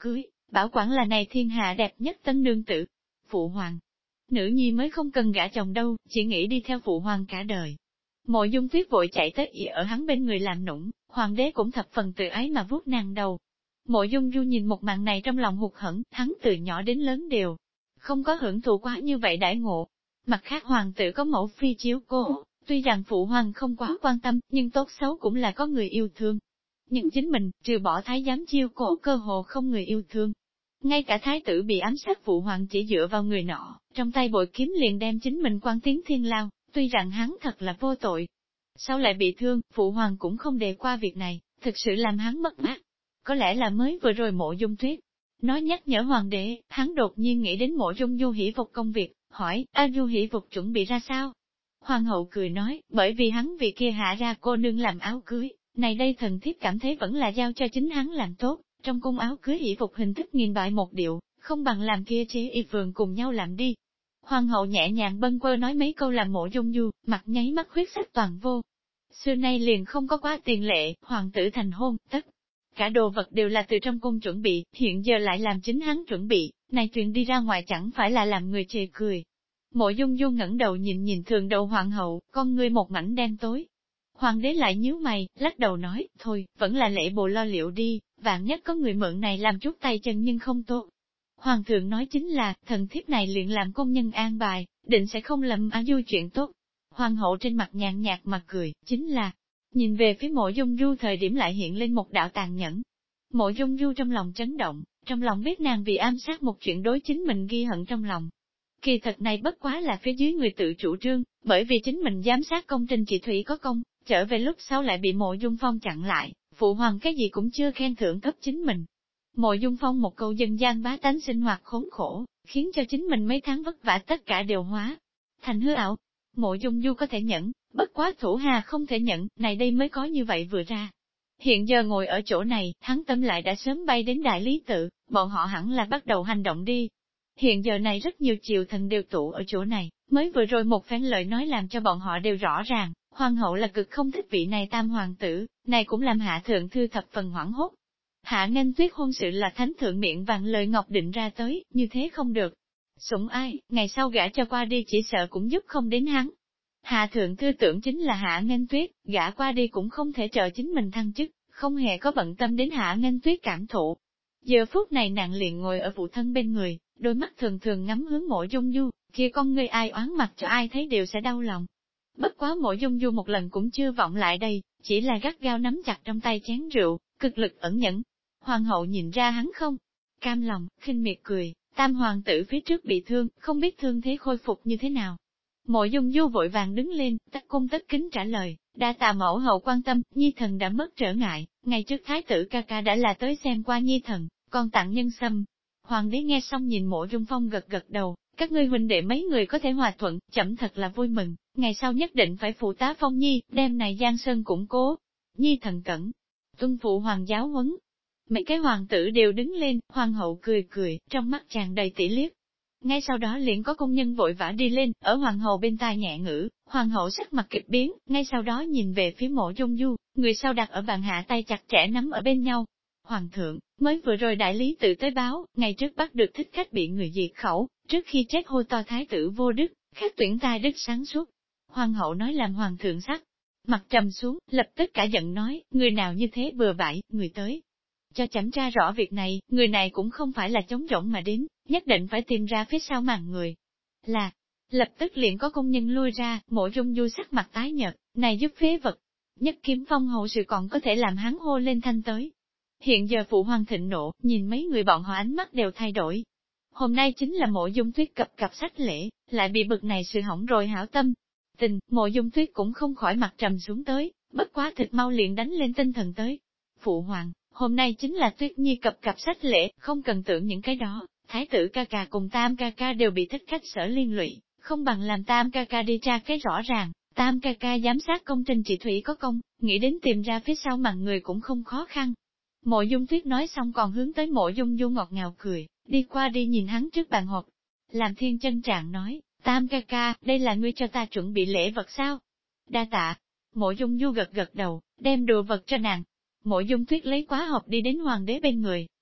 bảo quản là này thiên hạ đẹp nhất tân nương tử. Phụ hoàng, nữ nhi mới không cần gả chồng đâu, chỉ nghĩ đi theo phụ hoàng cả đời. Mộ Dung Tuyết vội chạy tới ỉ ở hắn bên người làm nũng, hoàng đế cũng thập phần tự ái mà vuốt nàng đầu. Mộ Dung Du nhìn một màn này trong lòng hụt hẫng, hắn từ nhỏ đến lớn đều không có hưởng thụ quá như vậy đãi ngộ. Mặt khác hoàng tử có mẫu phi chiếu cố, tuy rằng phụ hoàng không quá quan tâm, nhưng tốt xấu cũng là có người yêu thương. Nhưng chính mình, trừ bỏ thái giám chiêu cổ cơ hồ không người yêu thương. Ngay cả thái tử bị ám sát phụ hoàng chỉ dựa vào người nọ, trong tay bội kiếm liền đem chính mình quan tiến thiên lao, tuy rằng hắn thật là vô tội. Sau lại bị thương, phụ hoàng cũng không đề qua việc này, thực sự làm hắn mất mát. Có lẽ là mới vừa rồi Mộ Dung Tuyết nói nhắc nhở hoàng đế, hắn đột nhiên nghĩ đến Mộ Dung Du hỷ phục công việc, hỏi, Du hỷ phục chuẩn bị ra sao? Hoàng hậu cười nói, bởi vì hắn vì kia hạ ra cô nương làm áo cưới, này đây thần thiếp cảm thấy vẫn là giao cho chính hắn làm tốt, trong cung áo cưới hỷ phục hình thức nghìn bại một điệu, không bằng làm kia chế y phường cùng nhau làm đi. Hoàng hậu nhẹ nhàng bâng quơ nói mấy câu làm Mộ Dung Du, mặt nháy mắt huyết sắc toàn vô. Xưa nay liền không có quá tiền lệ, hoàng tử thành hôn, tất cả đồ vật đều là từ trong cung chuẩn bị, hiện giờ lại làm chính hắn chuẩn bị, này chuyện đi ra ngoài chẳng phải là làm người chê cười. Mộ Dung Du ngẩng đầu nhìn thường đầu hoàng hậu, con ngươi một mảnh đen tối. Hoàng đế lại nhíu mày, lắc đầu nói, thôi, vẫn là lễ bộ lo liệu đi, vạn nhất có người mượn này làm chút tay chân nhưng không tốt. Hoàng thượng nói chính là, thần thiếp này liền làm công nhân an bài, định sẽ không lầm Du chuyện tốt. Hoàng hậu trên mặt nhàn nhạt mà cười, chính là, nhìn về phía Mộ Dung Du thời điểm lại hiện lên một đạo tàn nhẫn. Mộ Dung Du trong lòng chấn động, trong lòng biết nàng vì ám sát một chuyện đối chính mình ghi hận trong lòng. Kỳ thật này bất quá là phía dưới người tự chủ trương, bởi vì chính mình giám sát công trình chị Thủy có công, trở về lúc sau lại bị Mộ Dung Phong chặn lại, phụ hoàng cái gì cũng chưa khen thưởng cấp chính mình. Mộ Dung Phong một câu dân gian bá tánh sinh hoạt khốn khổ, khiến cho chính mình mấy tháng vất vả tất cả đều hóa thành hư ảo. Mộ Dung Du có thể nhẫn, bất quá thủ hà không thể nhẫn, này đây mới có như vậy vừa ra. Hiện giờ ngồi ở chỗ này, hắn tâm lại đã sớm bay đến Đại Lý Tự, bọn họ hẳn là bắt đầu hành động đi. Hiện giờ này rất nhiều triều thần đều tụ ở chỗ này, mới vừa rồi một phen lời nói làm cho bọn họ đều rõ ràng, hoàng hậu là cực không thích vị này tam hoàng tử, này cũng làm hạ thượng thư thập phần hoảng hốt. Hạ Nghênh Tuyết hôn sự là thánh thượng miệng vàng lời ngọc định ra tới, như thế không được. Sủng ai, ngày sau gả cho qua đi chỉ sợ cũng giúp không đến hắn. Hạ thượng thư tưởng chính là Hạ Nghênh Tuyết, gả qua đi cũng không thể chờ chính mình thăng chức, không hề có bận tâm đến Hạ Nghênh Tuyết cảm thụ. Giờ phút này nàng liền ngồi ở phụ thân bên người, đôi mắt thường thường ngắm hướng Mộ Dung Du, kia con người ai oán mặt cho ai thấy đều sẽ đau lòng. Bất quá Mộ Dung Du một lần cũng chưa vọng lại đây, chỉ là gắt gao nắm chặt trong tay chén rượu, cực lực ẩn nhẫn. Hoàng hậu nhìn ra hắn không cam lòng, khinh miệt cười, tam hoàng tử phía trước bị thương, không biết thương thế khôi phục như thế nào. Mộ Dung Du vội vàng đứng lên, tất cung tất kính trả lời, đa tạ mẫu hậu quan tâm, nhi thần đã mất trở ngại, ngày trước thái tử ca ca đã là tới xem qua nhi thần, còn tặng nhân sâm. Hoàng đế nghe xong nhìn Mộ Dung Phong gật gật đầu, các ngươi huynh đệ mấy người có thể hòa thuận, chậm thật là vui mừng, ngày sau nhất định phải phụ tá Phong nhi, đem này Giang Sơn củng cố. Nhi thần cẩn, tuân phụ hoàng giáo huấn. Mấy cái hoàng tử đều đứng lên, hoàng hậu cười cười, trong mắt tràn đầy tỉ liếc. Ngay sau đó liền có công nhân vội vã đi lên, ở hoàng hậu bên tai nhẹ ngữ, hoàng hậu sắc mặt kịch biến, ngay sau đó nhìn về phía Mộ Dung Du, người sau đặt ở bàn hạ tay chặt chẽ nắm ở bên nhau. Hoàng thượng, mới vừa rồi đại lý tự tới báo, ngày trước bắt được thích khách bị người diệt khẩu, trước khi chết hô to thái tử vô đức, khác tuyển tai đức sáng suốt. Hoàng hậu nói làm hoàng thượng sắc, mặt trầm xuống, lập tức cả giận nói, người nào như thế bừa bãi, người tới. Cho chẩm tra rõ việc này, người này cũng không phải là trống rỗng mà đến, nhất định phải tìm ra phía sau màn người. Là, lập tức liền có công nhân lui ra, Mộ Dung Du sắc mặt tái nhợt, này giúp phế vật. Nhất kiếm phong hậu sự còn có thể làm hắn hô lên thanh tới. Hiện giờ phụ hoàng thịnh nộ, nhìn mấy người bọn họ ánh mắt đều thay đổi. Hôm nay chính là Mộ Dung Tuyết cập sách lễ, lại bị bực này sự hỏng rồi hảo tâm. Tình, Mộ Dung Tuyết cũng không khỏi mặt trầm xuống tới, bất quá thịt mau liền đánh lên tinh thần tới. Phụ hoàng, hôm nay chính là Tuyết Nhi cập sách lễ, không cần tưởng những cái đó, thái tử ca ca cùng tam ca ca đều bị thích khách sở liên lụy, không bằng làm tam ca ca đi tra cái rõ ràng, tam ca ca giám sát công trình chị Thủy có công, nghĩ đến tìm ra phía sau màn người cũng không khó khăn. Mộ Dung Tuyết nói xong còn hướng tới Mộ Dung Du ngọt ngào cười, đi qua đi nhìn hắn trước bàn họp. Làm Thiên chân trạng nói, tam ca ca, đây là ngươi cho ta chuẩn bị lễ vật sao? Đa tạ. Mộ Dung Du gật gật đầu, đem đồ vật cho nàng. Mộ Dung Tuyết lấy quá hộp đi đến hoàng đế bên người,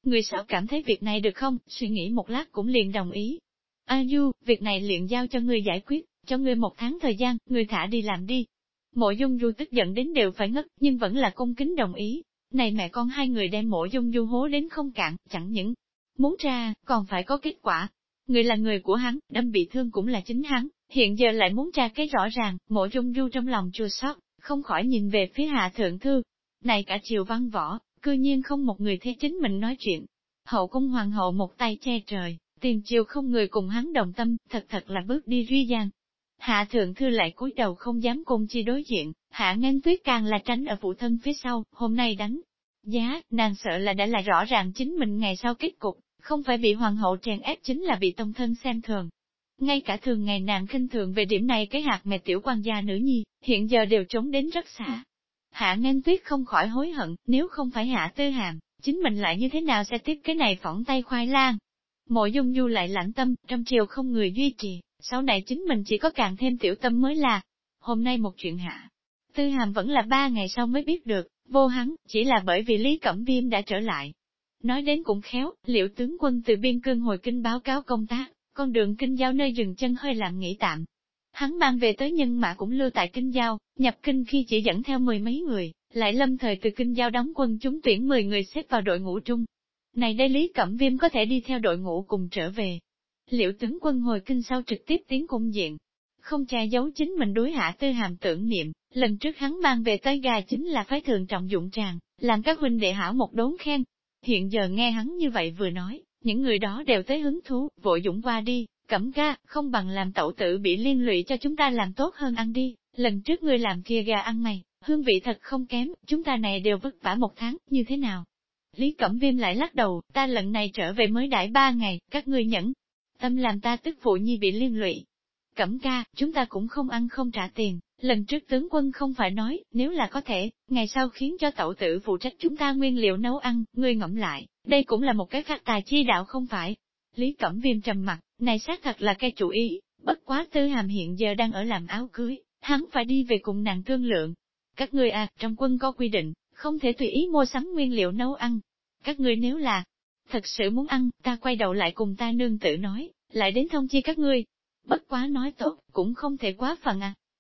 Người sao cảm thấy việc này được không, suy nghĩ một lát cũng liền đồng ý. A Du, việc này liền giao cho ngươi giải quyết, cho ngươi 1 tháng thời gian, ngươi thả đi làm đi. Mộ Dung Du tức giận đến đều phải ngất, nhưng vẫn là cung kính đồng ý. Này mẹ con hai người đem Mộ Dung Du hố đến không cạn, chẳng những muốn ra, còn phải có kết quả. Người là người của hắn, đâm bị thương cũng là chính hắn, hiện giờ lại muốn tra cái rõ ràng, Mộ Dung Du trong lòng chua xót, không khỏi nhìn về phía Hạ Thượng Thư. Này cả triều văn võ, cư nhiên không một người thế chính mình nói chuyện. Hậu cung hoàng hậu một tay che trời, tiền triều không người cùng hắn đồng tâm, thật là bước đi duy gian. Hạ Thượng Thư lại cúi đầu không dám cùng chi đối diện, Hạ Nghênh Tuyết càng là tránh ở phụ thân phía sau, hôm nay đánh giá, nàng sợ là đã lại rõ ràng chính mình ngày sau kết cục, không phải bị hoàng hậu chèn ép chính là bị tông thân xem thường. Ngay cả thường ngày nàng khinh thường về điểm này cái hạt mẹ tiểu quan gia nữ nhi, hiện giờ đều trốn đến rất xa. Hạ Nghênh Tuyết không khỏi hối hận, nếu không phải Hạ Tư Hàm, chính mình lại như thế nào sẽ tiếp cái này phỏng tay khoai lang. Mộ Dung Du lại lãnh tâm, trong triều không người duy trì, sau này chính mình chỉ có càng thêm tiểu tâm mới là. Hôm nay một chuyện Hạ Tư Hàm vẫn là 3 ngày sau mới biết được, vô hắn, chỉ là bởi vì Lý Cẩm Viêm đã trở lại. Nói đến cũng khéo, Liễu tướng quân từ biên cương hồi kinh báo cáo công tác, con đường kinh giao nơi dừng chân hơi làm nghỉ tạm. Hắn mang về tới nhân mã cũng lưu tại kinh giao, nhập kinh khi chỉ dẫn theo 10 mấy người, lại lâm thời từ kinh giao đóng quân chúng tuyển 10 người xếp vào đội ngũ trung. Này đây Lý Cẩm Viêm có thể đi theo đội ngũ cùng trở về. Liễu tướng quân hồi kinh sau trực tiếp tiến cung diện, không che giấu chính mình đối Hạ Tư Hàm tưởng niệm, lần trước hắn mang về tới gà chính là phái thường trọng dụng tràng, làm các huynh đệ hảo một đốn khen. Hiện giờ nghe hắn như vậy vừa nói, những người đó đều tới hứng thú, vội dũng qua đi, Cẩm ca, không bằng làm tẩu tử bị liên lụy cho chúng ta làm tốt hơn ăn đi, lần trước ngươi làm kia gà ăn mày, hương vị thật không kém, chúng ta này đều vất vả 1 tháng, như thế nào? Lý Cẩm Viêm lại lắc đầu, ta lần này trở về mới đãi 3 ngày, các ngươi nhẫn tâm làm ta tức phụ nhi bị liên lụy. Cẩm ca, chúng ta cũng không ăn không trả tiền, lần trước tướng quân không phải nói, nếu là có thể, ngày sau khiến cho tẩu tử phụ trách chúng ta nguyên liệu nấu ăn, ngươi ngẫm lại, đây cũng là một cái phát tài chi đạo không phải. Lý Cẩm Viêm trầm mặt, này xác thật là cái chủ ý, bất quá Tư Hàm hiện giờ đang ở làm áo cưới, hắn phải đi về cùng nàng thương lượng. Các ngươi trong quân có quy định, không thể tùy ý mua sắm nguyên liệu nấu ăn. Các ngươi nếu là thật sự muốn ăn, ta quay đầu lại cùng ta nương tử nói, lại đến thông chi các ngươi. Bất quá nói tốt, cũng không thể quá phần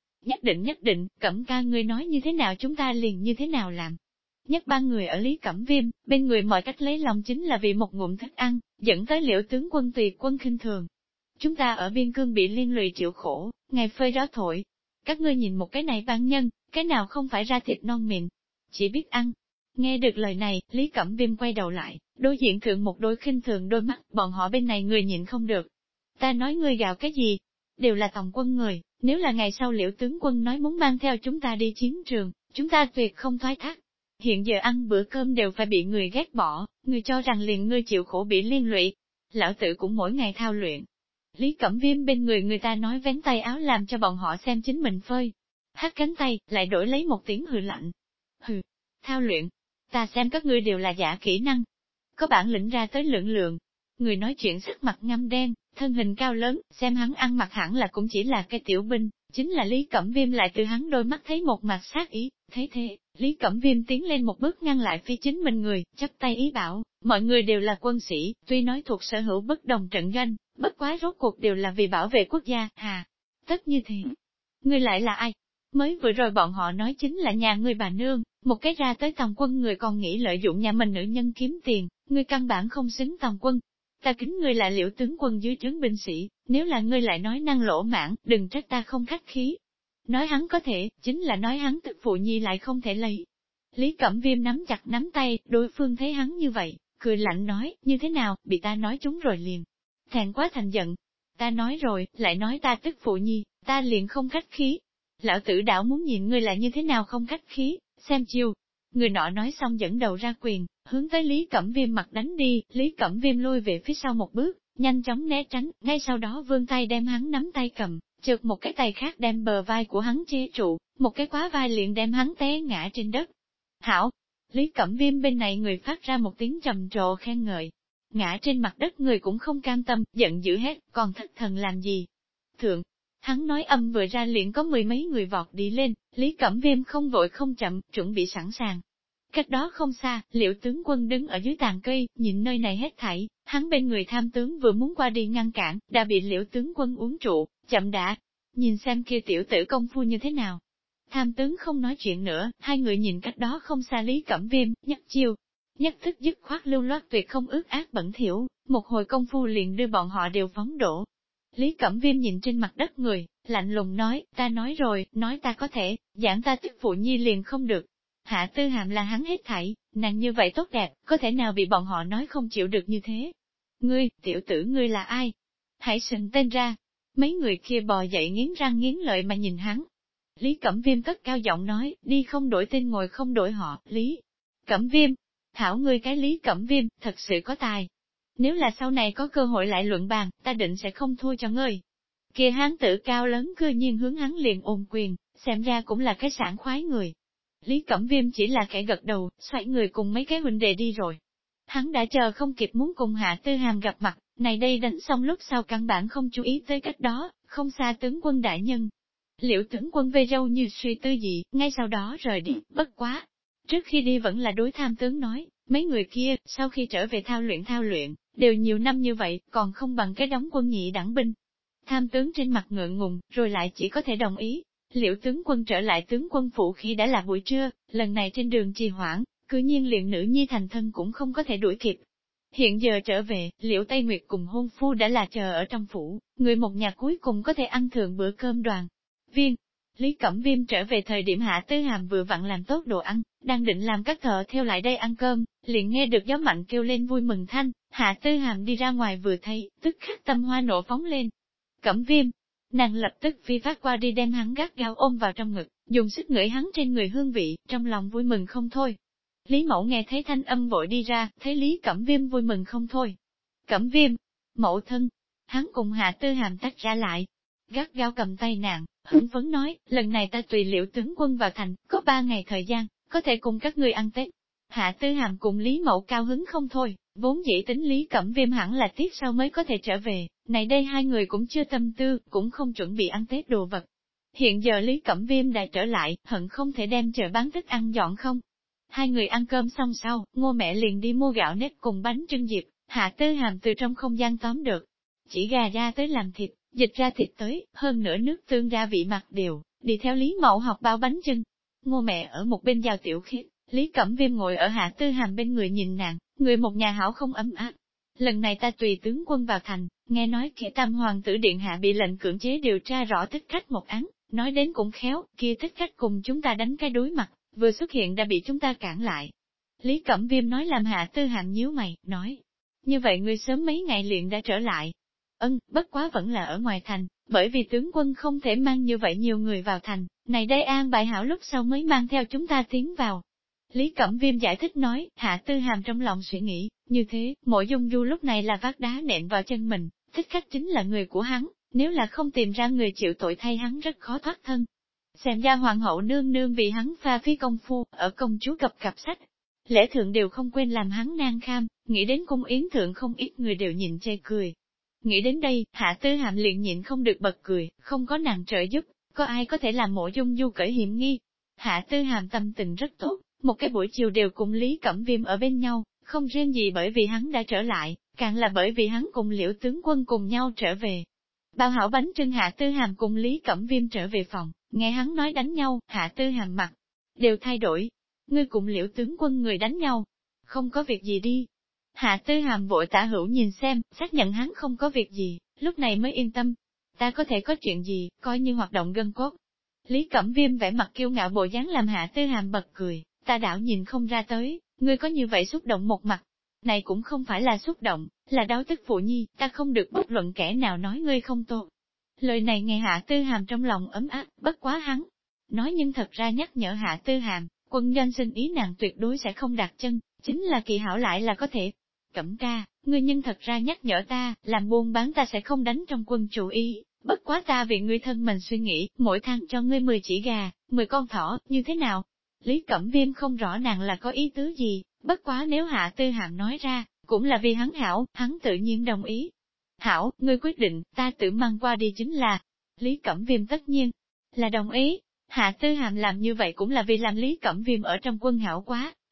Nhất định, Cẩm ca ngươi nói như thế nào chúng ta liền như thế nào làm. Nhất ba người ở Lý Cẩm Viêm, bên người mọi cách lấy lòng chính là vì một ngụm thức ăn, dẫn tới Liễu tướng quân tùy quân khinh thường. Chúng ta ở biên cương bị liên lụy chịu khổ, ngày phơi gió thổi. Các ngươi nhìn một cái này ban nhân, cái nào không phải ra thịt non mịn, chỉ biết ăn. Nghe được lời này, Lý Cẩm Viêm quay đầu lại, đối diện thượng một đôi khinh thường đôi mắt, bọn họ bên này người nhịn không được. Ta nói ngươi gạo cái gì? Đều là tòng quân người, nếu là ngày sau Liễu tướng quân nói muốn mang theo chúng ta đi chiến trường, chúng ta tuyệt không thoái thác. Hiện giờ ăn bữa cơm đều phải bị người ghét bỏ, người cho rằng liền ngươi chịu khổ bị liên lụy. Lão tử cũng mỗi ngày thao luyện. Lý Cẩm Viêm bên người ta nói vén tay áo làm cho bọn họ xem chính mình phơi. Hát cánh tay, lại đổi lấy một tiếng hừ lạnh. Hừ, thao luyện. Ta xem các ngươi đều là giả kỹ năng. Có bản lĩnh ra tới lượng lượng. Người nói chuyện sắc mặt ngăm đen, thân hình cao lớn, xem hắn ăn mặc hẳn là cũng chỉ là cái tiểu binh, chính là Lý Cẩm Viêm lại từ hắn đôi mắt thấy một mặt sát ý, thấy thế, Lý Cẩm Viêm tiến lên một bước ngăn lại phía chính mình người, chắp tay ý bảo, mọi người đều là quân sĩ, tuy nói thuộc sở hữu bất đồng trận doanh, bất quá rốt cuộc đều là vì bảo vệ quốc gia, tất như thế. Ngươi lại là ai? Mới vừa rồi bọn họ nói chính là nhà ngươi bà nương, một cái ra tới tòng quân người còn nghĩ lợi dụng nhà mình nữ nhân kiếm tiền, ngươi căn bản không xứng tòng quân. Ta kính ngươi là Liễu tướng quân dưới trướng binh sĩ, nếu là ngươi lại nói năng lỗ mãn, đừng trách ta không khách khí. Nói hắn có thể, chính là nói hắn tức phụ nhi lại không thể lấy. Lý Cẩm Viêm nắm chặt nắm tay, đối phương thấy hắn như vậy, cười lạnh nói, như thế nào, bị ta nói chúng rồi liền. Thẹn quá thành giận. Ta nói rồi, lại nói ta tức phụ nhi, ta liền không khách khí. Lão tử đảo muốn nhìn ngươi là như thế nào không khách khí, xem chiêu. Người nọ nói xong dẫn đầu ra quyền, hướng tới Lý Cẩm Viêm mặt đánh đi, Lý Cẩm Viêm lui về phía sau một bước, nhanh chóng né tránh, ngay sau đó vươn tay đem hắn nắm tay cầm, chợt một cái tay khác đem bờ vai của hắn che trụ, một cái quá vai liền đem hắn té ngã trên đất. Hảo! Lý Cẩm Viêm bên này người phát ra một tiếng trầm trồ khen ngợi. Ngã trên mặt đất người cũng không cam tâm, giận dữ hết, còn thất thần làm gì? Thượng! Hắn nói âm vừa ra liền có 10 mấy người vọt đi lên, Lý Cẩm Viêm không vội không chậm, chuẩn bị sẵn sàng. Cách đó không xa, Liễu tướng quân đứng ở dưới tàn cây, nhìn nơi này hết thảy, hắn bên người tham tướng vừa muốn qua đi ngăn cản, đã bị Liễu tướng quân uống trụ, chậm đã. Nhìn xem kia tiểu tử công phu như thế nào. Tham tướng không nói chuyện nữa, hai người nhìn cách đó không xa Lý Cẩm Viêm, nhất chiêu. Nhất thức dứt khoát lưu loát tuyệt không ước ác bẩn thỉu, một hồi công phu liền đưa bọn họ đều phóng đổ. Lý Cẩm Viêm nhìn trên mặt đất người, lạnh lùng nói, ta nói rồi, nói ta có thể, giảng ta tức phụ nhi liền không được. Hạ Tư Hàm là hắn hết thảy, nàng như vậy tốt đẹp, có thể nào bị bọn họ nói không chịu được như thế? Ngươi, tiểu tử ngươi là ai? Hãy xưng tên ra. Mấy người kia bò dậy nghiến răng nghiến lợi mà nhìn hắn. Lý Cẩm Viêm cất cao giọng nói, đi không đổi tên ngồi không đổi họ, Lý Cẩm Viêm. Thảo ngươi cái Lý Cẩm Viêm, thật sự có tài. Nếu là sau này có cơ hội lại luận bàn, ta định sẽ không thua cho ngươi. Kia hán tử cao lớn cư nhiên hướng hắn liền ôm quyền, xem ra cũng là cái sảng khoái người. Lý Cẩm Viêm chỉ là kẻ gật đầu, xoay người cùng mấy cái huynh đệ đi rồi. Hắn đã chờ không kịp muốn cùng Hạ Tư Hàm gặp mặt, này đây đánh xong lúc sau căn bản không chú ý tới cách đó, không xa tướng quân đại nhân. Liễu tướng quân vây râu như suy tư gì, ngay sau đó rời đi, bất quá. Trước khi đi vẫn là đối tham tướng nói, mấy người kia, sau khi trở về thao luyện, đều nhiều năm như vậy, còn không bằng cái đóng quân nhị đẳng binh. Tham tướng trên mặt ngượng ngùng, rồi lại chỉ có thể đồng ý. Liễu tướng quân trở lại tướng quân phủ khi đã là buổi trưa, lần này trên đường trì hoãn, cư nhiên liền nữ nhi thành thân cũng không có thể đuổi kịp. Hiện giờ trở về, Liễu Tây Nguyệt cùng hôn phu đã là chờ ở trong phủ, người một nhà cuối cùng có thể ăn thượng bữa cơm đoàn. Viên, Lý Cẩm Viêm trở về thời điểm Hạ Tư Hàm vừa vặn làm tốt đồ ăn, đang định làm các thợ theo lại đây ăn cơm, liền nghe được gió mạnh kêu lên vui mừng thanh, Hạ Tư Hàm đi ra ngoài vừa thấy, tức khắc tâm hoa nộ phóng lên. Cẩm Viêm, nàng lập tức phi phát qua đi đem hắn gắt gao ôm vào trong ngực, dùng sức ngửi hắn trên người hương vị, trong lòng vui mừng không thôi. Lý Mẫu nghe thấy thanh âm vội đi ra, thấy Lý Cẩm Viêm vui mừng không thôi. Cẩm Viêm, mẫu thân, hắn cùng Hạ Tư Hàm tách ra lại, gắt gao cầm tay nàng, hưng phấn nói, lần này ta tùy Liễu tướng quân vào thành, có 3 ngày thời gian, có thể cùng các ngươi ăn Tết. Hạ Tư Hàm cùng Lý Mẫu cao hứng không thôi, vốn dĩ tính Lý Cẩm Viêm hẳn là tiết sau mới có thể trở về, này đây hai người cũng chưa tâm tư, cũng không chuẩn bị ăn Tết đồ vật. Hiện giờ Lý Cẩm Viêm đã trở lại, hận không thể đem chợ bán thức ăn dọn không. Hai người ăn cơm xong sau, Ngô mẹ liền đi mua gạo nếp cùng bánh trưng diệp, Hạ Tư Hàm từ trong không gian tóm được. Chỉ gà ra tới làm thịt, dịch ra thịt tới, hơn nữa nước tương ra vị mặt đều, đi theo Lý Mẫu học bao bánh trưng. Ngô mẹ ở một bên giao tiểu khiết, Lý Cẩm Viêm ngồi ở Hạ Tư Hàm bên người nhìn nàng, người một nhà hảo không ấm áp. Lần này ta tùy tướng quân vào thành, nghe nói kẻ Tam hoàng tử điện hạ bị lệnh cưỡng chế điều tra rõ thích khách một án, nói đến cũng khéo, kia thích khách cùng chúng ta đánh cái đối mặt, vừa xuất hiện đã bị chúng ta cản lại. Lý Cẩm Viêm nói làm Hạ Tư Hàm nhíu mày, nói, như vậy ngươi sớm mấy ngày liền đã trở lại. Bất quá vẫn là ở ngoài thành, bởi vì tướng quân không thể mang như vậy nhiều người vào thành, này đây an bài hảo lúc sau mới mang theo chúng ta tiến vào. Lý Cẩm Viêm giải thích nói, Hạ Tư Hàm trong lòng suy nghĩ, như thế, Mộ Dung Du lúc này là vác đá nện vào chân mình, thích khách chính là người của hắn, nếu là không tìm ra người chịu tội thay hắn rất khó thoát thân. Xem ra hoàng hậu nương nương vì hắn pha phí công phu, ở công chúa cập sách. Lễ thượng đều không quên làm hắn nan kham, nghĩ đến cung yến thượng không ít người đều nhìn chê cười. Nghĩ đến đây, Hạ Tư Hàm liền nhịn không được bật cười, không có nàng trợ giúp, có ai có thể làm Mộ Dung Du cởi hiểm nghi. Hạ Tư Hàm tâm tình rất tốt, một cái buổi chiều đều cùng Lý Cẩm Viêm ở bên nhau, không riêng gì bởi vì hắn đã trở lại, càng là bởi vì hắn cùng Liễu tướng quân cùng nhau trở về. Bao hảo bánh trưng Hạ Tư Hàm cùng Lý Cẩm Viêm trở về phòng, nghe hắn nói đánh nhau, Hạ Tư Hàm mặt đều thay đổi. Ngươi cùng Liễu tướng quân người đánh nhau, không có việc gì đi. Hạ Tư Hàm vội tả hữu nhìn xem, xác nhận hắn không có việc gì, lúc này mới yên tâm. Ta có thể có chuyện gì, coi như hoạt động gân cốt. Lý Cẩm Viêm vẻ mặt kiêu ngạo bộ dáng làm Hạ Tư Hàm bật cười, ta đảo nhìn không ra tới, ngươi có như vậy xúc động một mặt. Này cũng không phải là xúc động, là đau tức phụ nhi, ta không được bất luận kẻ nào nói ngươi không tốt. Lời này nghe Hạ Tư Hàm trong lòng ấm áp, bất quá hắn. Nói nhưng thật ra nhắc nhở Hạ Tư Hàm, quân doanh sinh ý nàng tuyệt đối sẽ không đặt chân, chính là kỳ hảo lại là có thể. Cẩm ca, ngươi nhưng thật ra nhắc nhở ta, làm buôn bán ta sẽ không đánh trong quân chủ ý, bất quá ta vì ngươi thân mình suy nghĩ, mỗi tháng cho ngươi 10 chỉ gà, 10 con thỏ, như thế nào? Lý Cẩm Viêm không rõ nàng là có ý tứ gì, bất quá nếu Hạ Tư Hàm nói ra, cũng là vì hắn hảo, hắn tự nhiên đồng ý. Hảo, ngươi quyết định, ta tự mang qua đi chính là. Lý Cẩm Viêm tất nhiên là đồng ý. Hạ Tư Hàm làm như vậy cũng là vì làm Lý Cẩm Viêm ở trong quân hảo quá,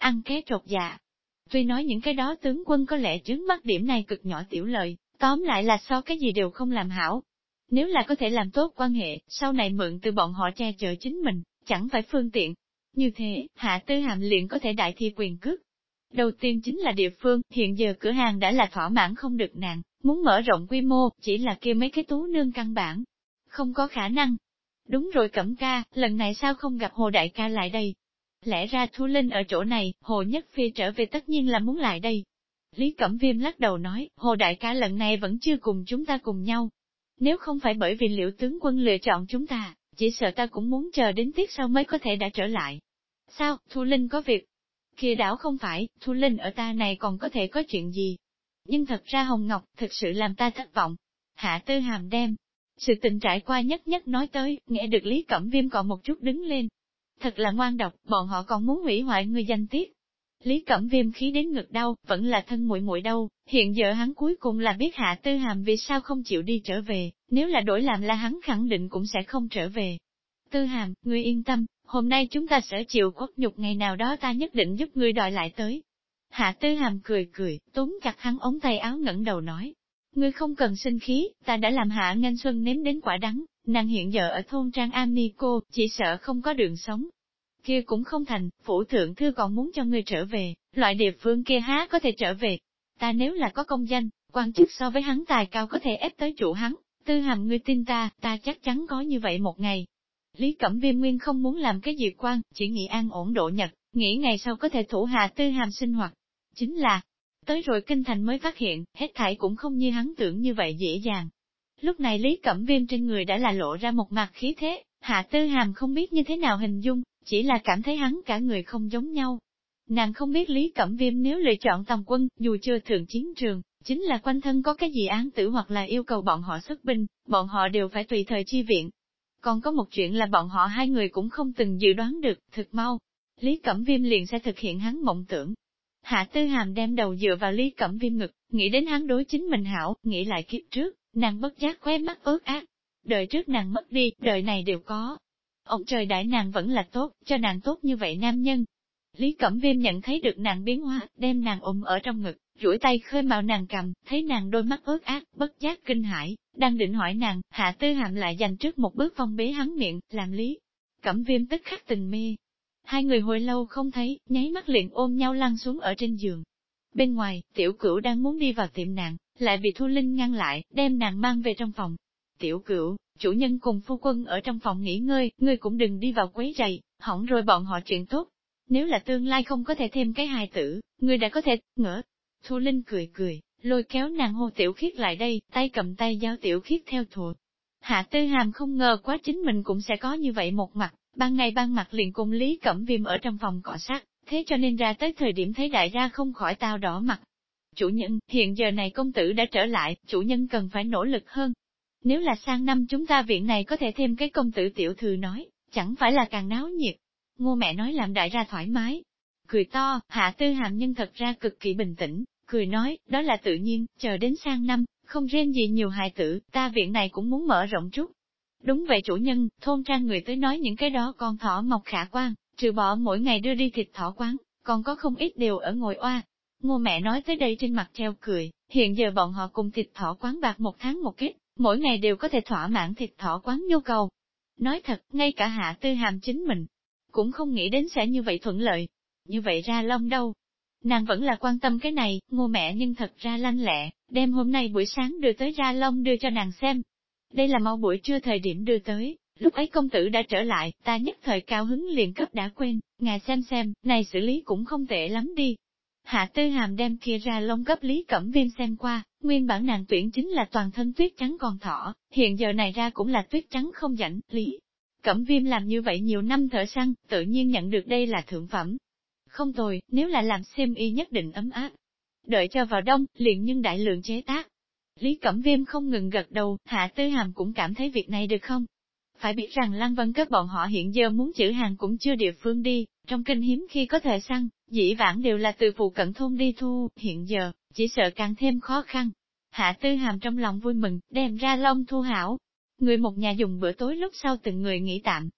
ăn ké trột dạ. Tuy nói những cái đó tướng quân có lẽ trướng mắt điểm này cực nhỏ tiểu lợi, tóm lại là so cái gì đều không làm hảo. Nếu là có thể làm tốt quan hệ, sau này mượn từ bọn họ che chở chính mình, chẳng phải phương tiện. Như thế, Hạ Tư Hàm liền có thể đại thi quyền cước. Đầu tiên chính là địa phương, hiện giờ cửa hàng đã là thỏa mãn không được nàng, muốn mở rộng quy mô, chỉ là kêu mấy cái tú nương căn bản. Không có khả năng. Đúng rồi Cẩm ca, lần này sao không gặp Hồ Đại ca lại đây? Lẽ ra Thu Linh ở chỗ này, Hồ Nhất Phi trở về tất nhiên là muốn lại đây. Lý Cẩm Viêm lắc đầu nói, Hồ Đại ca lần này vẫn chưa cùng chúng ta cùng nhau. Nếu không phải bởi vì Liễu tướng quân lựa chọn chúng ta, chỉ sợ ta cũng muốn chờ đến tiết sau mới có thể đã trở lại. Sao, Thu Linh có việc? Kia đảo không phải, Thu Linh ở ta này còn có thể có chuyện gì? Nhưng thật ra Hồng Ngọc thực sự làm ta thất vọng. Hạ Tư Hàm đem sự tình trải qua nhất nhất nói tới, nghe được Lý Cẩm Viêm còn một chút đứng lên. Thật là ngoan độc, bọn họ còn muốn hủy hoại người danh tiết. Lý Cẩm Viêm khí đến ngực đau, vẫn là thân muội muội đâu, hiện giờ hắn cuối cùng là biết Hạ Tư Hàm vì sao không chịu đi trở về, nếu là đổi làm là hắn khẳng định cũng sẽ không trở về. Tư Hàm, ngươi yên tâm, hôm nay chúng ta sẽ chịu khuất nhục, ngày nào đó ta nhất định giúp ngươi đòi lại tới. Hạ Tư Hàm cười cười, túm chặt hắn ống tay áo ngẩng đầu nói. Ngươi không cần sinh khí, ta đã làm Hạ Nghênh Xuân nếm đến quả đắng, nàng hiện giờ ở thôn Trang Am Ni Cô, chỉ sợ không có đường sống. Kia cũng không thành, phủ thượng thư còn muốn cho ngươi trở về, loại địa phương kia há có thể trở về. Ta nếu là có công danh, quan chức so với hắn tài cao có thể ép tới chủ hắn, Tư Hàm ngươi tin ta, ta chắc chắn có như vậy một ngày. Lý Cẩm Viêm nguyên không muốn làm cái gì quan, chỉ nghĩ an ổn độ nhật, nghĩ ngày sau có thể thủ Hạ Tư Hàm sinh hoạt. Chính là, tới rồi kinh thành mới phát hiện, hết thảy cũng không như hắn tưởng như vậy dễ dàng. Lúc này Lý Cẩm Viêm trên người đã là lộ ra một mặt khí thế, Hạ Tư Hàm không biết như thế nào hình dung, chỉ là cảm thấy hắn cả người không giống nhau. Nàng không biết Lý Cẩm Viêm nếu lựa chọn tòng quân, dù chưa thượng chiến trường, chính là quanh thân có cái gì án tử hoặc là yêu cầu bọn họ xuất binh, bọn họ đều phải tùy thời chi viện. Còn có một chuyện là bọn họ hai người cũng không từng dự đoán được, thực mau. Lý Cẩm Viêm liền sẽ thực hiện hắn mộng tưởng. Hạ Tư Hàm đem đầu dựa vào Lý Cẩm Viêm ngực, nghĩ đến hắn đối chính mình hảo, nghĩ lại kiếp trước, nàng bất giác khóe mắt ướt át. Đời trước nàng mất đi, đời này đều có. Ông trời đãi nàng vẫn là tốt, cho nàng tốt như vậy nam nhân. Lý Cẩm Viêm nhận thấy được nàng biến hóa, đem nàng ôm ở trong ngực, duỗi tay khơi mào nàng cầm, thấy nàng đôi mắt ướt át, bất giác kinh hãi, đang định hỏi nàng, Hạ Tư Hàm lại dành trước một bước phong bế hắn miệng, làm Lý Cẩm Viêm tức khắc tình mê. Hai người hồi lâu không thấy, nháy mắt liền ôm nhau lăn xuống ở trên giường. Bên ngoài, Tiểu Cửu đang muốn đi vào tiệm nàng, lại bị Thu Linh ngăn lại, đem nàng mang về trong phòng. Tiểu Cửu, chủ nhân cùng phu quân ở trong phòng nghỉ ngơi, ngươi cũng đừng đi vào quấy rầy, hỏng rồi bọn họ chuyện tốt. Nếu là tương lai không có thể thêm cái hài tử, ngươi đã có thể ngỡ. Thu Linh cười cười, lôi kéo nàng hô Tiểu Khiết lại đây, tay cầm tay giao Tiểu Khiết theo thuộc. Hạ Tư Hàm không ngờ quá chính mình cũng sẽ có như vậy một mặt, ban ngày ban mặt liền cùng Lý Cẩm Viêm ở trong phòng cọ sát, thế cho nên ra tới thời điểm thấy đại gia không khỏi tao đỏ mặt. Chủ nhân, hiện giờ này công tử đã trở lại, chủ nhân cần phải nỗ lực hơn. Nếu là sang năm chúng ta viện này có thể thêm cái công tử tiểu thư nói, chẳng phải là càng náo nhiệt. Ngô mẹ nói làm đại ra thoải mái. Cười to, Hạ Tư Hàm nhân thật ra cực kỳ bình tĩnh, cười nói, đó là tự nhiên, chờ đến sang năm, không riêng gì nhiều hài tử, ta viện này cũng muốn mở rộng chút. Đúng vậy chủ nhân, thôn trang người tới nói những cái đó con thỏ mọc khả quan, trừ bỏ mỗi ngày đưa đi thịt thỏ quán, còn có không ít đều ở ngồi oa. Ngô mẹ nói tới đây trên mặt treo cười, hiện giờ bọn họ cùng thịt thỏ quán bạc một tháng một kết, mỗi ngày đều có thể thỏa mãn thịt thỏ quán nhu cầu. Nói thật, ngay cả Hạ Tư Hàm chính mình, cũng không nghĩ đến sẽ như vậy thuận lợi. Như vậy ra Long đâu? Nàng vẫn là quan tâm cái này, Ngô mẹ nhưng thật ra lanh lẹ, đem hôm nay buổi sáng đưa tới Ra Long đưa cho nàng xem. Đây là mau buổi trưa thời điểm đưa tới, lúc ấy công tử đã trở lại, ta nhất thời cao hứng liền cấp đã quên, ngài xem, này xử lý cũng không tệ lắm đi. Hạ Tư Hàm đem kia Ra Long cấp Lý Cẩm Viêm xem qua, nguyên bản nàng tuyển chính là toàn thân tuyết trắng con thỏ, hiện giờ này ra cũng là tuyết trắng không rảnh, Lý Cẩm Viêm làm như vậy nhiều năm thợ săn, tự nhiên nhận được đây là thượng phẩm. Không tồi, nếu là làm xiêm y nhất định ấm áp. Đợi cho vào đông, liền nhưng đại lượng chế tác. Lý Cẩm Viêm không ngừng gật đầu, Hạ Tư Hàm cũng cảm thấy việc này được không? Phải biết rằng Lăng Vân Các bọn họ hiện giờ muốn chữ hàng cũng chưa địa phương đi, trong kinh hiếm khi có thợ săn, dĩ vãng đều là từ phụ cận thôn đi thu, hiện giờ, chỉ sợ càng thêm khó khăn. Hạ Tư Hàm trong lòng vui mừng, đem Ra Long thu hảo. Người một nhà dùng bữa tối lúc sau từng người nghỉ tạm.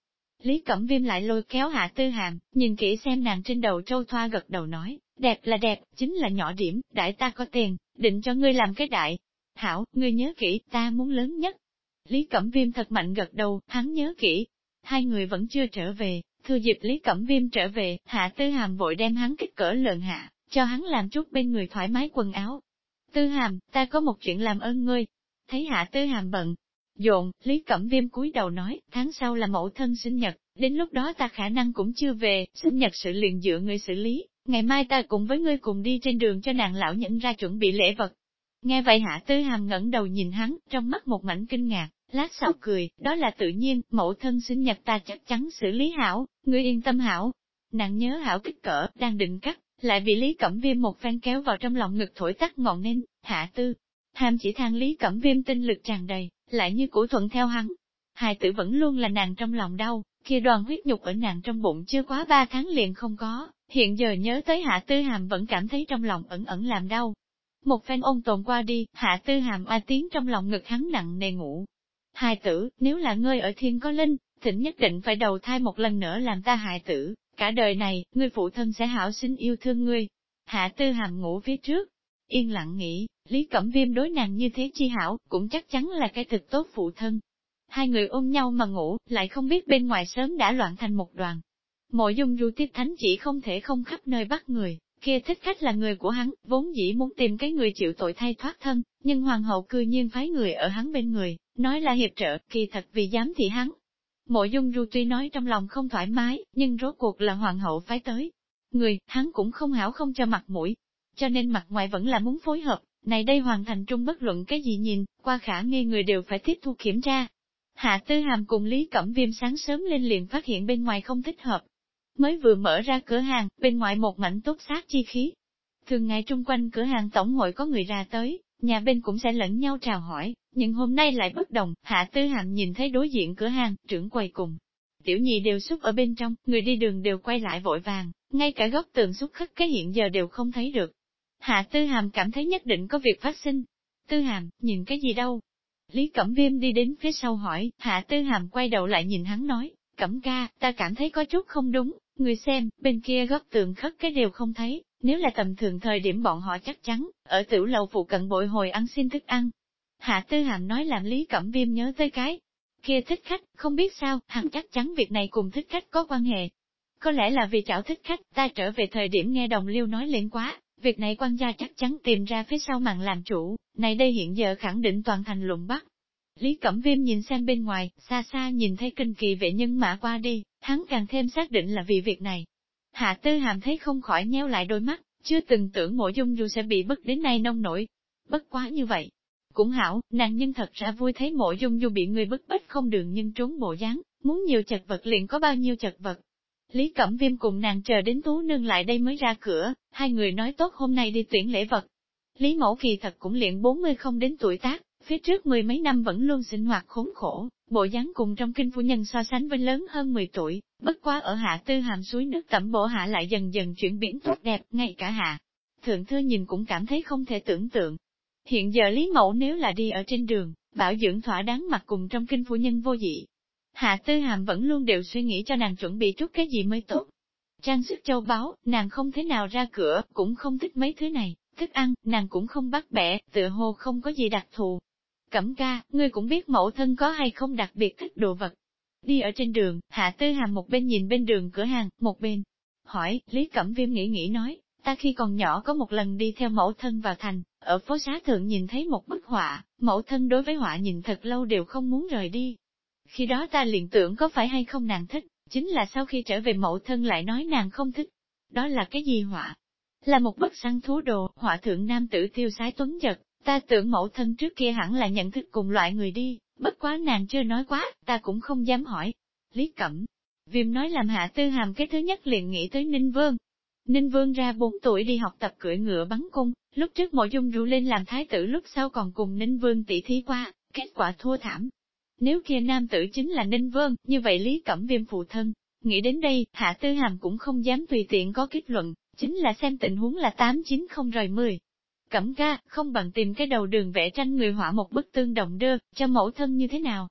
Lý Cẩm Viêm lại lôi kéo Hạ Tư Hàm, nhìn kỹ xem nàng trên đầu trâu thoa gật đầu nói, đẹp là đẹp, chính là nhỏ điểm, đại ta có tiền, định cho ngươi làm cái đại. Hảo, ngươi nhớ kỹ, ta muốn lớn nhất. Lý Cẩm Viêm thật mạnh gật đầu, hắn nhớ kỹ. Hai người vẫn chưa trở về, thừa dịp Lý Cẩm Viêm trở về, Hạ Tư Hàm vội đem hắn kích cỡ lợn hạ, cho hắn làm chút bên người thoải mái quần áo. Tư Hàm, ta có một chuyện làm ơn ngươi. Thấy Hạ Tư Hàm bận dồn, Lý Cẩm Viêm cúi đầu nói, tháng sau là mẫu thân sinh nhật, đến lúc đó ta khả năng cũng chưa về, sinh nhật sự liền dựa ngươi xử lý, ngày mai ta cùng với ngươi cùng đi trên đường cho nàng lão nhẫn ra chuẩn bị lễ vật. Nghe vậy Hạ Tư Hàm ngẩng đầu nhìn hắn, trong mắt một mảnh kinh ngạc, lát sau cười, đó là tự nhiên, mẫu thân sinh nhật ta chắc chắn xử lý hảo, ngươi yên tâm hảo. Nàng nhớ hảo kích cỡ, đang định cắt, lại bị Lý Cẩm Viêm một phen kéo vào trong lòng ngực thổi tắt ngọn nên, Hạ Tư Hàm chỉ than Lý Cẩm Viêm tinh lực tràn đầy, lại như cũ thuận theo hắn. Hài tử vẫn luôn là nàng trong lòng đau, kia đoàn huyết nhục ở nàng trong bụng chưa quá 3 tháng liền không có, hiện giờ nhớ tới Hạ Tư Hàm vẫn cảm thấy trong lòng ẩn ẩn làm đau. Một phen ôn tồn qua đi, Hạ Tư Hàm oa tiếng trong lòng ngực hắn nặng nề ngủ. Hài tử, nếu là ngươi ở thiên có linh, thỉnh nhất định phải đầu thai một lần nữa làm ta hài tử, cả đời này, ngươi phụ thân sẽ hảo sinh yêu thương ngươi. Hạ Tư Hàm ngủ phía trước, yên lặng nghĩ, Lý Cẩm Viêm đối nàng như thế chi hảo, cũng chắc chắn là cái thực tốt phụ thân. Hai người ôm nhau mà ngủ, lại không biết bên ngoài sớm đã loạn thành một đoàn. Mộ Dung Du tiếp thánh chỉ không thể không khắp nơi bắt người, kia thích khách là người của hắn, vốn dĩ muốn tìm cái người chịu tội thay thoát thân, nhưng hoàng hậu cư nhiên phái người ở hắn bên người, nói là hiệp trợ, kỳ thật vì giám thị hắn. Mộ Dung Du tuy nói trong lòng không thoải mái, nhưng rốt cuộc là hoàng hậu phái tới. Người, hắn cũng không hảo không cho mặt mũi, cho nên mặt ngoài vẫn là muốn phối hợp, này đây hoàn thành trung bất luận cái gì nhìn, qua khả nghi người đều phải tiếp thu kiểm tra. Hạ Tư Hàm cùng Lý Cẩm Viêm sáng sớm lên liền phát hiện bên ngoài không thích hợp. Mới vừa mở ra cửa hàng, bên ngoài một mảnh tốt sát chi khí. Thường ngày trung quanh cửa hàng tổng hội có người ra tới, nhà bên cũng sẽ lẫn nhau chào hỏi, nhưng hôm nay lại bất đồng, Hạ Tư Hàm nhìn thấy đối diện cửa hàng, trưởng quầy cùng. Tiểu nhị đều xúc ở bên trong, người đi đường đều quay lại vội vàng, ngay cả góc tường xúc khất cái hiện giờ đều không thấy được. Hạ Tư Hàm cảm thấy nhất định có việc phát sinh. Tư Hàm, nhìn cái gì đâu? Lý Cẩm Viêm đi đến phía sau hỏi, Hạ Tư Hàm quay đầu lại nhìn hắn nói, Cẩm ca, ta cảm thấy có chút không đúng, người xem, bên kia góc tường khất cái đều không thấy, nếu là tầm thường thời điểm bọn họ chắc chắn, ở tiểu lầu phụ cận bội hồi ăn xin thức ăn. Hạ Tư Hàm nói làm Lý Cẩm Viêm nhớ tới cái kia thích khách, không biết sao, hắn chắc chắn việc này cùng thích khách có quan hệ. Có lẽ là vì chảo thích khách, ta trở về thời điểm nghe đồng liêu nói lên quá, việc này quan gia chắc chắn tìm ra phía sau màn làm chủ, này đây hiện giờ khẳng định toàn thành lùng bắt. Lý Cẩm Viêm nhìn xem bên ngoài, xa xa nhìn thấy kinh kỳ vệ nhân mã qua đi, hắn càng thêm xác định là vì việc này. Hạ Tư Hàm thấy không khỏi nheo lại đôi mắt, chưa từng tưởng Mộ Dung Du sẽ bị bức đến nay nông nổi. Bất quá như vậy. Cũng hảo, nàng nhưng thật ra vui thấy Mộ Dung Du bị người bức bách không đường nhưng trốn bộ dáng, muốn nhiều chật vật liền có bao nhiêu chật vật. Lý Cẩm Viêm cùng nàng chờ đến Tú Nương lại đây mới ra cửa, hai người nói tốt hôm nay đi tuyển lễ vật. Lý Mẫu kỳ thật cũng liền 40 không đến tuổi tác, phía trước 10 mấy năm vẫn luôn sinh hoạt khốn khổ, bộ dáng cùng trong kinh phu nhân so sánh với lớn hơn 10 tuổi, bất quá ở Hạ Tư Hàm suối nước tẩm bổ hạ lại dần dần chuyển biến tốt đẹp, ngay cả Hạ Thượng Thư nhìn cũng cảm thấy không thể tưởng tượng. Hiện giờ Lý Mẫu nếu là đi ở trên đường, bảo dưỡng thỏa đáng mặt cùng trong kinh phu nhân vô dị. Hạ Tư Hàm vẫn luôn đều suy nghĩ cho nàng chuẩn bị chút cái gì mới tốt. Trang sức châu báu, nàng không thế nào ra cửa, cũng không thích mấy thứ này, thức ăn, nàng cũng không bắt bẻ, tựa hồ không có gì đặc thù. Cẩm ca, ngươi cũng biết mẫu thân có hay không đặc biệt thích đồ vật. Đi ở trên đường, Hạ Tư Hàm một bên nhìn bên đường cửa hàng, một bên hỏi, Lý Cẩm Viêm nghĩ nói, ta khi còn nhỏ có một lần đi theo mẫu thân vào thành, ở phố xá thượng nhìn thấy một bức họa, mẫu thân đối với họa nhìn thật lâu đều không muốn rời đi. Khi đó ta liền tưởng có phải hay không nàng thích, chính là sau khi trở về mẫu thân lại nói nàng không thích. Đó là cái gì họa? Là một bức săn thú đồ, họa thượng nam tử tiêu sái tuấn giật, ta tưởng mẫu thân trước kia hẳn là nhận thức cùng loại người đi, bất quá nàng chưa nói quá, ta cũng không dám hỏi. Lý Cẩm Viêm nói làm Hạ Tư Hàm cái thứ nhất liền nghĩ tới Ninh Vương. Ninh Vương ra 4 tuổi đi học tập cưỡi ngựa bắn cung, lúc trước Mộ Dung Du lên làm thái tử lúc sau còn cùng Ninh Vương tỷ thí qua, kết quả thua thảm. Nếu kia nam tử chính là Ninh Vương, như vậy Lý Cẩm Viêm phụ thân. Nghĩ đến đây, Hạ Tư Hàm cũng không dám tùy tiện có kết luận, chính là xem tình huống là 8-9 không rời 10. Cẩm ca, không bằng tìm cái đầu đường vẽ tranh người họa một bức tương đồng đưa, cho mẫu thân như thế nào.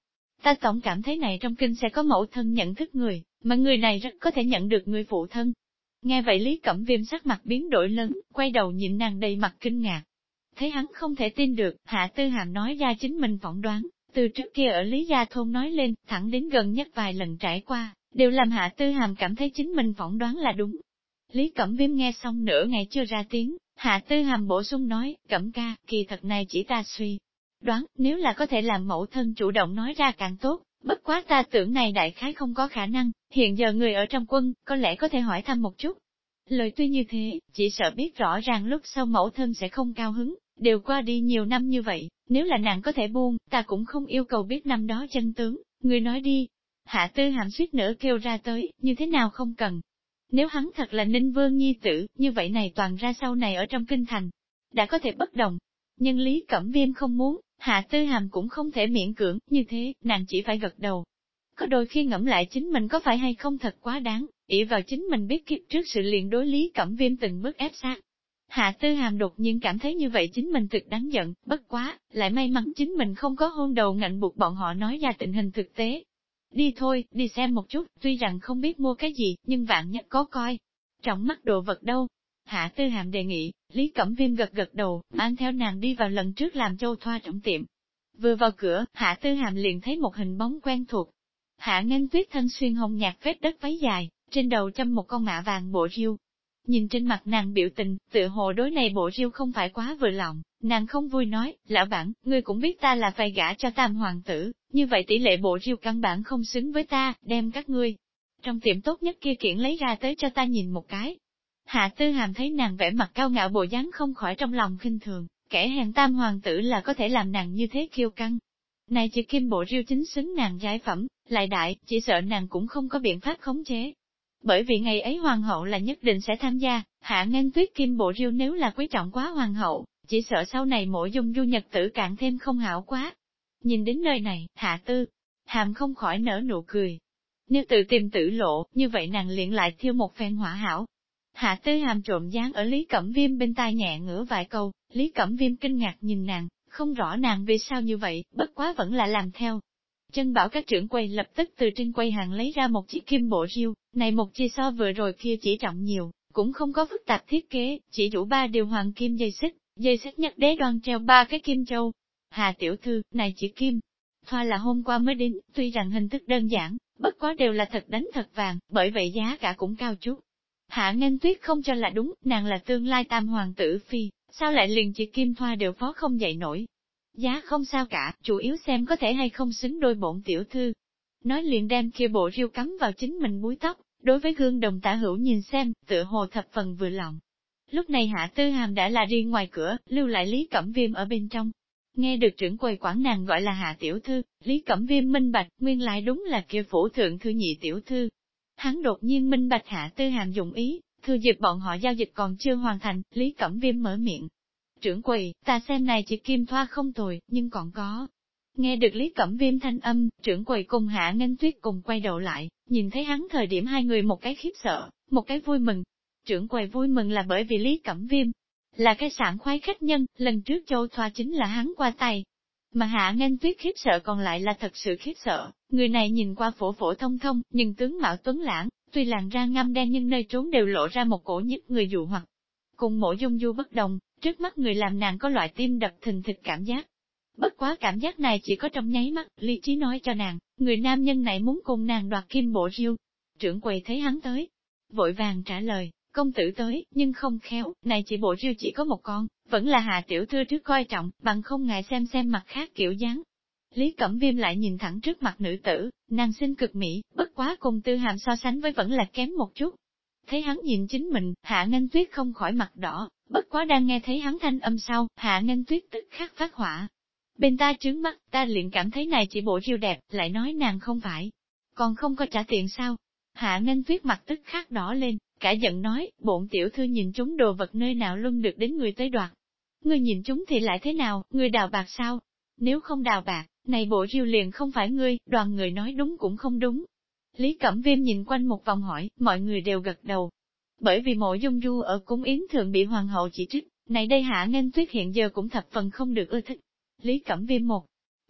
ta tổng cảm thấy này trong kinh sẽ có mẫu thân nhận thức người, mà người này rất có thể nhận được người phụ thân. Nghe vậy Lý Cẩm Viêm sắc mặt biến đổi lớn, quay đầu nhìn nàng đầy mặt kinh ngạc. Thấy hắn không thể tin được, Hạ Tư Hàm nói ra chính mình phỏng đoán, từ trước kia ở Lý Gia Thôn nói lên, thẳng đến gần nhất vài lần trải qua, đều làm Hạ Tư Hàm cảm thấy chính mình phỏng đoán là đúng. Lý Cẩm Viêm nghe xong nửa ngày chưa ra tiếng, Hạ Tư Hàm bổ sung nói, Cẩm ca, kỳ thật này chỉ ta suy đoán, nếu là có thể làm mẫu thân chủ động nói ra càng tốt, bất quá ta tưởng này đại khái không có khả năng, hiện giờ người ở trong quân, có lẽ có thể hỏi thăm một chút. Lời tuy như thế, chỉ sợ biết rõ ràng lúc sau mẫu thân sẽ không cao hứng, đều qua đi nhiều năm như vậy, nếu là nàng có thể buông, ta cũng không yêu cầu biết năm đó chân tướng, người nói đi. Hạ Tư Hàm suýt nữa kêu ra tới, như thế nào không cần. Nếu hắn thật là Ninh Vương nhi tử, như vậy này toàn ra sau này ở trong kinh thành, đã có thể bất đồng. Nhưng Lý Cẩm Viêm không muốn, Hạ Tư Hàm cũng không thể miễn cưỡng, như thế, nàng chỉ phải gật đầu. Có đôi khi ngẫm lại chính mình có phải hay không thật quá đáng, ỷ vào chính mình biết kiếp trước sự liền đối Lý Cẩm Viêm từng bước ép sát. Hạ Tư Hàm đột nhiên cảm thấy như vậy chính mình thực đáng giận, bất quá, lại may mắn chính mình không có hôn đầu ngạnh buộc bọn họ nói ra tình hình thực tế. Đi thôi, đi xem một chút, tuy rằng không biết mua cái gì, nhưng vạn nhất có coi. Trọng mắt đồ vật đâu? Hạ Tư Hàm đề nghị, Lý Cẩm Viêm gật gật đầu, mang theo nàng đi vào lần trước làm châu thoa trong tiệm. Vừa vào cửa, Hạ Tư Hàm liền thấy một hình bóng quen thuộc. Hạ Nghênh Tuyết thân xuyên hồng nhạt vết đất váy dài, trên đầu châm một con mạ vàng bộ riêu. Nhìn trên mặt nàng biểu tình, tựa hồ đối này bộ riêu không phải quá vừa lòng, nàng không vui nói, lão bản, ngươi cũng biết ta là phải gả cho tam hoàng tử, như vậy tỷ lệ bộ riêu căn bản không xứng với ta, đem các ngươi. Trong tiệm tốt nhất kia kiện lấy ra tới cho ta nhìn một cái. Hạ Tư Hàm thấy nàng vẻ mặt cao ngạo bộ dáng không khỏi trong lòng khinh thường, kẻ hèn tam hoàng tử là có thể làm nàng như thế kiêu căng. Này chỉ kim bộ riêu chính xứng nàng giải phẩm, lại đại, chỉ sợ nàng cũng không có biện pháp khống chế. Bởi vì ngày ấy hoàng hậu là nhất định sẽ tham gia, Hạ Nghênh Tuyết kim bộ riêu nếu là quý trọng quá hoàng hậu, chỉ sợ sau này mỗi dung du nhật tử càng thêm không hảo quá. Nhìn đến nơi này, Hạ Tư Hàm không khỏi nở nụ cười. Nếu tự tìm tử lộ, như vậy nàng liền lại thiêu một phen hỏa hảo. Hạ Tư Hàm trộm dáng ở Lý Cẩm Viêm bên tai nhẹ ngửa vài câu, Lý Cẩm Viêm kinh ngạc nhìn nàng, không rõ nàng vì sao như vậy, bất quá vẫn là làm theo. Chân bảo các trưởng quầy lập tức từ trên quầy hàng lấy ra một chiếc kim bộ riêu, này một chi so vừa rồi kia chỉ trọng nhiều, cũng không có phức tạp thiết kế, chỉ đủ 3 điều hoàng kim dây xích nhất đế đoan treo 3 cái kim châu. Hà tiểu thư, này chỉ kim thoa là hôm qua mới đến, tuy rằng hình thức đơn giản, bất quá đều là thật đánh thật vàng, bởi vậy giá cả cũng cao chút. Hạ Nghênh Tuyết không cho là đúng, nàng là tương lai tam hoàng tử phi, sao lại liền chỉ kim thoa đều phó không dậy nổi. Giá không sao cả, chủ yếu xem có thể hay không xứng đôi bổn tiểu thư. Nói liền đem kia bộ riêu cắm vào chính mình búi tóc, đối với gương đồng tả hữu nhìn xem, tựa hồ thập phần vừa lòng. Lúc này Hạ Tư Hàm đã là đi ngoài cửa, lưu lại Lý Cẩm Viêm ở bên trong. Nghe được trưởng quầy quản nàng gọi là Hạ tiểu thư, Lý Cẩm Viêm minh bạch, nguyên lại đúng là kia phủ thượng thư nhị tiểu thư. Hắn đột nhiên minh bạch Hạ Tư Hàm dụng ý, thừa dịp bọn họ giao dịch còn chưa hoàn thành, Lý Cẩm Viêm mở miệng. Trưởng quầy, ta xem này chỉ kim thoa không tồi, nhưng còn có. Nghe được Lý Cẩm Viêm thanh âm, trưởng quầy cùng Hạ Nghênh Tuyết cùng quay đầu lại, nhìn thấy hắn thời điểm hai người một cái khiếp sợ, một cái vui mừng. Trưởng quầy vui mừng là bởi vì Lý Cẩm Viêm là cái sảng khoái khách nhân, lần trước châu thoa chính là hắn qua tay. Mà Hạ Nghênh Tuyết khiếp sợ còn lại là thật sự khiếp sợ, người này nhìn qua phổ phổ thông thông, nhưng tướng mạo tuấn lãng, tuy làn da ngăm đen nhưng nơi trốn đều lộ ra một cổ nhức người dụ hoặc. Cùng mỗi dung du bất đồng, trước mắt người làm nàng có loại tim đập thình thịch cảm giác. Bất quá cảm giác này chỉ có trong nháy mắt, lý trí nói cho nàng, người nam nhân này muốn cùng nàng đoạt kim bộ riêu. Trưởng quầy thấy hắn tới, vội vàng trả lời, công tử tới, nhưng không khéo, này chỉ bộ riêu chỉ có một con, vẫn là Hạ tiểu thư trước coi trọng, bằng không ngại xem mặt khác kiểu dáng. Lý Cẩm Viêm lại nhìn thẳng trước mặt nữ tử, nàng xinh cực mỹ, bất quá cùng Tư Hàm so sánh với vẫn là kém một chút. Thấy hắn nhìn chính mình, Hạ Nghênh Tuyết không khỏi mặt đỏ, bất quá đang nghe thấy hắn thanh âm sau, Hạ Nghênh Tuyết tức khắc phát hỏa. Bên ta trướng mắt, ta liền cảm thấy này chỉ bộ riêu đẹp, lại nói nàng không phải. Còn không có trả tiền sao? Hạ Nghênh Tuyết mặt tức khắc đỏ lên, cả giận nói, bổn tiểu thư nhìn chúng đồ vật nơi nào luôn được đến người tới đoạt. Ngươi nhìn chúng thì lại thế nào, ngươi đào bạc sao? Nếu không đào bạc, này bộ riêu liền không phải ngươi, đoàn người nói đúng cũng không đúng. Lý Cẩm Viêm nhìn quanh một vòng hỏi, mọi người đều gật đầu. Bởi vì Mộ Dung Du ở cung yến thường bị hoàng hậu chỉ trích, này đây Hạ Nghênh Tuyết hiện giờ cũng thập phần không được ưa thích. Lý Cẩm Viêm một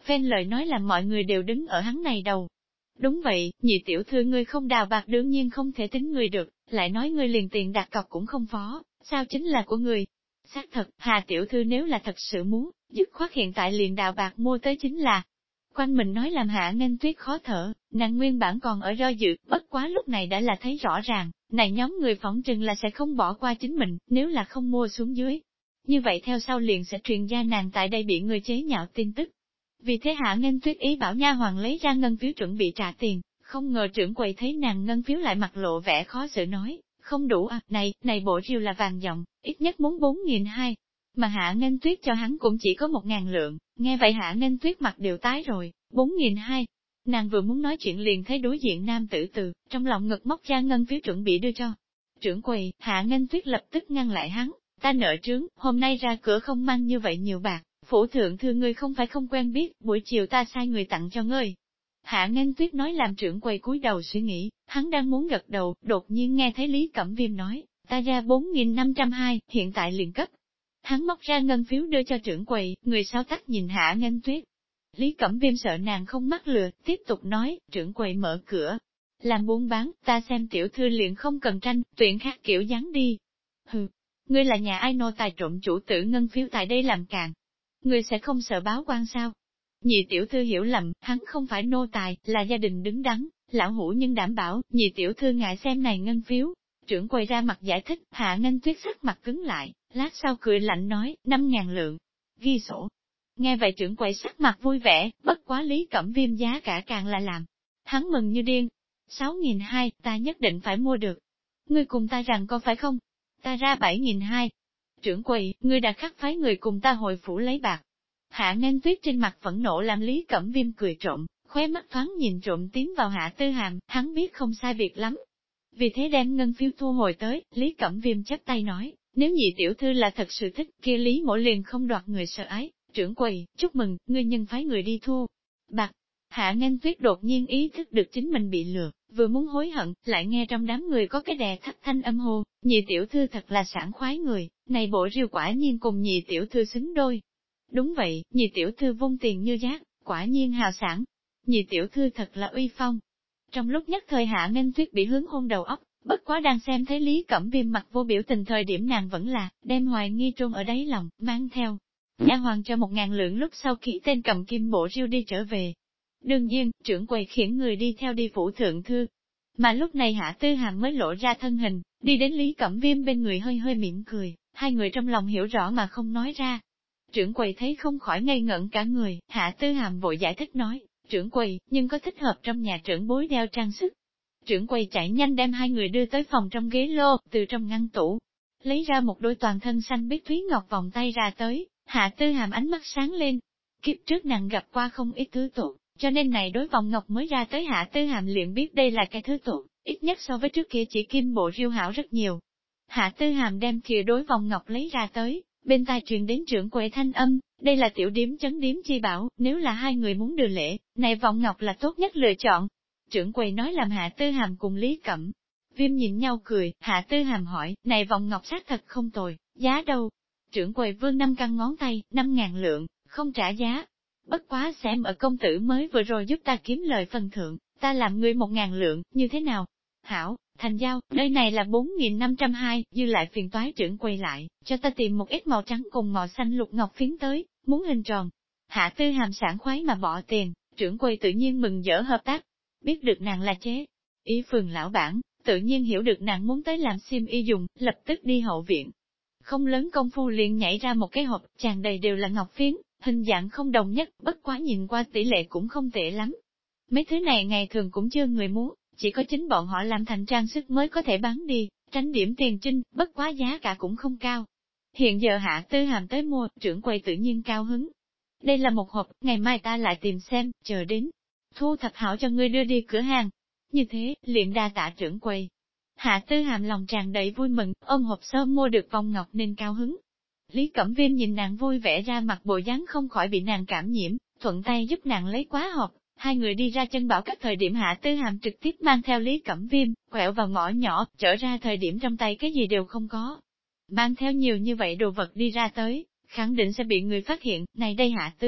phen lời nói làm mọi người đều đứng ở hắn này đầu. Đúng vậy, nhị tiểu thư ngươi không đào bạc đương nhiên không thể tính người được, lại nói ngươi liền tiền đặt cọc cũng không phó, sao chính là của người. Xác thật, Hà tiểu thư nếu là thật sự muốn, dứt khoát hiện tại liền đào bạc mua tới chính là. Quanh mình nói làm Hạ Nghênh Tuyết khó thở, nàng nguyên bản còn ở do dự, bất quá lúc này đã là thấy rõ ràng, này nhóm người phỏng chừng là sẽ không bỏ qua chính mình, nếu là không mua xuống dưới. Như vậy theo sau liền sẽ truyền ra nàng tại đây bị người chế nhạo tin tức. Vì thế Hạ Nghênh Tuyết ý bảo nha hoàn lấy ra ngân phiếu chuẩn bị trả tiền, không ngờ trưởng quầy thấy nàng ngân phiếu lại mặt lộ vẻ khó xử nói, không đủ à, này bộ rìu là vàng dòng, ít nhất muốn 4.200. Mà Hạ Nghênh Tuyết cho hắn cũng chỉ có 1.000 lượng, nghe vậy Hạ Nghênh Tuyết mặt đều tái rồi, 4.200. Nàng vừa muốn nói chuyện liền thấy đối diện nam tử từ, trong lòng ngực móc ra ngân phiếu chuẩn bị đưa cho. Trưởng quầy, Hạ Nghênh Tuyết lập tức ngăn lại hắn, ta nợ trướng, hôm nay ra cửa không mang như vậy nhiều bạc, phủ thượng thư ngươi không phải không quen biết, buổi chiều ta sai người tặng cho ngươi. Hạ Nghênh Tuyết nói làm trưởng quầy cúi đầu suy nghĩ, hắn đang muốn gật đầu, đột nhiên nghe thấy Lý Cẩm Viêm nói, ta ra 4.520, hiện tại liền cấp. Hắn móc ra ngân phiếu đưa cho trưởng quầy, người sau tắt nhìn Hạ Nghênh Tuyết. Lý Cẩm Viêm sợ nàng không mắc lừa, tiếp tục nói, trưởng quầy mở cửa. Làm buôn bán, ta xem tiểu thư liền không cần tranh, tuyển khác kiểu dáng đi. Hừ, ngươi là nhà ai nô tài trộm chủ tử ngân phiếu tại đây làm càng. Ngươi sẽ không sợ báo quan sao? Nhị tiểu thư hiểu lầm, hắn không phải nô tài, là gia đình đứng đắn, lão hủ nhưng đảm bảo, nhị tiểu thư ngại xem này ngân phiếu. Trưởng quầy ra mặt giải thích, Hạ Nghênh Tuyết sắc mặt cứng lại, lát sau cười lạnh nói, 5.000 lượng. Ghi sổ. Nghe vậy trưởng quầy sắc mặt vui vẻ, bất quá Lý Cẩm Viêm giá cả càng là làm. Hắn mừng như điên. 6.200, ta nhất định phải mua được. Ngươi cùng ta rằng có phải không? Ta ra 7.200. Trưởng quầy, ngươi đã khắc phái người cùng ta hồi phủ lấy bạc. Hạ Nghênh Tuyết trên mặt phẫn nộ làm Lý Cẩm Viêm cười trộm, khóe mắt thoáng nhìn trộm tiến vào Hạ Tư Hàm, hắn biết không sai việc lắm. Vì thế đem ngân phiếu thu hồi tới, Lý Cẩm Viêm chắp tay nói, nếu nhị tiểu thư là thật sự thích, kia Lý mỗ liền không đoạt người sợ ái. Trưởng quầy, chúc mừng, ngươi nhân phái người đi thu bạc. Hạ Nghênh Tuyết đột nhiên ý thức được chính mình bị lừa, vừa muốn hối hận, lại nghe trong đám người có cái đè thấp thanh âm hô, nhị tiểu thư thật là sảng khoái người, này bộ rìu quả nhiên cùng nhị tiểu thư xứng đôi. Đúng vậy, nhị tiểu thư vung tiền như rác, quả nhiên hào sản. Nhị tiểu thư thật là uy phong. Trong lúc nhất thời Hạ Nghênh Tuyết bị hướng hôn đầu óc, bất quá đang xem thấy Lý Cẩm Viêm mặt vô biểu tình thời điểm nàng vẫn là, đem hoài nghi trôn ở đáy lòng, mang theo. Nha hoàng cho 1.000 lượng lúc sau kỹ tên cầm kim bộ rìu đi trở về. Đương nhiên, trưởng quầy khiển người đi theo đi phủ thượng thư. Mà lúc này Hạ Tư Hàm mới lộ ra thân hình, đi đến Lý Cẩm Viêm bên người hơi hơi mỉm cười, hai người trong lòng hiểu rõ mà không nói ra. Trưởng quầy thấy không khỏi ngây ngẩn cả người, Hạ Tư Hàm vội giải thích nói, trưởng quầy, nhưng có thích hợp trong nhà trưởng bối đeo trang sức. Trưởng quầy chạy nhanh đem hai người đưa tới phòng trong ghế lô, từ trong ngăn tủ, lấy ra một đôi toàn thân xanh biếc thúy ngọc vòng tay ra tới, Hạ Tư Hàm ánh mắt sáng lên. Kiếp trước nàng gặp qua không ít thứ tốt, cho nên này đối vòng ngọc mới ra tới Hạ Tư Hàm liền biết đây là cái thứ tốt, ít nhất so với trước kia chỉ kim bộ rìu hảo rất nhiều. Hạ Tư Hàm đem kia đối vòng ngọc lấy ra tới, bên tai truyền đến trưởng quầy thanh âm, đây là tiểu điếm chấn điếm chi bảo, nếu là hai người muốn đưa lễ, này vòng ngọc là tốt nhất lựa chọn. Trưởng quầy nói làm Hạ Tư Hàm cùng Lý Cẩm Viêm nhìn nhau cười, Hạ Tư Hàm hỏi, này vòng ngọc xác thật không tồi, giá đâu? Trưởng quầy vương 5 căn ngón tay, 5.000 lượng, không trả giá. Bất quá xem ở công tử mới vừa rồi giúp ta kiếm lời phần thượng, ta làm ngươi 1.000 lượng, như thế nào? Hảo, thành giao, nơi này là 4.520, dư lại phiền toái trưởng quay lại, cho ta tìm một ít màu trắng cùng màu xanh lục ngọc phiến tới, muốn hình tròn. Hạ Tư Hàm sảng khoái mà bỏ tiền, trưởng quầy tự nhiên mừng rỡ hợp tác. Biết được nàng là chế y phường lão bản, tự nhiên hiểu được nàng muốn tới làm xiêm y dùng, lập tức đi hậu viện. Không lớn công phu liền nhảy ra một cái hộp, tràn đầy đều là ngọc phiến, hình dạng không đồng nhất, bất quá nhìn qua tỷ lệ cũng không tệ lắm. Mấy thứ này ngày thường cũng chưa người muốn, chỉ có chính bọn họ làm thành trang sức mới có thể bán đi, tránh điểm tiền trinh, bất quá giá cả cũng không cao. Hiện giờ Hạ Tư Hàm tới mua, trưởng quầy tự nhiên cao hứng. Đây là một hộp, ngày mai ta lại tìm xem, chờ đến. Thu thập hảo cho ngươi đưa đi cửa hàng. Như thế, liền đa tạ trưởng quầy. Hạ Tư Hàm lòng tràn đầy vui mừng, ôm hộp sớm mua được vòng ngọc nên cao hứng. Lý Cẩm Viêm nhìn nàng vui vẻ ra mặt bộ dáng không khỏi bị nàng cảm nhiễm, thuận tay giúp nàng lấy quá hộp. Hai người đi ra chân bảo các thời điểm Hạ Tư Hàm trực tiếp mang theo Lý Cẩm Viêm, quẹo vào ngõ nhỏ, trở ra thời điểm trong tay cái gì đều không có. Mang theo nhiều như vậy đồ vật đi ra tới, khẳng định sẽ bị người phát hiện, này đây Hạ Tư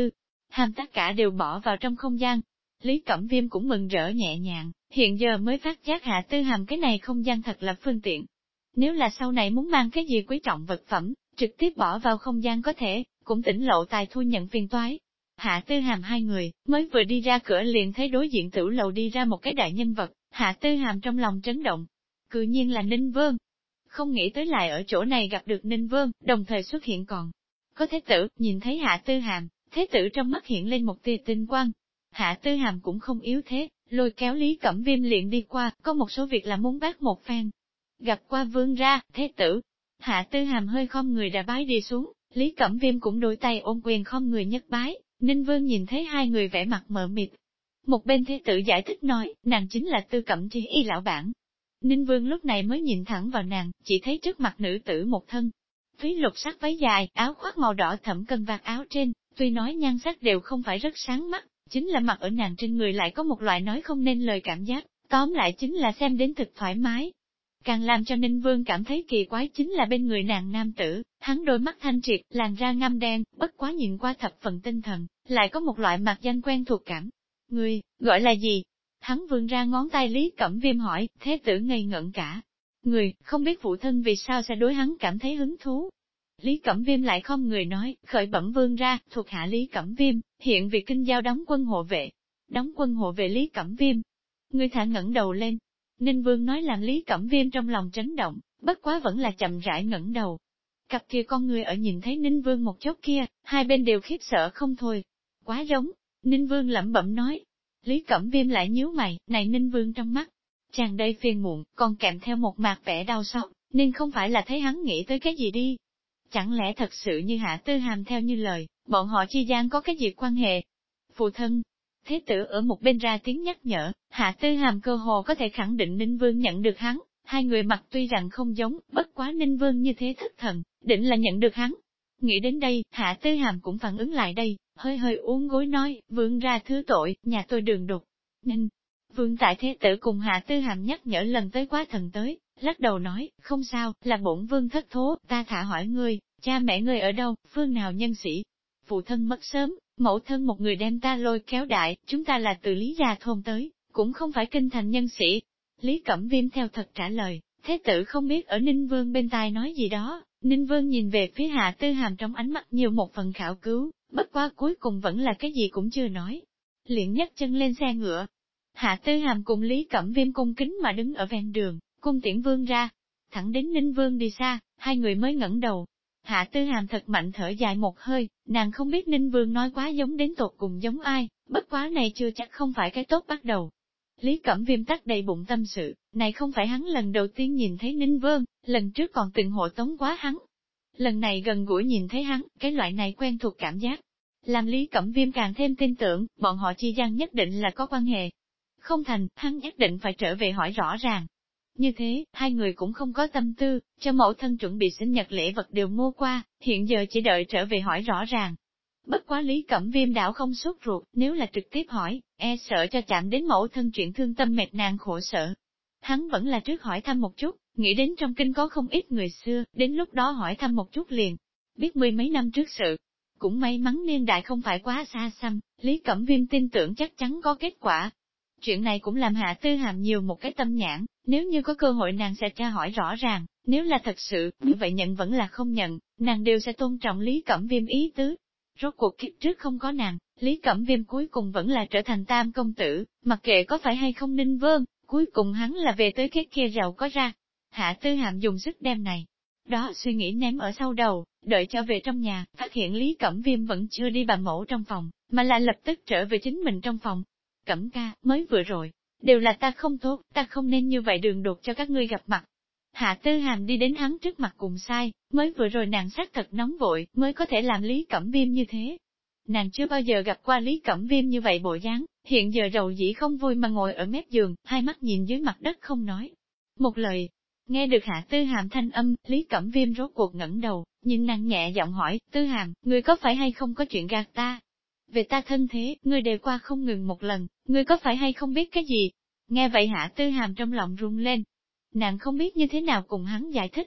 Hàm tất cả đều bỏ vào trong không gian. Lý Cẩm Viêm cũng mừng rỡ nhẹ nhàng, hiện giờ mới phát giác Hạ Tư Hàm cái này không gian thật là phương tiện. Nếu là sau này muốn mang cái gì quý trọng vật phẩm, trực tiếp bỏ vào không gian có thể, cũng tỉnh lộ tài thu nhận phiền toái. Hạ Tư Hàm hai người, mới vừa đi ra cửa liền thấy đối diện tử lầu đi ra một cái đại nhân vật, Hạ Tư Hàm trong lòng chấn động. Cự nhiên là Ninh Vương. Không nghĩ tới lại ở chỗ này gặp được Ninh Vương, đồng thời xuất hiện còn. Có thế tử, nhìn thấy Hạ Tư Hàm, thế tử trong mắt hiện lên một tia tinh quang. Hạ Tư Hàm cũng không yếu thế, lôi kéo Lý Cẩm Viêm liền đi qua, có một số việc là muốn bác một phen. Gặp qua vương ra, thế tử. Hạ Tư Hàm hơi khom người đã bái đi xuống, Lý Cẩm Viêm cũng đôi tay ôm quyền khom người nhất bái, Ninh Vương nhìn thấy hai người vẻ mặt mờ mịt. Một bên thế tử giải thích nói, nàng chính là Tư Cẩm Tri Y lão bản. Ninh Vương lúc này mới nhìn thẳng vào nàng, chỉ thấy trước mặt nữ tử một thân. Phí lục sắc váy dài, áo khoác màu đỏ thẫm cân vạt áo trên, tuy nói nhan sắc đều không phải rất sáng mắt, chính là mặc ở nàng trên người lại có một loại nói không nên lời cảm giác, tóm lại chính là xem đến thực thoải mái. Càng làm cho Ninh Vương cảm thấy kỳ quái chính là bên người nàng nam tử, hắn đôi mắt thanh triệt, làn da ngăm đen, bất quá nhìn qua thập phần tinh thần, lại có một loại mặt danh quen thuộc cảm. Người, gọi là gì? Hắn vươn ra ngón tay Lý Cẩm Viêm hỏi, thế tử ngây ngẩn cả. Người, không biết phụ thân vì sao sẽ đối hắn cảm thấy hứng thú. Lý Cẩm Viêm lại không người nói, khởi bẩm vương ra, thuộc hạ Lý Cẩm Viêm, hiện việc kinh giao đóng quân hộ vệ. Đóng quân hộ vệ Lý Cẩm Viêm. Người thả ngẩng đầu lên. Ninh Vương nói làm Lý Cẩm Viêm trong lòng chấn động, bất quá vẫn là chậm rãi ngẩng đầu. Cặp kia con người ở nhìn thấy Ninh Vương một chốc kia, hai bên đều khiếp sợ không thôi. Quá giống, Ninh Vương lẩm bẩm nói. Lý Cẩm Viêm lại nhíu mày, này Ninh Vương trong mắt, tràn đầy phiền muộn, còn kèm theo một mạt vẻ đau xót, nên không phải là thấy hắn nghĩ tới cái gì đi. Chẳng lẽ thật sự như Hạ Tư Hàm theo như lời, bọn họ chi gian có cái gì quan hệ? Phụ thân, thế tử ở một bên ra tiếng nhắc nhở, Hạ Tư Hàm cơ hồ có thể khẳng định Ninh Vương nhận được hắn, hai người mặt tuy rằng không giống, bất quá Ninh Vương như thế thất thần, định là nhận được hắn. Nghĩ đến đây, Hạ Tư Hàm cũng phản ứng lại đây, hơi hơi uốn gối nói, vương ra thứ tội, nhà tôi đường đột. Ninh Vương tại thế tử cùng Hạ Tư Hàm nhắc nhở lần tới quá thần tới, lắc đầu nói, không sao, là bổn vương thất thố, ta thả hỏi ngươi, cha mẹ ngươi ở đâu, phương nào nhân sĩ? Phụ thân mất sớm, mẫu thân một người đem ta lôi kéo đại, chúng ta là từ Lý Gia thôn tới, cũng không phải kinh thành nhân sĩ. Lý Cẩm Viêm theo thật trả lời, thế tử không biết ở Ninh Vương bên tai nói gì đó, Ninh Vương nhìn về phía Hạ Tư Hàm trong ánh mắt nhiều một phần khảo cứu, bất quá cuối cùng vẫn là cái gì cũng chưa nói. Liền nhấc chân lên xe ngựa. Hạ Tư Hàm cùng Lý Cẩm Viêm cung kính mà đứng ở ven đường, cung tiễn vương ra. Thẳng đến Ninh Vương đi xa, hai người mới ngẩng đầu. Hạ Tư Hàm thật mạnh thở dài một hơi, nàng không biết Ninh Vương nói quá giống đến tột cùng giống ai, bất quá này chưa chắc không phải cái tốt bắt đầu. Lý Cẩm Viêm tắc đầy bụng tâm sự, này không phải hắn lần đầu tiên nhìn thấy Ninh Vương, lần trước còn từng hộ tống quá hắn. Lần này gần gũi nhìn thấy hắn, cái loại này quen thuộc cảm giác. Làm Lý Cẩm Viêm càng thêm tin tưởng, bọn họ chi gian nhất định là có quan hệ. Không thành, hắn nhất định phải trở về hỏi rõ ràng. Như thế, hai người cũng không có tâm tư, cho mẫu thân chuẩn bị sinh nhật lễ vật đều mua qua, hiện giờ chỉ đợi trở về hỏi rõ ràng. Bất quá Lý Cẩm Viêm đảo không sốt ruột, nếu là trực tiếp hỏi, e sợ cho chạm đến mẫu thân chuyện thương tâm mệt nàng khổ sở. Hắn vẫn là trước hỏi thăm một chút, nghĩ đến trong kinh có không ít người xưa, đến lúc đó hỏi thăm một chút liền, biết mười mấy năm trước sự. Cũng may mắn niên đại không phải quá xa xăm, Lý Cẩm Viêm tin tưởng chắc chắn có kết quả. Chuyện này cũng làm Hạ Tư Hàm nhiều một cái tâm nhãn, nếu như có cơ hội nàng sẽ tra hỏi rõ ràng, nếu là thật sự, như vậy nhận vẫn là không nhận, nàng đều sẽ tôn trọng Lý Cẩm Viêm ý tứ. Rốt cuộc kiếp trước không có nàng, Lý Cẩm Viêm cuối cùng vẫn là trở thành tam công tử, mặc kệ có phải hay không Ninh Vương, cuối cùng hắn là về tới cái kia giàu có ra. Hạ Tư Hàm dùng sức đem này. Đó suy nghĩ ném ở sau đầu, đợi trở về trong nhà, phát hiện Lý Cẩm Viêm vẫn chưa đi bà mẫu trong phòng, mà là lập tức trở về chính mình trong phòng. Cẩm ca, mới vừa rồi, đều là ta không tốt, ta không nên như vậy đường đột cho các ngươi gặp mặt. Hạ Tư Hàm đi đến hắn trước mặt cùng sai, mới vừa rồi nàng sát thật nóng vội, mới có thể làm Lý Cẩm Viêm như thế. Nàng chưa bao giờ gặp qua Lý Cẩm Viêm như vậy bộ dáng, hiện giờ rầu dĩ không vui mà ngồi ở mép giường, hai mắt nhìn dưới mặt đất không nói. Một lời, nghe được Hạ Tư Hàm thanh âm, Lý Cẩm Viêm rốt cuộc ngẩng đầu, nhìn nàng nhẹ giọng hỏi, Tư Hàm, ngươi có phải hay không có chuyện gạt ta? Về ta thân thế, ngươi đề qua không ngừng một lần, ngươi có phải hay không biết cái gì? Nghe vậy Hạ Tư Hàm trong lòng run lên. Nàng không biết như thế nào cùng hắn giải thích.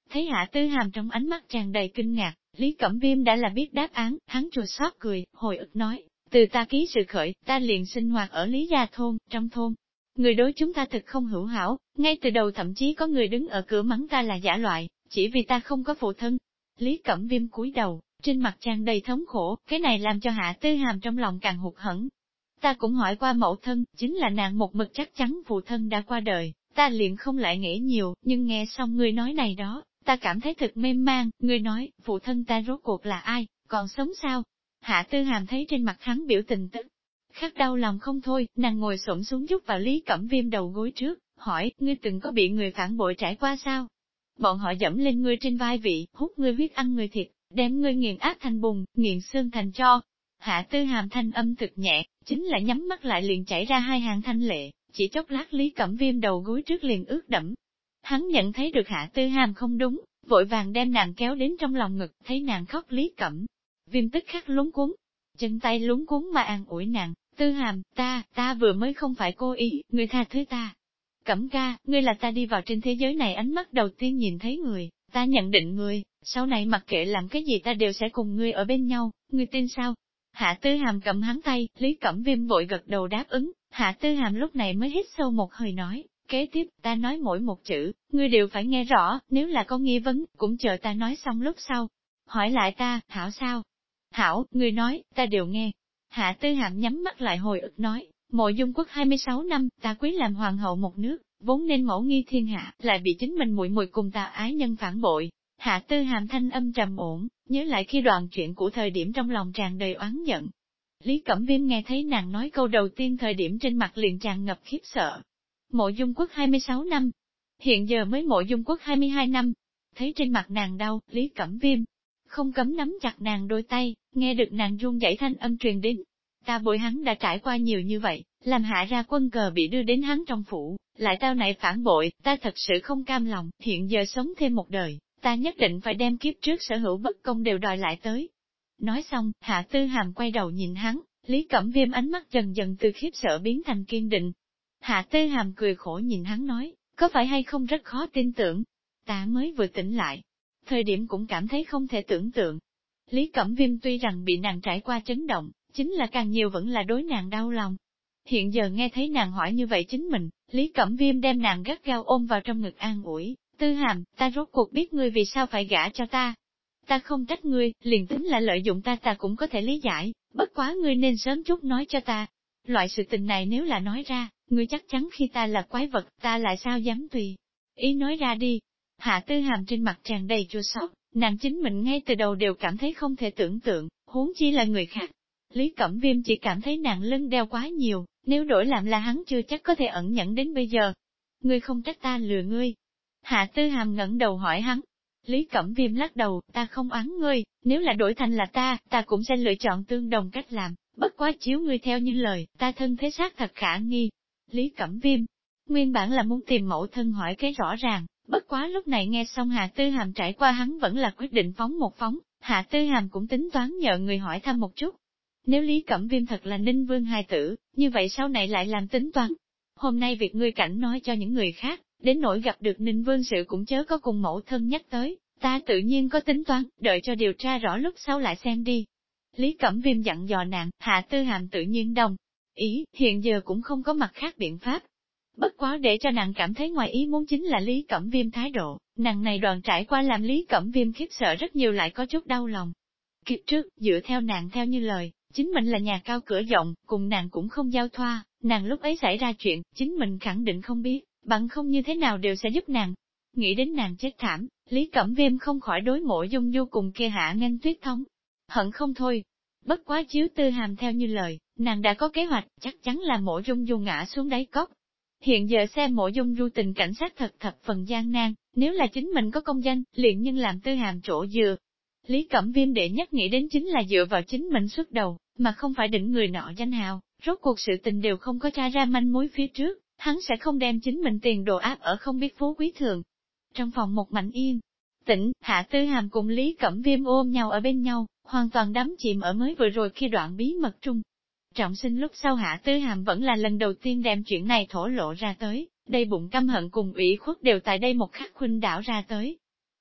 Thấy Hạ Tư Hàm trong ánh mắt tràn đầy kinh ngạc, Lý Cẩm Viêm đã là biết đáp án, hắn chua xót cười, hồi ức nói, từ ta ký sự khởi, ta liền sinh hoạt ở Lý Gia Thôn, trong thôn. Người đối chúng ta thực không hữu hảo, ngay từ đầu thậm chí có người đứng ở cửa mắng ta là giả loại, chỉ vì ta không có phụ thân. Lý Cẩm Viêm cúi đầu, trên mặt tràn đầy thống khổ, cái này làm cho Hạ Tư Hàm trong lòng càng hụt hẫng. Ta cũng hỏi qua mẫu thân, chính là nàng một mực chắc chắn phụ thân đã qua đời, ta liền không lại nghĩ nhiều, nhưng nghe xong ngươi nói này đó, ta cảm thấy thật mê man, ngươi nói, phụ thân ta rốt cuộc là ai, còn sống sao? Hạ Tư Hàm thấy trên mặt hắn biểu tình tức khắc đau lòng không thôi, nàng ngồi xổm xuống rút vào Lý Cẩm Viêm đầu gối trước, hỏi, ngươi từng có bị người phản bội trải qua sao? Bọn họ dẫm lên ngươi trên vai vị, hút ngươi huyết ăn ngươi thịt, đem ngươi nghiền áp thành bùn, nghiền xương thành tro. Hạ Tư Hàm thanh âm thực nhẹ, chính là nhắm mắt lại liền chảy ra hai hàng thanh lệ, chỉ chốc lát Lý Cẩm Viêm đầu gối trước liền ướt đẫm. Hắn nhận thấy được Hạ Tư Hàm không đúng, vội vàng đem nàng kéo đến trong lòng ngực, thấy nàng khóc Lý Cẩm Viêm tức khắc luống cuống, chân tay luống cuống mà an ủi nàng, Tư Hàm, ta vừa mới không phải cố ý, ngươi tha thứ ta. Cẩm ca, ngươi là ta đi vào trên thế giới này ánh mắt đầu tiên nhìn thấy người, ta nhận định ngươi, sau này mặc kệ làm cái gì ta đều sẽ cùng ngươi ở bên nhau, ngươi tin sao? Hạ Tư Hàm cầm hắn tay, Lý Cẩm Viêm vội gật đầu đáp ứng, Hạ Tư Hàm lúc này mới hít sâu một hơi nói, kế tiếp, ta nói mỗi một chữ, ngươi đều phải nghe rõ, nếu là có nghi vấn, cũng chờ ta nói xong lúc sau. Hỏi lại ta, hảo sao? Hảo, ngươi nói, ta đều nghe. Hạ Tư Hàm nhắm mắt lại hồi ức nói, Mộ Dung Quốc 26 năm, ta quý làm hoàng hậu một nước, vốn nên mẫu nghi thiên hạ, lại bị chính mình muội muội cùng ta ái nhân phản bội. Hạ Tư Hàm thanh âm trầm ổn, nhớ lại khi đoạn chuyện của thời điểm trong lòng tràn đầy oán giận. Lý Cẩm Viêm nghe thấy nàng nói câu đầu tiên thời điểm trên mặt liền tràn ngập khiếp sợ. Mộ Dung Quốc 26 năm, hiện giờ mới Mộ Dung Quốc 22 năm. Thấy trên mặt nàng đau, Lý Cẩm Viêm không cấm nắm chặt nàng đôi tay, nghe được nàng run rẩy thanh âm truyền đến. Ta bội hắn đã trải qua nhiều như vậy, làm hạ ra quân cờ bị đưa đến hắn trong phủ, lại tao này phản bội, ta thật sự không cam lòng, hiện giờ sống thêm một đời, ta nhất định phải đem kiếp trước sở hữu bất công đều đòi lại tới. Nói xong, Hạ Tư Hàm quay đầu nhìn hắn, Lý Cẩm Viêm ánh mắt dần dần từ khiếp sợ biến thành kiên định. Hạ Tư Hàm cười khổ nhìn hắn nói, có phải hay không rất khó tin tưởng, ta mới vừa tỉnh lại, thời điểm cũng cảm thấy không thể tưởng tượng. Lý Cẩm Viêm tuy rằng bị nàng trải qua chấn động, chính là càng nhiều vẫn là đối nàng đau lòng. Hiện giờ nghe thấy nàng hỏi như vậy chính mình, Lý Cẩm Viêm đem nàng gắt gao ôm vào trong ngực an ủi, Tư Hàm, ta rốt cuộc biết ngươi vì sao phải gả cho ta. Ta không trách ngươi, liền tính là lợi dụng ta cũng có thể lý giải, bất quá ngươi nên sớm chút nói cho ta. Loại sự tình này nếu là nói ra, ngươi chắc chắn khi ta là quái vật, ta lại sao dám tùy ý nói ra đi. Hạ Tư Hàm trên mặt tràn đầy chua xót, nàng chính mình ngay từ đầu đều cảm thấy không thể tưởng tượng, huống chi là người khác. Lý Cẩm Viêm chỉ cảm thấy nàng lưng đeo quá nhiều, nếu đổi làm là hắn chưa chắc có thể ẩn nhẫn đến bây giờ. Ngươi không trách ta lừa ngươi. Hạ Tư Hàm ngẩng đầu hỏi hắn. Lý Cẩm Viêm lắc đầu, ta không oán ngươi, nếu là đổi thành là ta cũng sẽ lựa chọn tương đồng cách làm, bất quá chiếu ngươi theo như lời, ta thân thế xác thật khả nghi. Lý Cẩm Viêm, nguyên bản là muốn tìm mẫu thân hỏi cái rõ ràng, bất quá lúc này nghe xong Hạ Tư Hàm trải qua hắn vẫn là quyết định phóng một phóng, Hạ Tư Hàm cũng tính toán nhờ người hỏi thăm một chút. Nếu Lý Cẩm Viêm thật là Ninh Vương hài tử, như vậy sau này lại làm tính toán. Hôm nay việc ngươi cảnh nói cho những người khác, đến nỗi gặp được Ninh Vương sự cũng chớ có cùng mẫu thân nhắc tới, ta tự nhiên có tính toán, đợi cho điều tra rõ lúc sau lại xem đi. Lý Cẩm Viêm dặn dò nàng, Hạ Tư Hàm tự nhiên đồng ý, hiện giờ cũng không có mặt khác biện pháp. Bất quá để cho nàng cảm thấy ngoài ý muốn chính là Lý Cẩm Viêm thái độ, nàng này đoàn trải qua làm Lý Cẩm Viêm khiếp sợ rất nhiều lại có chút đau lòng. Kiếp trước, dựa theo nàng theo như lời, chính mình là nhà cao cửa rộng, cùng nàng cũng không giao thoa, nàng lúc ấy xảy ra chuyện, chính mình khẳng định không biết, bằng không như thế nào đều sẽ giúp nàng. Nghĩ đến nàng chết thảm, Lý Cẩm Viêm không khỏi đối Mộ Dung Du cùng kia Hạ Nghênh Tuyết thông. Hận không thôi. Bất quá chiếu Tư Hàm theo như lời, nàng đã có kế hoạch, chắc chắn là Mộ Dung Du ngã xuống đáy cốc. Hiện giờ xem Mộ Dung Du tình cảnh sát thật thập phần gian nan, nếu là chính mình có công danh, liền nhưng làm Tư Hàm chỗ dựa. Lý Cẩm Viêm đệ nhất nghĩ đến chính là dựa vào chính mình xuất đầu, mà không phải đỉnh người nọ danh hào, rốt cuộc sự tình đều không có tra ra manh mối phía trước, hắn sẽ không đem chính mình tiền đồ áp ở không biết phú quý thường. Trong phòng một mảnh yên tĩnh, Hạ Tư Hàm cùng Lý Cẩm Viêm ôm nhau ở bên nhau, hoàn toàn đắm chìm ở mới vừa rồi khi đoạn bí mật trung. Trọng sinh lúc sau Hạ Tư Hàm vẫn là lần đầu tiên đem chuyện này thổ lộ ra tới, đây bụng căm hận cùng ủy khuất đều tại đây một khắc khuynh đảo ra tới.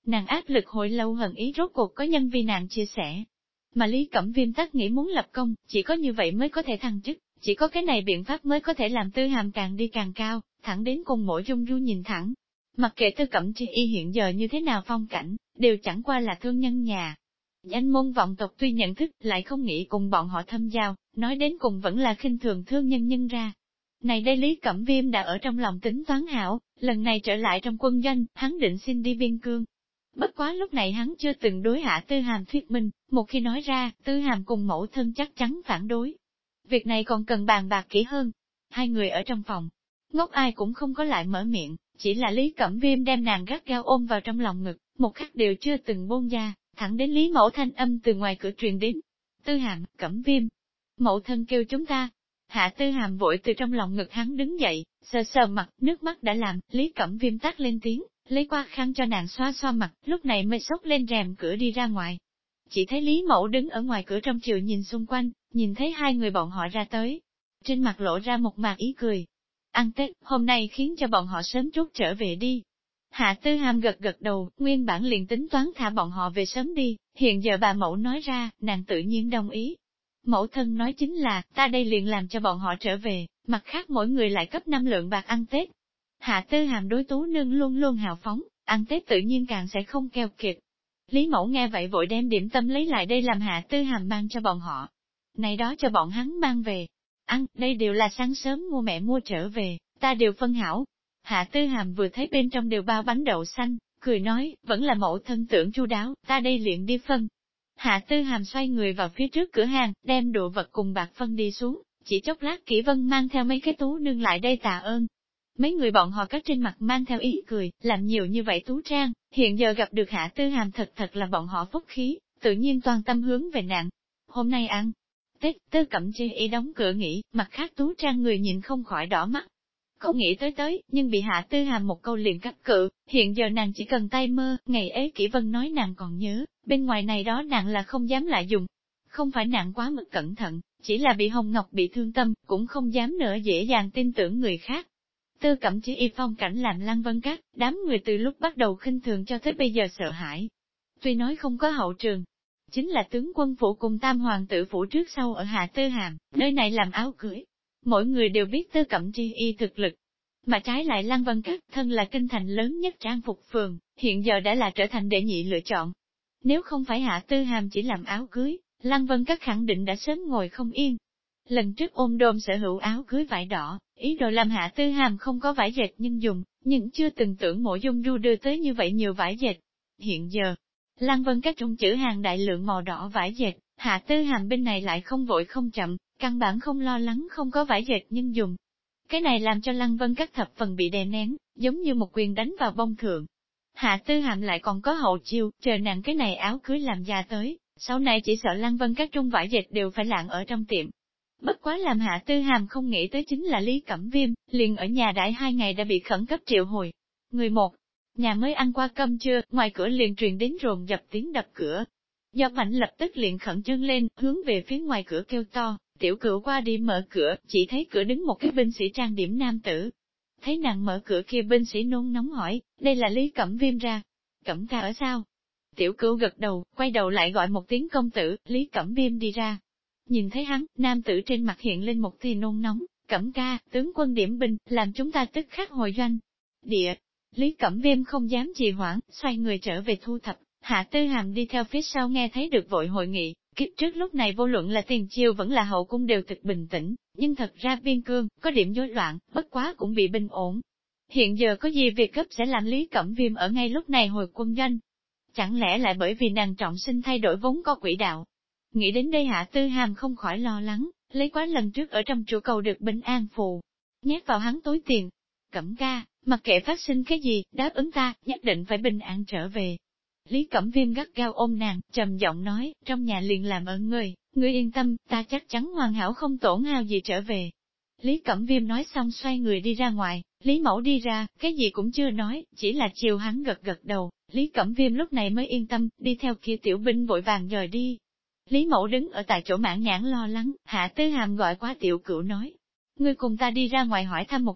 Nàng áp lực hồi lâu hận ý rốt cuộc có nhân vì nàng chia sẻ. Mà Lý Cẩm Viêm tắc nghĩ muốn lập công, chỉ có như vậy mới có thể thăng chức, chỉ có cái này biện pháp mới có thể làm Tư Hàm càng đi càng cao, thẳng đến cùng mỗi Dung Du nhìn thẳng. Mặc kệ Tư Cẩm Tri Y hiện giờ như thế nào phong cảnh, đều chẳng qua là thương nhân nhà. Danh môn vọng tộc tuy nhận thức, lại không nghĩ cùng bọn họ thâm giao, nói đến cùng vẫn là khinh thường thương nhân nhân ra. Này đây Lý Cẩm Viêm đã ở trong lòng tính toán hảo, lần này trở lại trong quân doanh, hắn định xin đi biên cương. Bất quá lúc này hắn chưa từng đối hạ Tư Hàm thuyết minh, một khi nói ra, Tư Hàm cùng mẫu thân chắc chắn phản đối. Việc này còn cần bàn bạc kỹ hơn. Hai người ở trong phòng, ngốc ai cũng không có lại mở miệng, chỉ là Lý Cẩm Viêm đem nàng gắt gao ôm vào trong lòng ngực, một khắc đều chưa từng buông ra, thẳng đến Lý mẫu thanh âm từ ngoài cửa truyền đến. Tư Hàm, Cẩm Viêm, mẫu thân kêu chúng ta. Hạ Tư Hàm vội từ trong lòng ngực hắn đứng dậy, sờ sờ mặt, nước mắt đã làm, Lý Cẩm Viêm tắt lên tiếng, lấy qua khăn cho nàng xoa xoa mặt, lúc này mới xốc lên rèm cửa đi ra ngoài. Chỉ thấy Lý Mẫu đứng ở ngoài cửa trong chiều nhìn xung quanh, nhìn thấy hai người bọn họ ra tới. Trên mặt lộ ra một mạc ý cười. Ăn Tết, hôm nay khiến cho bọn họ sớm chút trở về đi. Hạ Tư Hàm gật gật đầu, nguyên bản liền tính toán thả bọn họ về sớm đi, hiện giờ bà mẫu nói ra, nàng tự nhiên đồng ý. Mẫu thân nói chính là, ta đây liền làm cho bọn họ trở về, mặt khác mỗi người lại cấp 5 lượng bạc ăn Tết. Hạ Tư Hàm đối Tú Nương luôn luôn hào phóng, ăn Tết tự nhiên càng sẽ không keo kiệt. Lý Mẫu nghe vậy vội đem điểm tâm lấy lại đây làm Hạ Tư Hàm mang cho bọn họ. Này đó cho bọn hắn mang về. Ăn, đây đều là sáng sớm mua mẹ mua trở về, ta đều phân hảo. Hạ Tư Hàm vừa thấy bên trong đều bao bánh đậu xanh, cười nói, vẫn là mẫu thân tưởng chu đáo, ta đây liền đi phân. Hạ Tư Hàm xoay người vào phía trước cửa hàng, đem đồ vật cùng bạc phân đi xuống, chỉ chốc lát Kỷ Vân mang theo mấy cái Tú Nương lại đây tạ ơn. Mấy người bọn họ các trên mặt mang theo ý cười, làm nhiều như vậy tú trang, hiện giờ gặp được Hạ Tư Hàm thật là bọn họ phúc khí, tự nhiên toàn tâm hướng về nạn. Hôm nay ăn Tết, Tư Cẩm Tri Y đóng cửa nghỉ, mặt khác tú trang người nhìn không khỏi đỏ mắt. Không nghĩ tới, nhưng bị Hạ Tư Hàm một câu liền cắt cự, hiện giờ nàng chỉ cần tay mơ, ngày ấy Kỷ Vân nói nàng còn nhớ, bên ngoài này đó nàng là không dám lại dùng. Không phải nàng quá mức cẩn thận, chỉ là bị Hồng Ngọc bị thương tâm, cũng không dám nữa dễ dàng tin tưởng người khác. Tư Cẩm Tri Y phong cảnh làm Lăng Vân Các, đám người từ lúc bắt đầu khinh thường cho tới bây giờ sợ hãi. Tuy nói không có hậu trường, chính là tướng quân phủ cùng tam hoàng tử phủ trước sau ở Hạ Tư Hàm, nơi này làm áo cưới. Mỗi người đều biết Tư Cẩm Tri Y thực lực. Mà trái lại Lăng Vân Các thân là kinh thành lớn nhất trang phục phường, hiện giờ đã là trở thành đệ nhị lựa chọn. Nếu không phải Hạ Tư Hàm chỉ làm áo cưới, Lăng Vân Các khẳng định đã sớm ngồi không yên. Lần trước ôm đồm sở hữu áo cưới vải đỏ, ý đồ làm Hạ Tư Hàm không có vải dệt nhưng dùng, nhưng chưa từng tưởng Mộ Dung Du đưa tới như vậy nhiều vải dệt. Hiện giờ, Lăng Vân Các trung chữ hàng đại lượng màu đỏ vải dệt, Hạ Tư Hàm bên này lại không vội không chậm, căn bản không lo lắng không có vải dệt nhưng dùng. Cái này làm cho Lăng Vân Các thập phần bị đè nén, giống như một quyền đánh vào bông thượng. Hạ Tư Hàm lại còn có hậu chiêu, chờ nàng cái này áo cưới làm ra tới, sau này chỉ sợ Lăng Vân Các trung vải dệt đều phải lạng ở trong tiệm. Bất quá làm Hạ Tư Hàm không nghĩ tới chính là Lý Cẩm Viêm, liền ở nhà đãi 2 ngày đã bị khẩn cấp triệu hồi. Người một, nhà mới ăn qua cơm trưa, ngoài cửa liền truyền đến rồn dập tiếng đập cửa. Do Mạnh lập tức liền khẩn trương lên, hướng về phía ngoài cửa kêu to, tiểu cửu qua đi mở cửa, chỉ thấy cửa đứng một cái binh sĩ trang điểm nam tử. Thấy nàng mở cửa kia binh sĩ nôn nóng hỏi, đây là Lý Cẩm Viêm ra. Cẩm ca ở sao? Tiểu cửu gật đầu, quay đầu lại gọi một tiếng công tử, Lý Cẩm Viêm đi ra. Nhìn thấy hắn, nam tử trên mặt hiện lên một tia nôn nóng, Cẩm ca, tướng quân điểm binh, làm chúng ta tức khắc hồi doanh. Địa, Lý Cẩm Viêm không dám trì hoãn, xoay người trở về thu thập, Hạ Tư Hàm đi theo phía sau nghe thấy được vội hội nghị, kiếp trước lúc này vô luận là tiền triều vẫn là hậu cung đều thực bình tĩnh, nhưng thật ra biên cương, có điểm rối loạn, bất quá cũng bị bình ổn. Hiện giờ có gì việc gấp sẽ làm Lý Cẩm Viêm ở ngay lúc này hồi quân doanh? Chẳng lẽ lại bởi vì nàng trọng sinh thay đổi vốn có quỹ đạo? Nghĩ đến đây Hạ Tư Hàm không khỏi lo lắng, lấy quá lần trước ở trong chùa cầu được bình an phù, nhét vào hắn túi tiền. Cẩm ca, mặc kệ phát sinh cái gì, đáp ứng ta, nhất định phải bình an trở về. Lý Cẩm Viêm gắt gao ôm nàng, trầm giọng nói, trong nhà liền làm ơn ngươi yên tâm, ta chắc chắn hoàn hảo không tổn hao gì trở về. Lý Cẩm Viêm nói xong xoay người đi ra ngoài, Lý Mẫu đi ra, cái gì cũng chưa nói, chỉ là chiều hắn gật gật đầu, Lý Cẩm Viêm lúc này mới yên tâm, đi theo kia tiểu binh vội vàng rời đi. Lý Mẫu đứng ở tại chỗ mãn nhãn lo lắng, Hạ Tư Hàm gọi qua tiểu cửu nói, ngươi cùng ta đi ra ngoài hỏi thăm một chút,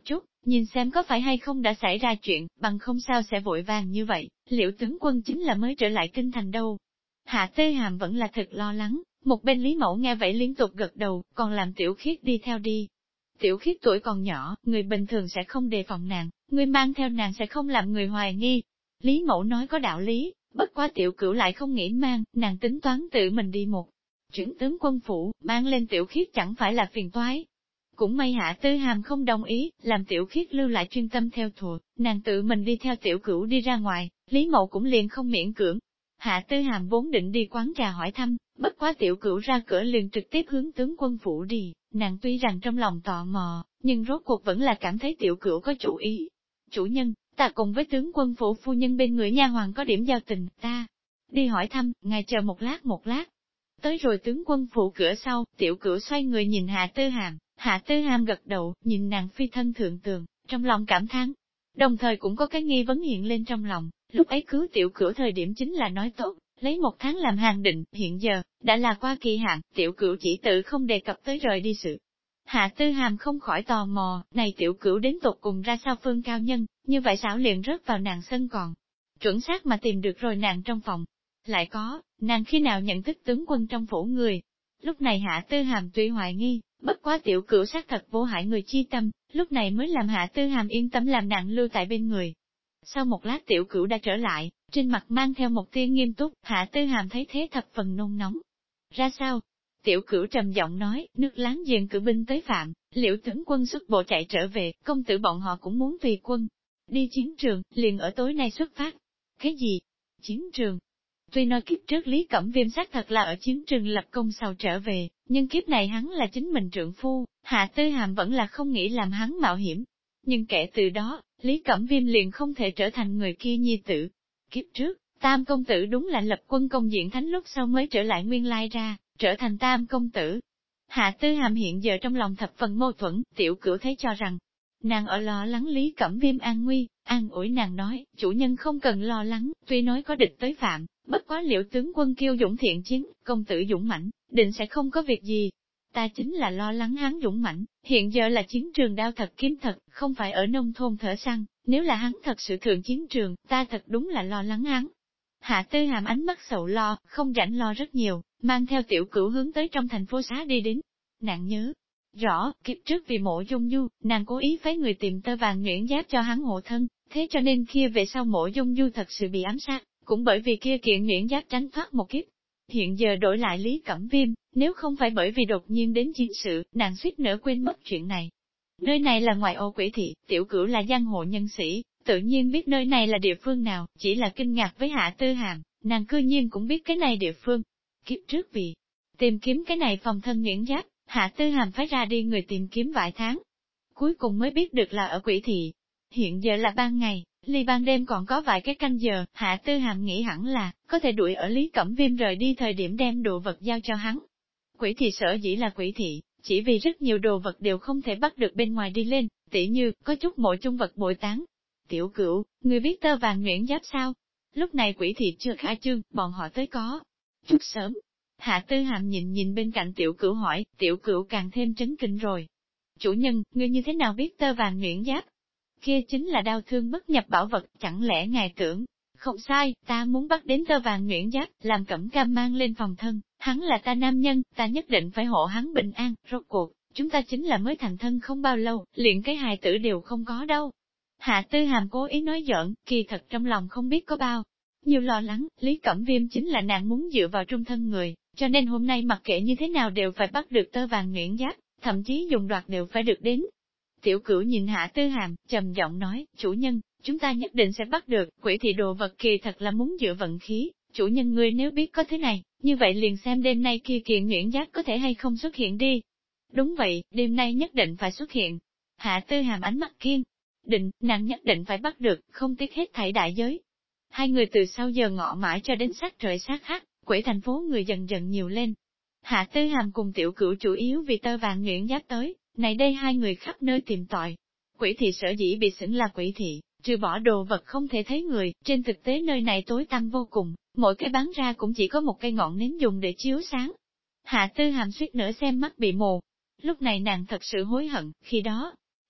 nhìn xem có phải hay không đã xảy ra chuyện, bằng không sao sẽ vội vàng như vậy, Liễu tướng quân chính là mới trở lại kinh thành đâu. Hạ Tê Hàm vẫn là thật lo lắng, một bên Lý Mẫu nghe vậy liên tục gật đầu, còn làm Tiểu Khiết đi theo đi. Tiểu Khiết tuổi còn nhỏ, người bình thường sẽ không đề phòng nàng, người mang theo nàng sẽ không làm người hoài nghi. Lý Mẫu nói có đạo lý, bất quá Tiểu Cửu lại không nghĩ mang, nàng tính toán tự mình đi một chuyển tướng quân phủ, mang lên Tiểu Khiết chẳng phải là phiền toái. Cũng may Hạ Tư Hàm không đồng ý, làm Tiểu Khiết lưu lại chuyên tâm theo thuộc, nàng tự mình đi theo Tiểu Cửu đi ra ngoài, Lý Mậu cũng liền không miễn cưỡng. Hạ Tư Hàm vốn định đi quán trà hỏi thăm, bất quá Tiểu Cửu ra cửa liền trực tiếp hướng tướng quân phủ đi, nàng tuy rằng trong lòng tò mò, nhưng rốt cuộc vẫn là cảm thấy Tiểu Cửu có chủ ý. Chủ nhân, ta cùng với tướng quân phủ phu nhân bên người nha hoàng có điểm giao tình, ta đi hỏi thăm, ngài chờ một lát. Tới rồi tướng quân phủ cửa sau, Tiểu Cửu xoay người nhìn Hạ Tư Hàm, Hạ Tư Hàm gật đầu, nhìn nàng phi thân thượng tường, trong lòng cảm thán. Đồng thời cũng có cái nghi vấn hiện lên trong lòng, lúc ấy cứu Tiểu Cửu thời điểm chính là nói tốt, lấy 1 tháng làm hàng định, hiện giờ, đã là qua kỳ hạn, Tiểu Cửu chỉ tự không đề cập tới rời đi sự. Hạ Tư Hàm không khỏi tò mò, này Tiểu Cửu đến tột cùng ra sao phương cao nhân, như vậy xảo liền rớt vào nàng sân còn. Chuẩn xác mà tìm được rồi nàng trong phòng. Lại có, nàng khi nào nhận thức tướng quân trong phủ người. Lúc này Hạ Tư Hàm tuy hoài nghi, bất quá Tiểu Cửu xác thật vô hại người chi tâm, lúc này mới làm Hạ Tư Hàm yên tâm làm nàng lưu tại bên người. Sau một lát Tiểu Cửu đã trở lại, trên mặt mang theo một tia nghiêm túc, Hạ Tư Hàm thấy thế thập phần nôn nóng. Ra sao? Tiểu Cửu trầm giọng nói, nước láng giềng cử binh tới phạm, Liễu tướng quân xuất bộ chạy trở về, công tử bọn họ cũng muốn tùy quân. Đi chiến trường, liền ở tối nay xuất phát. Cái gì? Chiến trường? Tuy nói kiếp trước Lý Cẩm Viêm xác thật là ở chiến trường lập công sau trở về, nhưng kiếp này hắn là chính mình trượng phu, Hạ Tư Hàm vẫn là không nghĩ làm hắn mạo hiểm. Nhưng kể từ đó, Lý Cẩm Viêm liền không thể trở thành người kia nhi tử. Kiếp trước, Tam công tử đúng là lập quân công diện thánh lúc sau mới trở lại nguyên lai ra, trở thành Tam công tử. Hạ Tư Hàm hiện giờ trong lòng thập phần mâu thuẫn, Tiểu Cửu thấy cho rằng, nàng ở lo lắng Lý Cẩm Viêm an nguy, an ủi nàng nói, chủ nhân không cần lo lắng, tuy nói có địch tới phạm, bất quá Liễu tướng quân kiêu dũng thiện chiến, công tử dũng mãnh, định sẽ không có việc gì. Ta chính là lo lắng hắn dũng mãnh, hiện giờ là chiến trường đao thật kiếm thật, không phải ở nông thôn thở săn, nếu là hắn thật sự thượng chiến trường, ta thật đúng là lo lắng hắn. Hạ Tư Hàm ánh mắt sầu lo, không rảnh lo rất nhiều, mang theo Tiểu Cửu hướng tới trong thành phố xá đi đến. Nàng nhớ rõ, kiếp trước vì Mộ Dung Du, nàng cố ý phái người tìm tơ vàng nhuyễn giáp cho hắn hộ thân, thế cho nên kia về sau Mộ Dung Du thật sự bị ám sát, cũng bởi vì kia kiện nhuyễn giáp tránh thoát một kiếp. Hiện giờ đổi lại Lý Cẩm Viêm, nếu không phải bởi vì đột nhiên đến chiến sự, nàng suýt nữa quên mất chuyện này. Nơi này là ngoại ô Quỷ thị, Tiểu Cửu là giang hồ nhân sĩ, tự nhiên biết nơi này là địa phương nào, chỉ là kinh ngạc với Hạ Tư Hàm, nàng cư nhiên cũng biết cái này địa phương. Kiếp trước vì tìm kiếm cái này phòng thân nhuyễn giáp, Hạ Tư Hàm phải ra đi người tìm kiếm vài tháng. Cuối cùng mới biết được là ở Quỷ thị. Hiện giờ là ban ngày, ly ban đêm còn có vài cái canh giờ, Hạ Tư Hàm nghĩ hẳn là, có thể đuổi ở Lý Cẩm Viêm rời đi thời điểm đem đồ vật giao cho hắn. Quỷ thị sở dĩ là quỷ thị, chỉ vì rất nhiều đồ vật đều không thể bắt được bên ngoài đi lên, tỉ như, có chút mộ chung vật bội tán. Tiểu Cửu, người biết tơ vàng nhuyễn giáp sao? Lúc này quỷ thị chưa khai trương, bọn họ tới có chút sớm. Hạ Tư Hàm nhìn bên cạnh Tiểu Cửu hỏi, Tiểu Cửu càng thêm chấn kinh rồi. Chủ nhân, ngươi như thế nào biết tơ vàng nhuyễn giáp? Kia chính là đau thương bất nhập bảo vật, chẳng lẽ ngài tưởng? Không sai, ta muốn bắt đến tơ vàng nhuyễn giáp, làm Cẩm Cam mang lên phòng thân, hắn là ta nam nhân, ta nhất định phải hộ hắn bình an, rốt cuộc, chúng ta chính là mới thành thân không bao lâu, liền cái hài tử đều không có đâu. Hạ Tư Hàm cố ý nói giỡn, kỳ thật trong lòng không biết có bao nhiều lo lắng, Lý Cẩm Viêm chính là nàng muốn dựa vào trung thân người, cho nên hôm nay mặc kệ như thế nào đều phải bắt được tơ vàng nhuyễn giáp, thậm chí dùng đoạt đều phải được đến. Tiểu Cửu nhìn Hạ Tư Hàm, trầm giọng nói, chủ nhân, chúng ta nhất định sẽ bắt được, quỷ thị đồ vật kỳ thật là muốn dựa vận khí, chủ nhân ngươi nếu biết có thế này, như vậy liền xem đêm nay kia kiện nhuyễn giáp có thể hay không xuất hiện đi. Đúng vậy, đêm nay nhất định phải xuất hiện. Hạ Tư Hàm ánh mắt kiên định, nàng nhất định phải bắt được, không tiếc hết thảy đại giới. Hai người từ sau giờ ngọ mãi cho đến sát trời sát hắc, quỷ thành phố người dần dần nhiều lên. Hạ Tư Hàm cùng Tiểu Cửu chủ yếu vì tơ vàng nhuyễn giáp tới, này đây hai người khắp nơi tìm tòi. Quỷ thị sở dĩ bị xưng là quỷ thị, trừ bỏ đồ vật không thể thấy người, trên thực tế nơi này tối tăm vô cùng, mỗi cái bán ra cũng chỉ có một cây ngọn nến dùng để chiếu sáng. Hạ Tư Hàm suýt nữa xem mắt bị mù. Lúc này nàng thật sự hối hận, khi đó,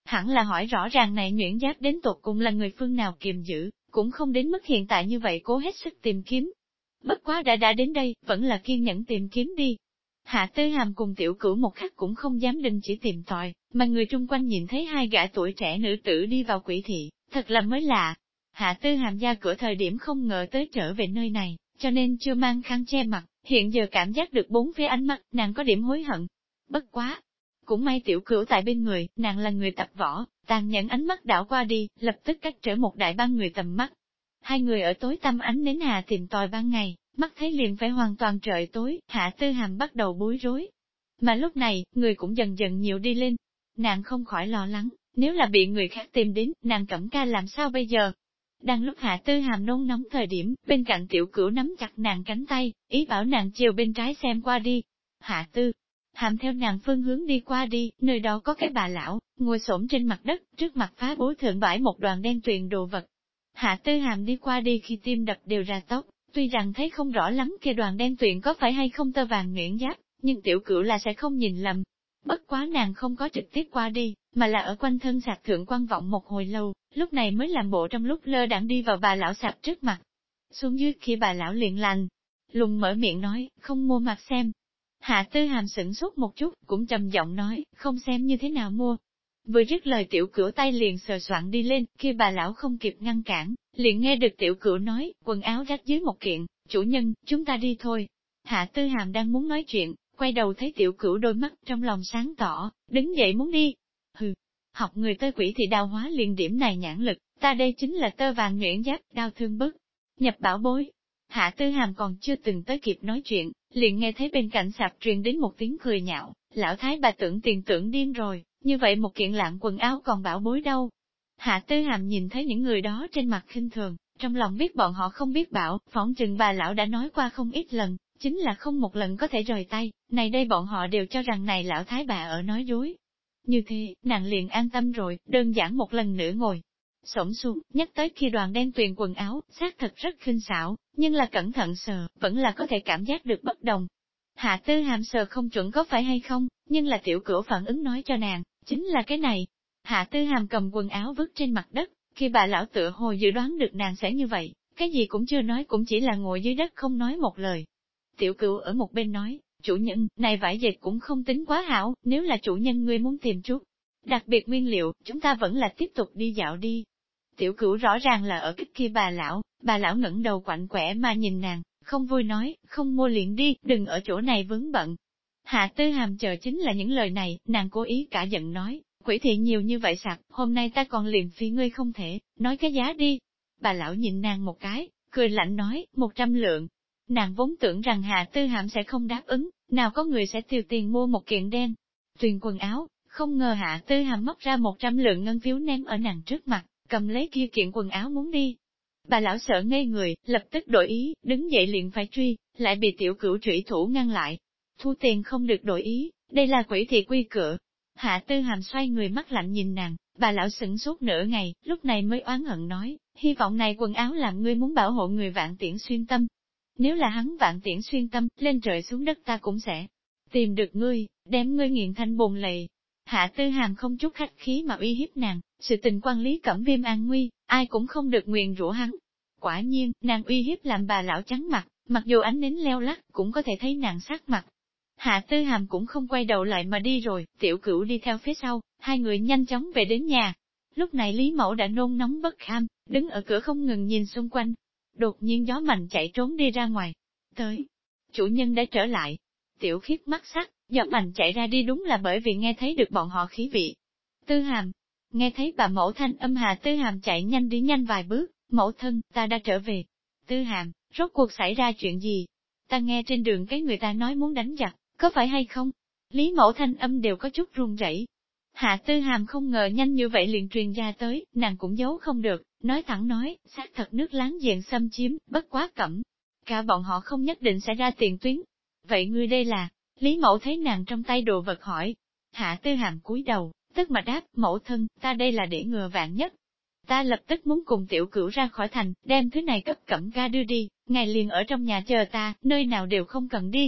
Hẳn là hỏi rõ ràng này nhuyễn giáp đến tột cùng là người phương nào kiềm giữ, cũng không đến mức hiện tại như vậy cố hết sức tìm kiếm. Bất quá đã đến đây, vẫn là kiên nhẫn tìm kiếm đi. Hạ Tư Hàm cùng Tiểu Cửu một khắc cũng không dám đình chỉ tìm tòi, mà người chung quanh nhìn thấy hai gã tuổi trẻ nữ tử đi vào quỷ thị, thật là mới lạ. Hạ Tư Hàm ra cửa thời điểm không ngờ tới trở về nơi này, cho nên chưa mang khăn che mặt, hiện giờ cảm giác được bốn phía ánh mắt, nàng có điểm hối hận. Bất quá, cũng may Tiểu Cửu tại bên người, nàng là người tập võ, tàn nhẫn ánh mắt đảo qua đi, lập tức cắt trở một đại ban người tầm mắt. Hai người ở tối tăm ánh nến hà tìm tòi ban ngày, mắt thấy liền phải hoàn toàn trời tối, Hạ Tư Hàm bắt đầu bối rối. Mà lúc này, người cũng dần dần nhiều đi lên. Nàng không khỏi lo lắng, nếu là bị người khác tìm đến, nàng Cẩm Ca làm sao bây giờ? Đang lúc Hạ Tư Hàm nôn nóng thời điểm, bên cạnh Tiểu Cửu nắm chặt nàng cánh tay, ý bảo nàng chiều bên trái xem qua đi. Hạ Tư Hàm theo nàng phương hướng đi qua đi, nơi đó có cái bà lão, ngồi xổm trên mặt đất, trước mặt phá bố thượng bãi một đoàn đen tuyền đồ vật. Hạ Tư Hàm đi qua đi khi tim đập đều ra tốc, tuy rằng thấy không rõ lắm kia đoàn đen tuyền có phải hay không tơ vàng nhuyễn giáp, nhưng Tiểu Cửu là sẽ không nhìn lầm. Bất quá nàng không có trực tiếp qua đi, mà là ở quanh thân sạp thượng quan vọng một hồi lâu, lúc này mới làm bộ trong lúc lơ đãng đi vào bà lão sạp trước mặt. Xuống dưới khi bà lão liền lành, lùng mở miệng nói, không mua mặt xem. Hạ Tư Hàm sửng sốt một chút, cũng trầm giọng nói, không xem như thế nào mua. Vừa dứt lời Tiểu Cửu tay liền sờ soạn đi lên, khi bà lão không kịp ngăn cản, liền nghe được Tiểu Cửu nói, quần áo rách dưới một kiện, chủ nhân, chúng ta đi thôi. Hạ Tư Hàm đang muốn nói chuyện, quay đầu thấy Tiểu Cửu đôi mắt trong lòng sáng tỏ, đứng dậy muốn đi. Hừ, học người tơ quỷ thì đào hóa liền điểm này nhãn lực, ta đây chính là tơ vàng nhuyễn giáp, đao thương bức, nhập bảo bối. Hạ Tư Hàm còn chưa từng tới kịp nói chuyện, liền nghe thấy bên cạnh sạp truyền đến một tiếng cười nhạo, lão thái bà tưởng tiền tưởng điên rồi, như vậy một kiện lạng quần áo còn bảo bối đâu. Hạ Tư Hàm nhìn thấy những người đó trên mặt khinh thường, trong lòng biết bọn họ không biết bảo, phỏng chừng bà lão đã nói qua không ít lần, chính là không một lần có thể rời tay, này đây bọn họ đều cho rằng này lão thái bà ở nói dối. Như thế, nàng liền an tâm rồi, đơn giản một lần nữa ngồi xổm xuống, nhắc tới khi đoàn đen tuyền quần áo, xác thật rất khinh xảo, nhưng là cẩn thận sờ, vẫn là có thể cảm giác được bất đồng. Hạ Tư Hàm sờ không chuẩn có phải hay không, nhưng là Tiểu Cửu phản ứng nói cho nàng, chính là cái này. Hạ Tư Hàm cầm quần áo vứt trên mặt đất, khi bà lão tựa hồ dự đoán được nàng sẽ như vậy, cái gì cũng chưa nói cũng chỉ là ngồi dưới đất không nói một lời. Tiểu Cửu ở một bên nói, chủ nhân, này vải dệt cũng không tính quá hảo, nếu là chủ nhân ngươi muốn tìm chút đặc biệt nguyên liệu, chúng ta vẫn là tiếp tục đi dạo đi. Tiểu Cửu rõ ràng là ở kích kia bà lão ngẩng đầu quạnh quẻ mà nhìn nàng, không vui nói, không mua liền đi, đừng ở chỗ này vướng bận. Hạ Tư Hàm chờ chính là những lời này, nàng cố ý cả giận nói, quỷ thị nhiều như vậy sặc, hôm nay ta còn liền phi ngươi không thể, nói cái giá đi. Bà lão nhìn nàng một cái, cười lạnh nói, 100 lượng. Nàng vốn tưởng rằng Hạ Tư Hàm sẽ không đáp ứng, nào có người sẽ tiêu tiền mua một kiện đen tuyền quần áo, không ngờ Hạ Tư Hàm móc ra 100 lượng ngân phiếu ném ở nàng trước mặt, cầm lấy kia kiện quần áo muốn đi. Bà lão sợ ngây người, lập tức đổi ý, đứng dậy liền phải truy, lại bị Tiểu Cửu trủy thủ ngăn lại. Thu tiền không được đổi ý, đây là quỷ thị quy cự. Hạ Tư Hàm xoay người mắt lạnh nhìn nàng, bà lão sửng sốt nửa ngày, lúc này mới oán hận nói, hy vọng này quần áo làm ngươi muốn bảo hộ người Vạn Tiễn xuyên tâm. Nếu là hắn Vạn Tiễn xuyên tâm, lên trời xuống đất ta cũng sẽ tìm được ngươi, đem ngươi nghiền thành bùn lầy. Hạ Tư Hàm không chút khách khí mà uy hiếp nàng, sự tình quan lý Cẩm Viêm an nguy, ai cũng không được nguyền rủa hắn. Quả nhiên, nàng uy hiếp làm bà lão trắng mặt, mặc dù ánh nến leo lắc, cũng có thể thấy nàng sắc mặt. Hạ Tư Hàm cũng không quay đầu lại mà đi rồi, Tiểu Cửu đi theo phía sau, hai người nhanh chóng về đến nhà. Lúc này Lý Mẫu đã nôn nóng bất kham, đứng ở cửa không ngừng nhìn xung quanh. Đột nhiên gió mạnh chạy trốn đi ra ngoài. Tới, chủ nhân đã trở lại. Tiểu Khiết mắt sắc, gió mạnh chạy ra đi đúng là bởi vì nghe thấy được bọn họ khí vị. Tư Hàm, nghe thấy bà mẫu thanh âm Hạ Tư Hàm chạy nhanh đi nhanh vài bước, mẫu thân, ta đã trở về. Tư Hàm, rốt cuộc xảy ra chuyện gì? Ta nghe trên đường cái người ta nói muốn đánh giặc, có phải hay không? Lý mẫu thanh âm đều có chút run rẩy. Hạ Tư Hàm không ngờ nhanh như vậy liền truyền ra tới, nàng cũng giấu không được, nói thẳng nói, xác thật nước láng giềng xâm chiếm, bất quá Cẩm. Cả bọn họ không nhất định sẽ ra tiền tuyến. Vậy ngươi đây là, Lý mẫu thấy nàng trong tay đồ vật hỏi. Hạ Tư Hàm cúi đầu, tức mà đáp, mẫu thân, ta đây là để ngừa vạn nhất. Ta lập tức muốn cùng Tiểu Cửu ra khỏi thành, đem thứ này cấp Cẩm ca đưa đi, ngài liền ở trong nhà chờ ta, nơi nào đều không cần đi.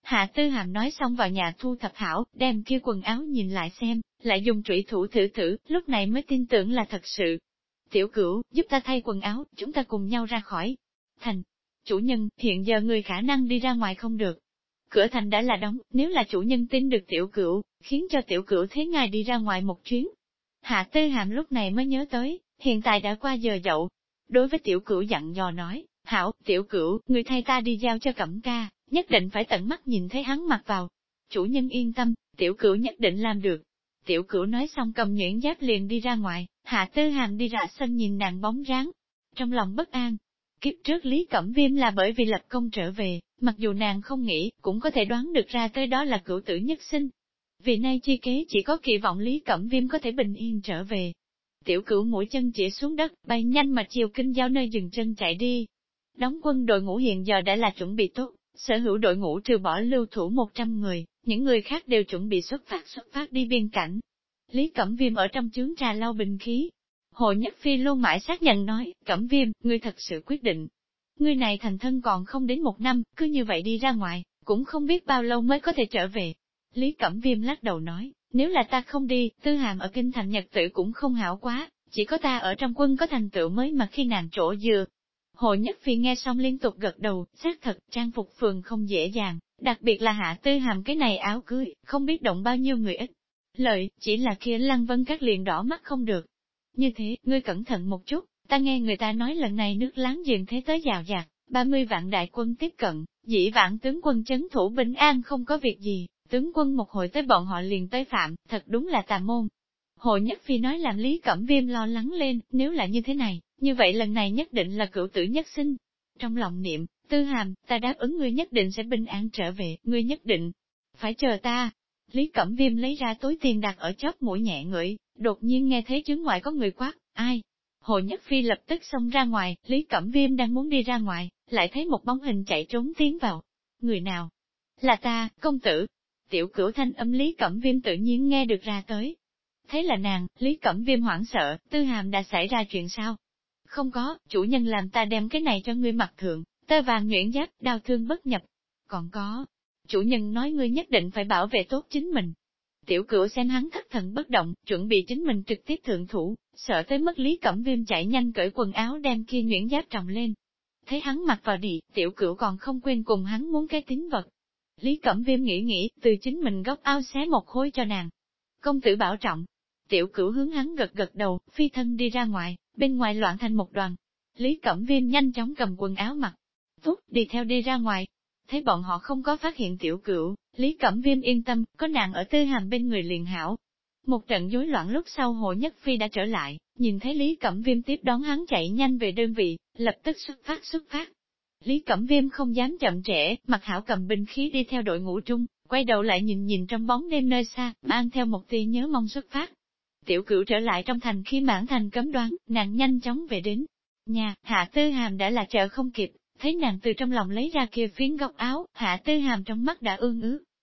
Hạ Tư Hàm nói xong vào nhà thu thập hảo, đem kia quần áo nhìn lại xem, lại dùng trụy thủ thử thử, lúc này mới tin tưởng là thật sự. Tiểu Cửu, giúp ta thay quần áo, chúng ta cùng nhau ra khỏi thành. Chủ nhân, hiện giờ người khả năng đi ra ngoài không được. Cửa thành đã là đóng, nếu là chủ nhân tin được Tiểu Cửu, khiến cho Tiểu Cửu thế ngài đi ra ngoài một chuyến. Hạ Tư Hàm lúc này mới nhớ tới, hiện tại đã qua giờ dậu. Đối với Tiểu Cửu dặn dò nói, hảo, Tiểu Cửu, người thay ta đi giao cho Cẩm Ca, nhất định phải tận mắt nhìn thấy hắn mặc vào. Chủ nhân yên tâm, Tiểu Cửu nhất định làm được. Tiểu Cửu nói xong cầm nhuyễn giáp liền đi ra ngoài, Hạ Tư Hàm đi ra sân nhìn nàng bóng dáng, trong lòng bất an. Kiếp trước Lý Cẩm Viêm là bởi vì lập công trở về, mặc dù nàng không nghĩ, cũng có thể đoán được ra tới đó là cửu tử nhất sinh. Vì nay chi kế chỉ có kỳ vọng Lý Cẩm Viêm có thể bình yên trở về. Tiểu Cửu mũi chân chỉ xuống đất, bay nhanh mà chiều kinh giao nơi dừng chân chạy đi. Đóng quân đội ngũ hiện giờ đã là chuẩn bị tốt, sở hữu đội ngũ trừ bỏ lưu thủ 100 người, những người khác đều chuẩn bị xuất phát đi biên cảnh. Lý Cẩm Viêm ở trong chướng trà lau bình khí. Hồ Nhất Phi luôn mãi xác nhận nói, Cẩm Viêm, ngươi thật sự quyết định. Ngươi này thành thân còn không đến 1 năm, cứ như vậy đi ra ngoài, cũng không biết bao lâu mới có thể trở về. Lý Cẩm Viêm lắc đầu nói, nếu là ta không đi, Tư Hàm ở kinh thành nhật tử cũng không hảo quá, chỉ có ta ở trong quân có thành tựu mới mà khi nàng trổ dừa. Hồ Nhất Phi nghe xong liên tục gật đầu, xác thật, trang phục phường không dễ dàng, đặc biệt là Hạ Tư Hàm cái này áo cưới, không biết động bao nhiêu người ít. Lợi, chỉ là kia Lăng Vân Các liền đỏ mắt không được. Như thế, ngươi cẩn thận một chút, ta nghe người ta nói lần này nước láng giềng thế tới dào dạt, 30 vạn đại quân tiếp cận, dĩ vãng tướng quân trấn thủ bình an không có việc gì, tướng quân một hồi tới bọn họ liền tới phạm, thật đúng là tà môn. Hồ Nhất Phi nói làm Lý Cẩm Viêm lo lắng lên, nếu là như thế này, như vậy lần này nhất định là cửu tử nhất sinh. Trong lòng niệm, Tư Hàm, ta đáp ứng ngươi nhất định sẽ bình an trở về, ngươi nhất định phải chờ ta. Lý Cẩm Viêm lấy ra túi tiền đặt ở chóp mũi nhẹ ngửi, đột nhiên nghe thấy trướng ngoại có người quát, ai? Hồ Nhất Phi lập tức xông ra ngoài, Lý Cẩm Viêm đang muốn đi ra ngoài, lại thấy một bóng hình chạy trốn tiến vào. Người nào? Là ta, công tử. Tiểu Cửu thanh âm Lý Cẩm Viêm tự nhiên nghe được ra tới. Thế là nàng, Lý Cẩm Viêm hoảng sợ, Tư Hàm đã xảy ra chuyện sao? Không có, chủ nhân làm ta đem cái này cho ngươi mặc thượng, tơ vàng nhuyễn giáp, đau thương bất nhập. Còn có, chủ nhân nói ngươi nhất định phải bảo vệ tốt chính mình. Tiểu Cửu xem hắn thất thần bất động, chuẩn bị chính mình trực tiếp thượng thủ, sợ tới mức Lý Cẩm Viêm chạy nhanh cởi quần áo đem kia nhuyễn giáp tròng lên. Thấy hắn mặc vào đi, Tiểu Cửu còn không quên cùng hắn muốn cái tín vật. Lý Cẩm Viêm nghĩ, từ chính mình góc áo xé một khối cho nàng. Công tử bảo trọng. Tiểu Cửu hướng hắn gật gật đầu, phi thân đi ra ngoài, bên ngoài loạn thành một đoàn. Lý Cẩm Viêm nhanh chóng cầm quần áo mặc, tốt, đi theo đi ra ngoài. Thấy bọn họ không có phát hiện Tiểu Cửu, Lý Cẩm Viêm yên tâm, có nàng ở Tư Hàm bên người liền hảo. Một trận rối loạn lúc sau Hồ Nhất Phi đã trở lại, nhìn thấy Lý Cẩm Viêm tiếp đón hắn chạy nhanh về đơn vị, lập tức xuất phát. Lý Cẩm Viêm không dám chậm trễ, mặc hảo cầm binh khí đi theo đội ngũ trung, quay đầu lại nhìn trong bóng đêm nơi xa, mang theo một tia nhớ mong xuất phát. Tiểu Cửu trở lại trong thành khi mãn thành cấm đoán, nàng nhanh chóng về đến nhà, Hạ Tư Hàm đã là chờ không kịp, thấy nàng từ trong lòng lấy ra kia phiến góc áo, Hạ Tư Hàm trong mắt đã ương ướt,